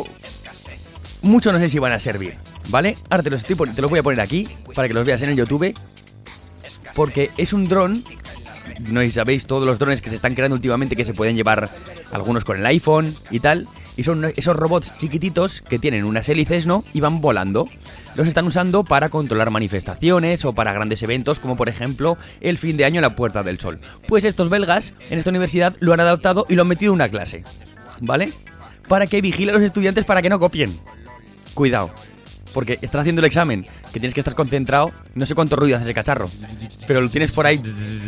S6: no sé si van a servir, ¿vale? Ahora te los voy a poner aquí para que los veas en el YouTube, porque es un dron. No sé si sabéis todos los drones que se están creando últimamente, que se pueden llevar algunos con el iPhone y tal. Y son esos robots chiquititos que tienen unas hélices, ¿no? Y van volando. Los están usando para controlar manifestaciones o para grandes eventos, como por ejemplo el fin de año en la Puerta del Sol. Pues estos belgas en esta universidad lo han adaptado y lo han metido en una clase, ¿vale? Para que vigile a los estudiantes para que no copien. Cuidado, porque estás haciendo el examen, que tienes que estar concentrado. No sé cuánto ruido hace ese cacharro, pero lo tienes por ahí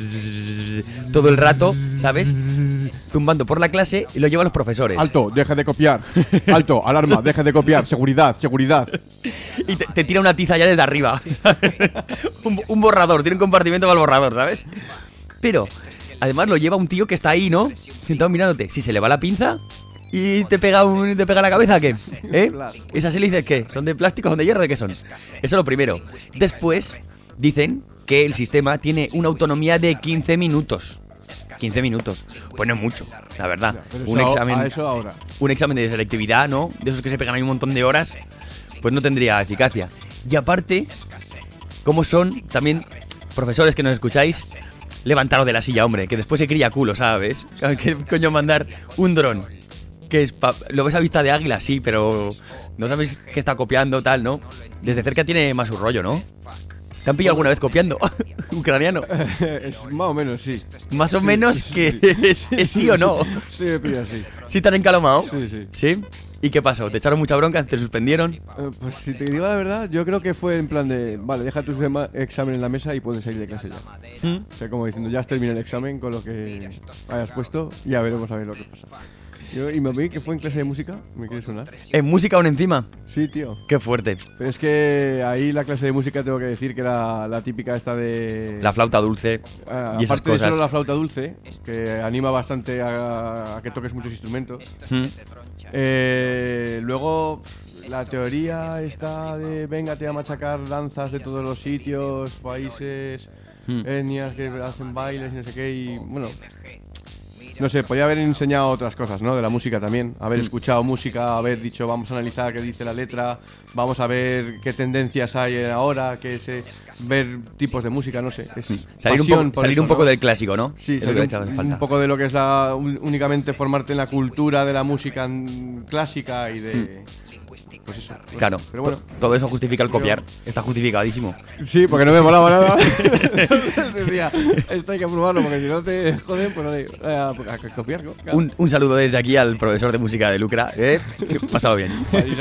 S6: todo el rato, ¿sabes? Tumbando por la clase y lo llevan los profesores.
S2: Alto, deja de copiar. Alto, alarma, deja de copiar. Seguridad.
S6: Y te tira una tiza ya desde arriba, ¿sabes? un borrador, tiene un compartimento para el borrador, ¿sabes? Pero además lo lleva un tío que está ahí, ¿no? Sentado mirándote. Si se le va la pinza y te pega la cabeza, ¿qué? ¿Eh? ¿Esas hélices qué? ¿Son de plástico o son de hierro? ¿De qué son? Eso es lo primero. Después dicen que el sistema tiene una autonomía de 15 minutos. 15 minutos. Pues no es mucho, la verdad. Un examen de selectividad, ¿no? De esos que se pegan ahí un montón de horas, pues no tendría eficacia. Y aparte, como son también profesores que nos escucháis, levantaros de la silla, hombre, que después se cría culo, ¿sabes? ¿Qué coño mandar un dron que es lo ves a vista de águila, sí, pero no sabes que está copiando, tal, ¿no? Desde cerca tiene más su rollo, ¿no? ¿Te han pillado alguna vez copiando? ¿Ucraniano?
S2: Es más o menos, sí.
S6: Más o menos que es sí o no.
S2: Sí, me pilla así.
S6: ¿Sí te han encalomado?
S2: Sí, sí.
S6: ¿Sí? ¿Y qué pasó? ¿Te echaron mucha bronca? ¿Te suspendieron?
S2: Pues si te digo la verdad, yo creo que fue en plan de... Vale, deja tu examen en la mesa y puedes salir de clase ya. O sea, como diciendo, ya has terminado el examen con lo que hayas puesto y ya veremos a ver lo que pasa. Y me vi que fue en clase de música, ¿me quieres sonar?
S6: ¿En música aún encima?
S2: Sí, tío.
S6: Qué fuerte.
S2: Pero es que ahí la clase de música tengo que decir que era la típica esta de...
S6: La flauta dulce y esas
S2: aparte de
S6: cosas.
S2: solo la flauta dulce, que anima bastante a que toques muchos instrumentos. Luego la teoría está de venga, te voy a machacar danzas de todos los sitios, países, etnias que hacen bailes y no sé qué, y bueno... No sé, podía haber enseñado otras cosas, ¿no? De la música también. Haber escuchado música, haber dicho, vamos a analizar qué dice la letra, vamos a ver qué tendencias hay ahora, ver tipos de música, no sé. Es
S6: salir un poco del clásico, ¿no?
S2: Sí, un poco de lo que es únicamente formarte en la cultura de la música clásica y de... Pues eso.
S6: Claro,
S2: pero bueno,
S6: todo eso justifica el copiar. Está justificadísimo.
S2: Sí, porque no me molaba nada. Decía, esto hay que probarlo porque si no te joden, pues no digo. A copiar.
S6: Un saludo desde aquí al profesor de música de Lucra. Pasado bien.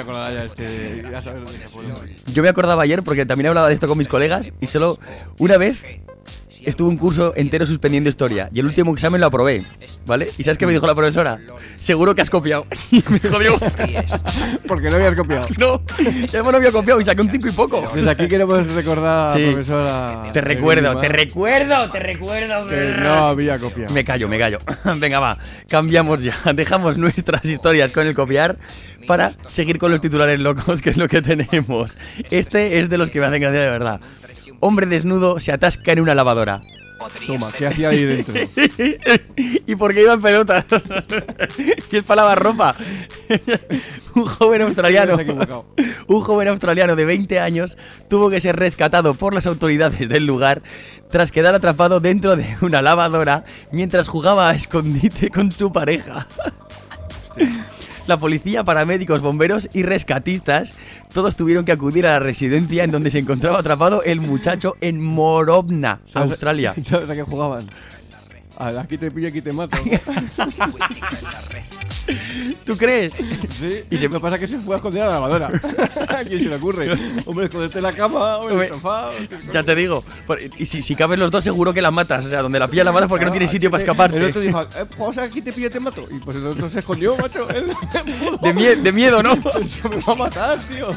S6: Yo me acordaba ayer porque también hablaba de esto con mis colegas y solo una vez estuve un curso entero suspendiendo historia y el último examen lo aprobé, ¿vale? ¿Y sabes qué me dijo la profesora? Seguro que has copiado. Y me jodió.
S2: Porque no habías copiado.
S6: No, ya no había copiado y saqué un 5 y poco.
S2: Desde aquí queremos recordar a la profesora.
S6: Te recuerdo.
S2: Que no había copiado.
S6: Me callo. Venga, va, cambiamos ya. Dejamos nuestras historias con el copiar para seguir con los titulares locos, que es lo que tenemos. Este es de los que me hacen gracia de verdad. Hombre desnudo se atasca en una lavadora.
S2: Toma, ¿qué hacía ahí dentro?
S6: ¿Y por qué iba en pelotas? Si es para lavar ropa. Un joven australiano de 20 años tuvo que ser rescatado por las autoridades del lugar tras quedar atrapado dentro de una lavadora mientras jugaba a escondite con su pareja. La policía, paramédicos, bomberos y rescatistas todos tuvieron que acudir a la residencia en donde se encontraba atrapado el muchacho en Morovna, Australia.
S2: ¿Sabes a qué jugaban? Aquí te pillo, aquí te mato.
S6: ¿Tú crees?
S2: Sí, y lo que pasa es que se fue a esconder a la lavadora. ¿A quién se le ocurre? Hombre, esconderte en la cama o en el sofá.
S6: Ya te digo. Y si caben los dos, seguro que la matas. O sea, donde la pilla la matas porque no tiene sitio para escaparte.
S2: El otro dijo, o sea, aquí te pillo, te mato. Y pues el otro se escondió, macho.
S6: De miedo, ¿no?
S2: Se me va a matar, tío.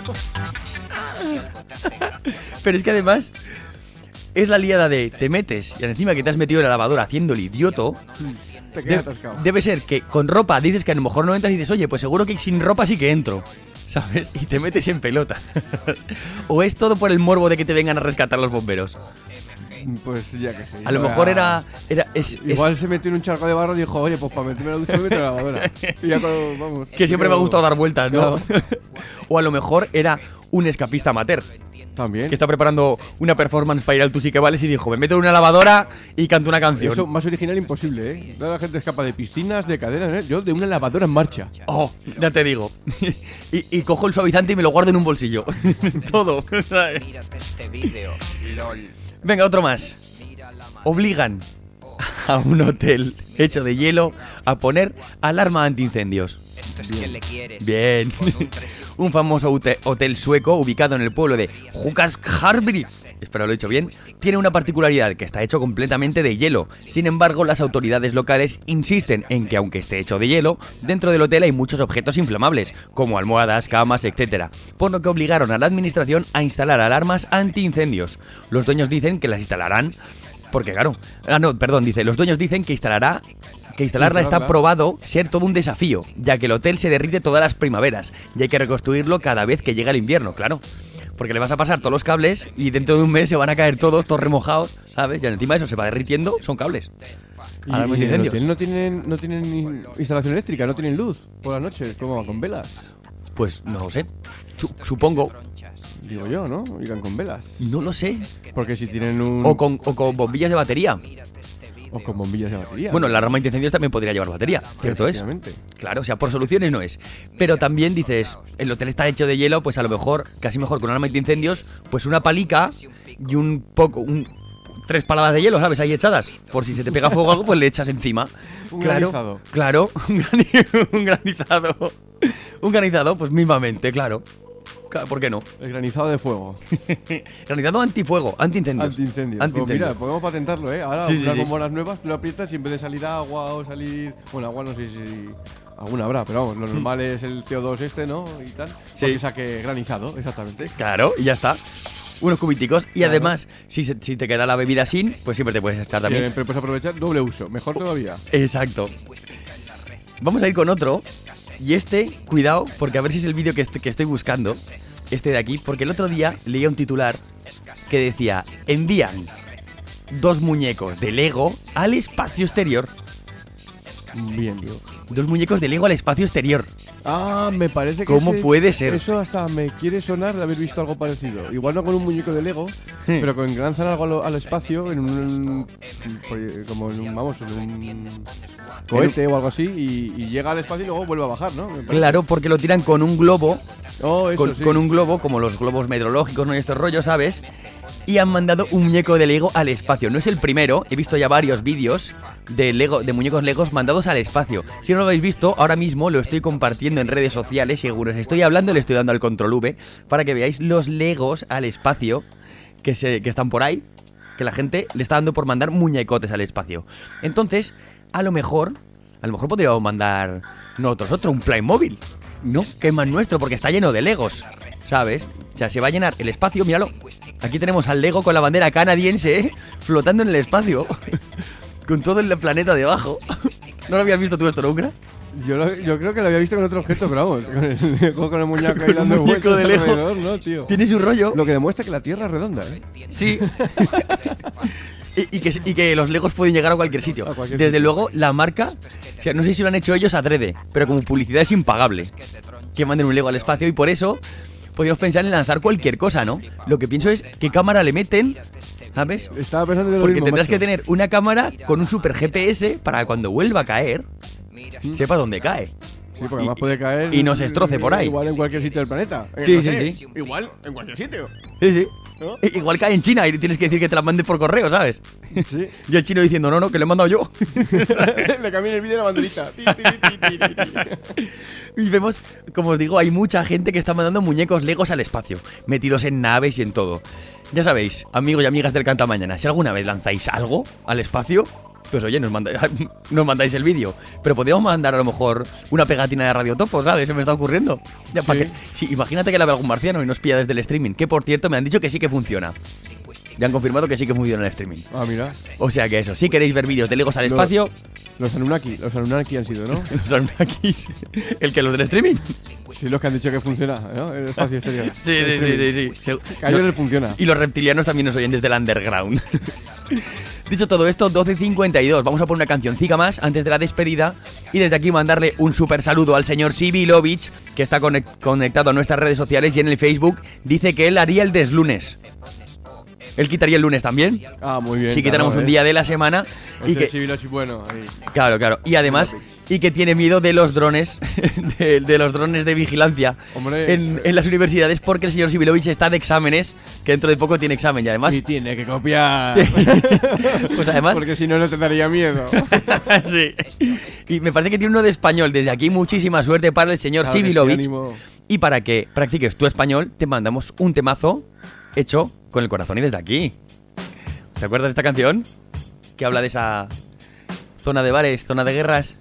S6: Pero es que además es la liada de te metes y encima que te has metido en la lavadora haciendo el idioto.
S2: Te quedas atascado.
S6: Debe ser que con ropa dices que a lo mejor no entras y dices, oye, pues seguro que sin ropa sí que entro, ¿sabes? Y te metes en pelota. ¿O es todo por el morbo de que te vengan a rescatar los bomberos?
S2: Pues ya que sé.
S6: A lo mejor
S2: igual se metió en un charco de barro y dijo, oye, pues para meterme en la ducha me meto en la lavadora. Y ya vamos.
S6: Que siempre me ha gustado dar vueltas, ¿no? Claro. O a lo mejor era un escapista amateur.
S2: También.
S6: Que está preparando una performance para ir al Tú sí que vales y dijo, me meto en una lavadora y canto una canción.
S2: Eso más original imposible, ¿eh? Toda la gente escapa de piscinas, de cadenas, ¿eh? Yo de una lavadora en marcha.
S6: Oh, ya te digo. y cojo el suavizante y me lo guardo en un bolsillo. Todo, ¿sabes?
S18: Mírate este vídeo, lol.
S6: Venga, otro más. Obligan a un hotel hecho de hielo a poner alarma antiincendios.
S18: Esto es que le quieres.
S6: Bien. Un famoso hotel sueco ubicado en el pueblo de Jukkasjärvi, espero lo he hecho bien, tiene una particularidad, que está hecho completamente de hielo. Sin embargo, las autoridades locales insisten en que aunque esté hecho de hielo, dentro del hotel hay muchos objetos inflamables, como almohadas, camas, etc. Por lo que obligaron a la administración a instalar alarmas antiincendios. Los dueños dicen que las instalarán porque, claro... dice, los dueños dicen que instalarla está probado ser todo un desafío, ya que el hotel se derrite todas las primaveras y hay que reconstruirlo cada vez que llega el invierno, claro. Porque le vas a pasar todos los cables y dentro de un mes se van a caer todos remojados, ¿sabes? Y encima de eso se va derritiendo, son cables.
S2: ¿Y el hotel no tienen instalación eléctrica, no tienen luz por la noche? ¿Cómo van? ¿Con velas?
S6: Pues no lo sé, supongo.
S2: Digo yo, ¿no? Irán con velas.
S6: No lo sé.
S2: Porque si tienen un...
S6: O con bombillas de batería.
S2: O con bombillas de batería.
S6: Bueno, la rama antiincendios también podría llevar batería, ¿cierto es? Claro, o sea, por soluciones no es. Pero también dices, el hotel está hecho de hielo, pues a lo mejor, casi mejor con un arma antiincendios, pues una palica y un poco... 3 paladas de hielo, ¿sabes? Ahí echadas. Por si se te pega fuego o algo, pues le echas encima.
S2: Un granizado.
S6: Claro, un granizado. Un granizado, pues mismamente, claro. ¿Por qué no?
S2: El granizado de fuego.
S6: Granizado antifuego, antiincendios.
S2: Antiincendios. Pues mira, podemos patentarlo, ¿eh? Ahora,
S6: sí,
S2: unas
S6: sí.
S2: bombonas nuevas, tú lo aprietas y en vez de salir agua o salir... Bueno, agua no sé si... Alguna habrá, pero vamos, lo normal es el CO2 este, ¿no? Y tal.
S6: Sí.
S2: Porque saque granizado, exactamente.
S6: Claro, y ya está. Unos cubiticos. Y
S2: claro.
S6: Además, si te queda la bebida sin, pues siempre te puedes echar también.
S2: Siempre puedes aprovechar doble uso. Mejor todavía.
S6: Exacto. Vamos a ir con otro. Y este, cuidado, porque a ver si es el vídeo que estoy buscando. Este de aquí, porque el otro día leía un titular que decía: envían 2 muñecos de Lego al espacio exterior.
S2: Bien, Diego.
S6: 2 muñecos de Lego al espacio exterior.
S2: Ah, me parece que...
S6: ¿Cómo puede ser?
S2: Eso hasta me quiere sonar de haber visto algo parecido. Igual no con un muñeco de Lego, pero con lanzan algo al espacio en un... Como en un... Vamos, en un cohete o algo así y llega al espacio y luego vuelve a bajar, ¿no?
S6: Claro, porque lo tiran con un globo.
S2: Oh, eso sí.
S6: Con un globo, como los globos meteorológicos, ¿no? Y estos rollos, ¿sabes? Y han mandado un muñeco de Lego al espacio. No es el primero, he visto ya varios vídeos de muñecos Legos mandados al espacio. Si no lo habéis visto, ahora mismo lo estoy compartiendo en redes sociales. Seguro os estoy hablando, le estoy dando al control V para que veáis los Legos al espacio que están por ahí, que la gente le está dando por mandar muñecotes al espacio. Entonces, a lo mejor podríamos mandar nosotros un Playmobil, ¿no? Que es más nuestro, porque está lleno de Legos, ¿sabes? O sea, se va a llenar el espacio, míralo. Aquí tenemos al Lego con la bandera canadiense, flotando en el espacio, con todo el planeta debajo. ¿No lo habías visto tú esto nunca?
S2: Yo creo que lo había visto con otro objeto, pero vamos, con el muñeco ahí dando vueltas
S6: de Lego
S2: alrededor, ¿no, tío?
S6: Tiene su rollo.
S2: Lo que demuestra que la Tierra es redonda, ¿eh?
S6: Sí. y que los Legos pueden llegar a cualquier sitio. Desde luego, la marca, o sea, no sé si lo han hecho ellos adrede, pero como publicidad es impagable que manden un Lego al espacio, y por eso podríamos pensar en lanzar cualquier cosa, ¿no? Lo que pienso es qué cámara le meten, ¿sabes?
S2: Estaba pensando en lo
S6: Porque
S2: mismo,
S6: tendrás
S2: macho.
S6: que tener una cámara con un super GPS para cuando vuelva a caer, sepa dónde cae.
S2: Sí, porque además puede caer...
S6: Y nos destroce por ahí.
S2: Igual en cualquier sitio del planeta.
S6: Sí,
S2: no
S6: sí,
S2: sé,
S6: sí.
S2: Igual en cualquier sitio.
S6: Sí, sí.
S2: ¿No?
S6: Igual cae en China y tienes que decir que te la mandes por correo, ¿sabes?
S2: Sí.
S6: Y el chino diciendo, no, que le he mandado yo.
S2: Le cambié el vídeo de la banderita.
S6: Y vemos, como os digo, hay mucha gente que está mandando muñecos Legos al espacio, metidos en naves y en todo. Ya sabéis, amigos y amigas del Cantamañana, si alguna vez lanzáis algo al espacio, pues oye, nos mandáis el vídeo. Pero podríamos mandar a lo mejor una pegatina de Radio Topo, ¿sabes? Se me está ocurriendo. Ya, ¿para qué? Sí, imagínate que la ve algún marciano y nos pilla desde el streaming. Que por cierto, me han dicho que sí que funciona. Ya han confirmado que sí que funciona el streaming.
S2: Ah, mira.
S6: O sea que eso, si queréis ver vídeos de Legos al espacio...
S2: Los Anunnaki han sido, ¿no?
S6: Los Anunnaki, ¿el que los del streaming?
S2: Sí, los que han dicho que funciona, ¿no? El espacio exterior.
S6: Sí.
S2: Cayó en el funciona.
S6: Y los reptilianos también nos oyen desde el underground. Dicho todo esto, 12:52. Vamos a poner una cancioncica más antes de la despedida. Y desde aquí mandarle un súper saludo al señor Sibilovich, que está conectado a nuestras redes sociales y en el Facebook. Dice que él haría el deslunes. Él quitaría el lunes también.
S2: Ah, muy bien.
S6: Si quitáramos un día de la semana.
S2: Y que bueno, ahí.
S6: Claro. Y además, y que tiene miedo de los drones, de los drones de vigilancia.
S2: Hombre.
S6: En las universidades, porque el señor Sibilovich está de exámenes, que dentro de poco tiene examen y además...
S2: Y tiene que copiar.
S6: Sí. Pues además...
S2: Porque si no te daría miedo.
S6: Sí. Y me parece que tiene uno de español. Desde aquí, muchísima suerte para el señor Sibilovich.
S2: Sí,
S6: y para que practiques tu español, te mandamos un temazo hecho con el corazón y desde aquí. ¿Te acuerdas de esta canción? Que habla de esa zona de bares, zona de guerras.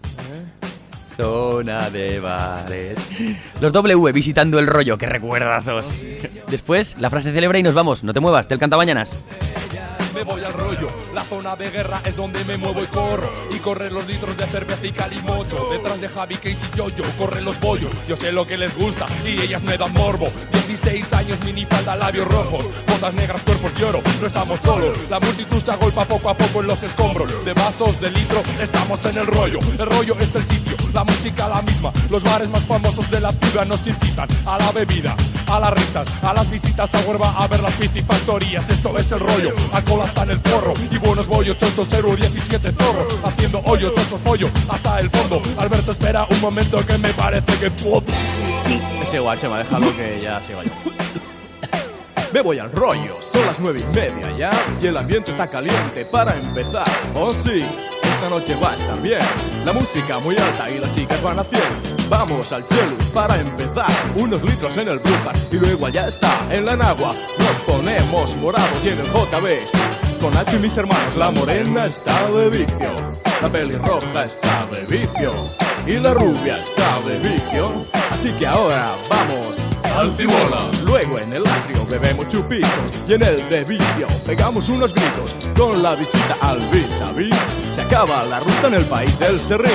S6: Zona de bares. Los W visitando el rollo, qué recuerdazos. Después, la frase célebre y nos vamos. No te muevas, del Cantamañanas.
S19: Me voy al rollo, la zona de guerra es donde me muevo y corro. Y corren los litros de cerveza y calimocho. Detrás de Javi, Case y Yoyo, corren los bollos. Yo sé lo que les gusta y ellas me dan morbo. 16 años, minifalda, labios rojos, botas negras, cuerpos de oro, no estamos solos. La multitud se agolpa poco a poco en los escombros. De vasos, de litro, estamos en el rollo. El rollo es el sitio, la música la misma. Los bares más famosos de la ciudad nos incitan a la bebida, a las risas, a las visitas a Huelva a ver las piscifactorías. Esto es el rollo, alcohol hasta en el porro y buenos bollos, chocho 017 zorro, haciendo hoyo, chocho pollo, hasta el fondo. Alberto, espera un momento que me parece que puedo.
S20: Es igual, Chema, déjalo que ya sigo yo. Me voy al rollo, son las 9:30 ya y el ambiente está caliente para empezar. Oh sí, esta noche va a estar bien, la música muy alta y las chicas van a 100. Vamos al Chelus para empezar, unos litros en el Brujas y luego ya está, en la Nagua nos ponemos morados y en el JB. Con Nacho y mis hermanos, la morena está de vicio, la pelirroja está de vicio y la rubia está de vicio. Así que ahora vamos al Cibona. Luego en el atrio bebemos chupitos y en el de vicio pegamos unos gritos. Con la visita al vis a vis se acaba la ruta en el país del serrín.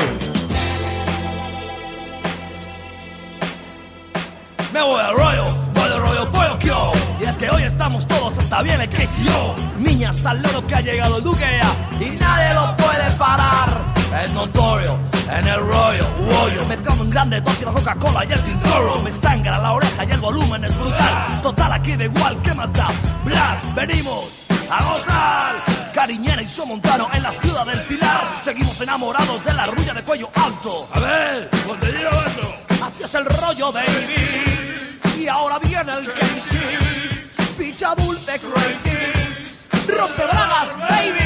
S21: Me voy al rollo pollo yo. Y es que hoy estamos todos hasta bien el crazy yo. Niñas al loro que ha llegado el duque ya y nadie lo puede parar. Es notorio, en el rollo, mezclando en grande dosis la Coca-Cola y el tintoro. Me sangra la oreja y el volumen es brutal. Total, aquí da igual, ¿qué más da? Blas, venimos a gozar. Cariñera y Somontano en la ciudad del Pilar. Seguimos enamorados de la rubia de cuello alto. A ver, ¿dónde digo eso? Así es el rollo, baby. Y ahora viene el Casey. Picha dulce crazy. Rompe bragas, baby.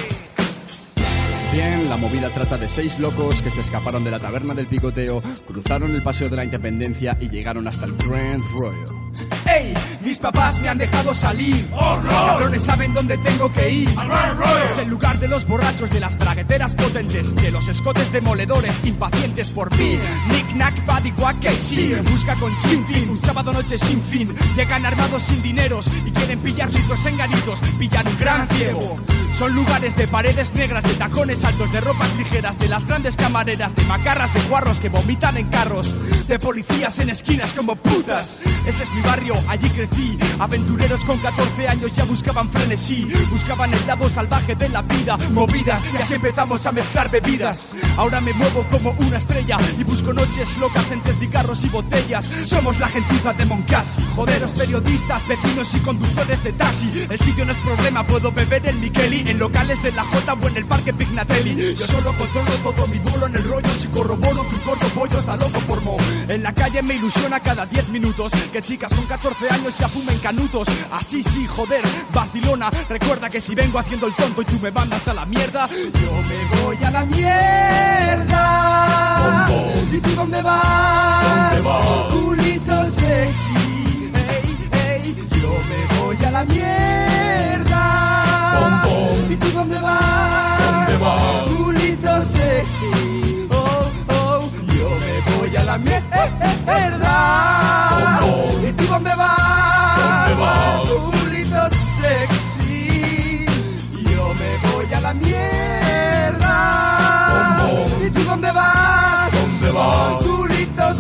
S20: Bien, la movida trata de 6 locos que se escaparon de la taberna del picoteo, cruzaron el paseo de la Independencia y llegaron hasta el Grand Royal.
S22: ¡Ey! Mis papás me han dejado salir. Cabrones saben dónde tengo que ir. Es el lugar de los borrachos, de las bragueteras potentes, de los escotes demoledores impacientes por mí. Knick-knack, paddy, guac, sí. Busca con chinfin, un sábado noche sin fin. Llegan armados sin dineros y quieren pillar litros enganitos. Pillan un gran ciego. Son lugares de paredes negras, de tacones altos, de ropas ligeras, de las grandes camareras, de macarras, de guarros que vomitan en carros, de policías en esquinas como putas. Ese es mi barrio, allí crecí. Aventureros con 14 años ya buscaban frenesí, buscaban el lado salvaje de la vida. Movidas, y así empezamos a mezclar bebidas. Ahora me muevo como una estrella y busco noches locas entre cigarros y botellas. Somos la gentuza de Moncasi. Joderos periodistas, vecinos y conductores de taxi. El sitio no es problema, puedo beber en Micheli, en locales de la Jota o en el parque Pignatelli. Yo solo controlo todo mi bolo en el rollo. Si corroboro que un corto pollo está loco por mo. En la calle me ilusiona cada 10 minutos que chicas con 14 años ya fumen canutos. Así sí, joder, vacilona. Recuerda que si vengo haciendo el tonto y tú me mandas a la mierda, yo me voy a la mierda. ¿Y tú dónde vas? Culito sexy. Hey, hey, yo me voy a la mierda. ¿Y tú dónde vas? Culito sexy. Oh, oh, yo me voy a la mierda. ¿Y tú dónde vas? Culito sexy. Yo me voy a la mierda. ¿Y tú dónde vas? Culito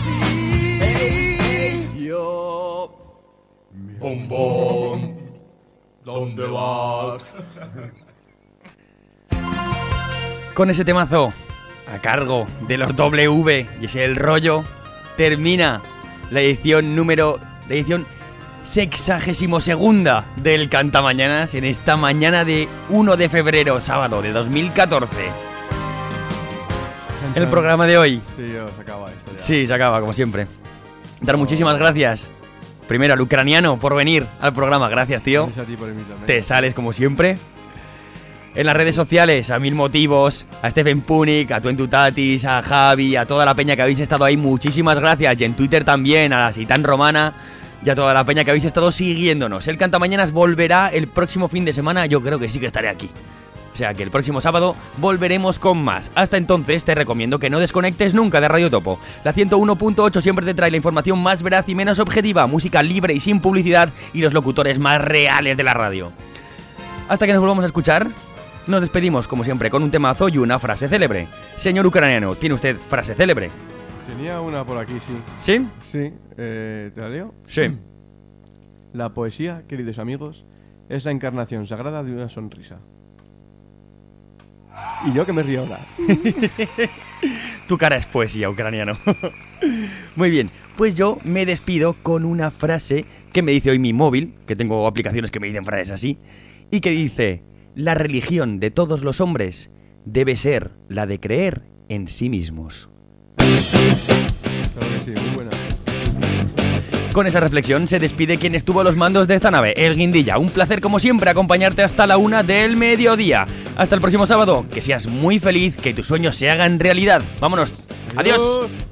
S22: sexy. Yo.
S19: Bombón. ¿Dónde vas?
S6: Con ese temazo a cargo de los W y ese el rollo, termina la edición 62ª del Cantamañanas en esta mañana de 1 de febrero, sábado de 2014. El programa de hoy.
S2: Tío, se acaba esto ya.
S6: Sí, se acaba, como siempre. Dar muchísimas gracias. Primero al ucraniano por venir al programa. Gracias, tío.
S2: Gracias a ti por invitarme.
S6: Te sales como siempre. En las redes sociales, a Mil Motivos, a Stephen Punic, a Tuentutatis, a Javi, a toda la peña que habéis estado ahí, muchísimas gracias. Y en Twitter también, a la Sitán Romana y a toda la peña que habéis estado siguiéndonos. El Cantamañanas volverá el próximo fin de semana, yo creo que sí que estaré aquí. O sea que el próximo sábado volveremos con más. Hasta entonces te recomiendo que no desconectes nunca de Radio Topo. La 101.8 siempre te trae la información más veraz y menos objetiva, música libre y sin publicidad y los locutores más reales de la radio. Hasta que nos volvamos a escuchar, nos despedimos como siempre con un temazo y una frase célebre. Señor ucraniano, ¿tiene usted frase célebre?
S2: Tenía una por aquí, sí.
S6: ¿Sí?
S2: Sí. ¿Te la leo?
S6: Sí.
S2: La poesía, queridos amigos, es la encarnación sagrada de una sonrisa. Y yo que me río ahora.
S6: Tu cara es poesía, ucraniano. Muy bien, pues yo me despido con una frase que me dice hoy mi móvil, que tengo aplicaciones que me dicen frases así, y que dice: La religión de todos los hombres debe ser la de creer en sí mismos.
S2: Claro que sí, muy buena.
S6: Con esa reflexión se despide quien estuvo a los mandos de esta nave, el Guindilla. Un placer como siempre acompañarte hasta la 1 del mediodía. Hasta el próximo sábado, que seas muy feliz, que tus sueños se hagan realidad. Vámonos. Adiós.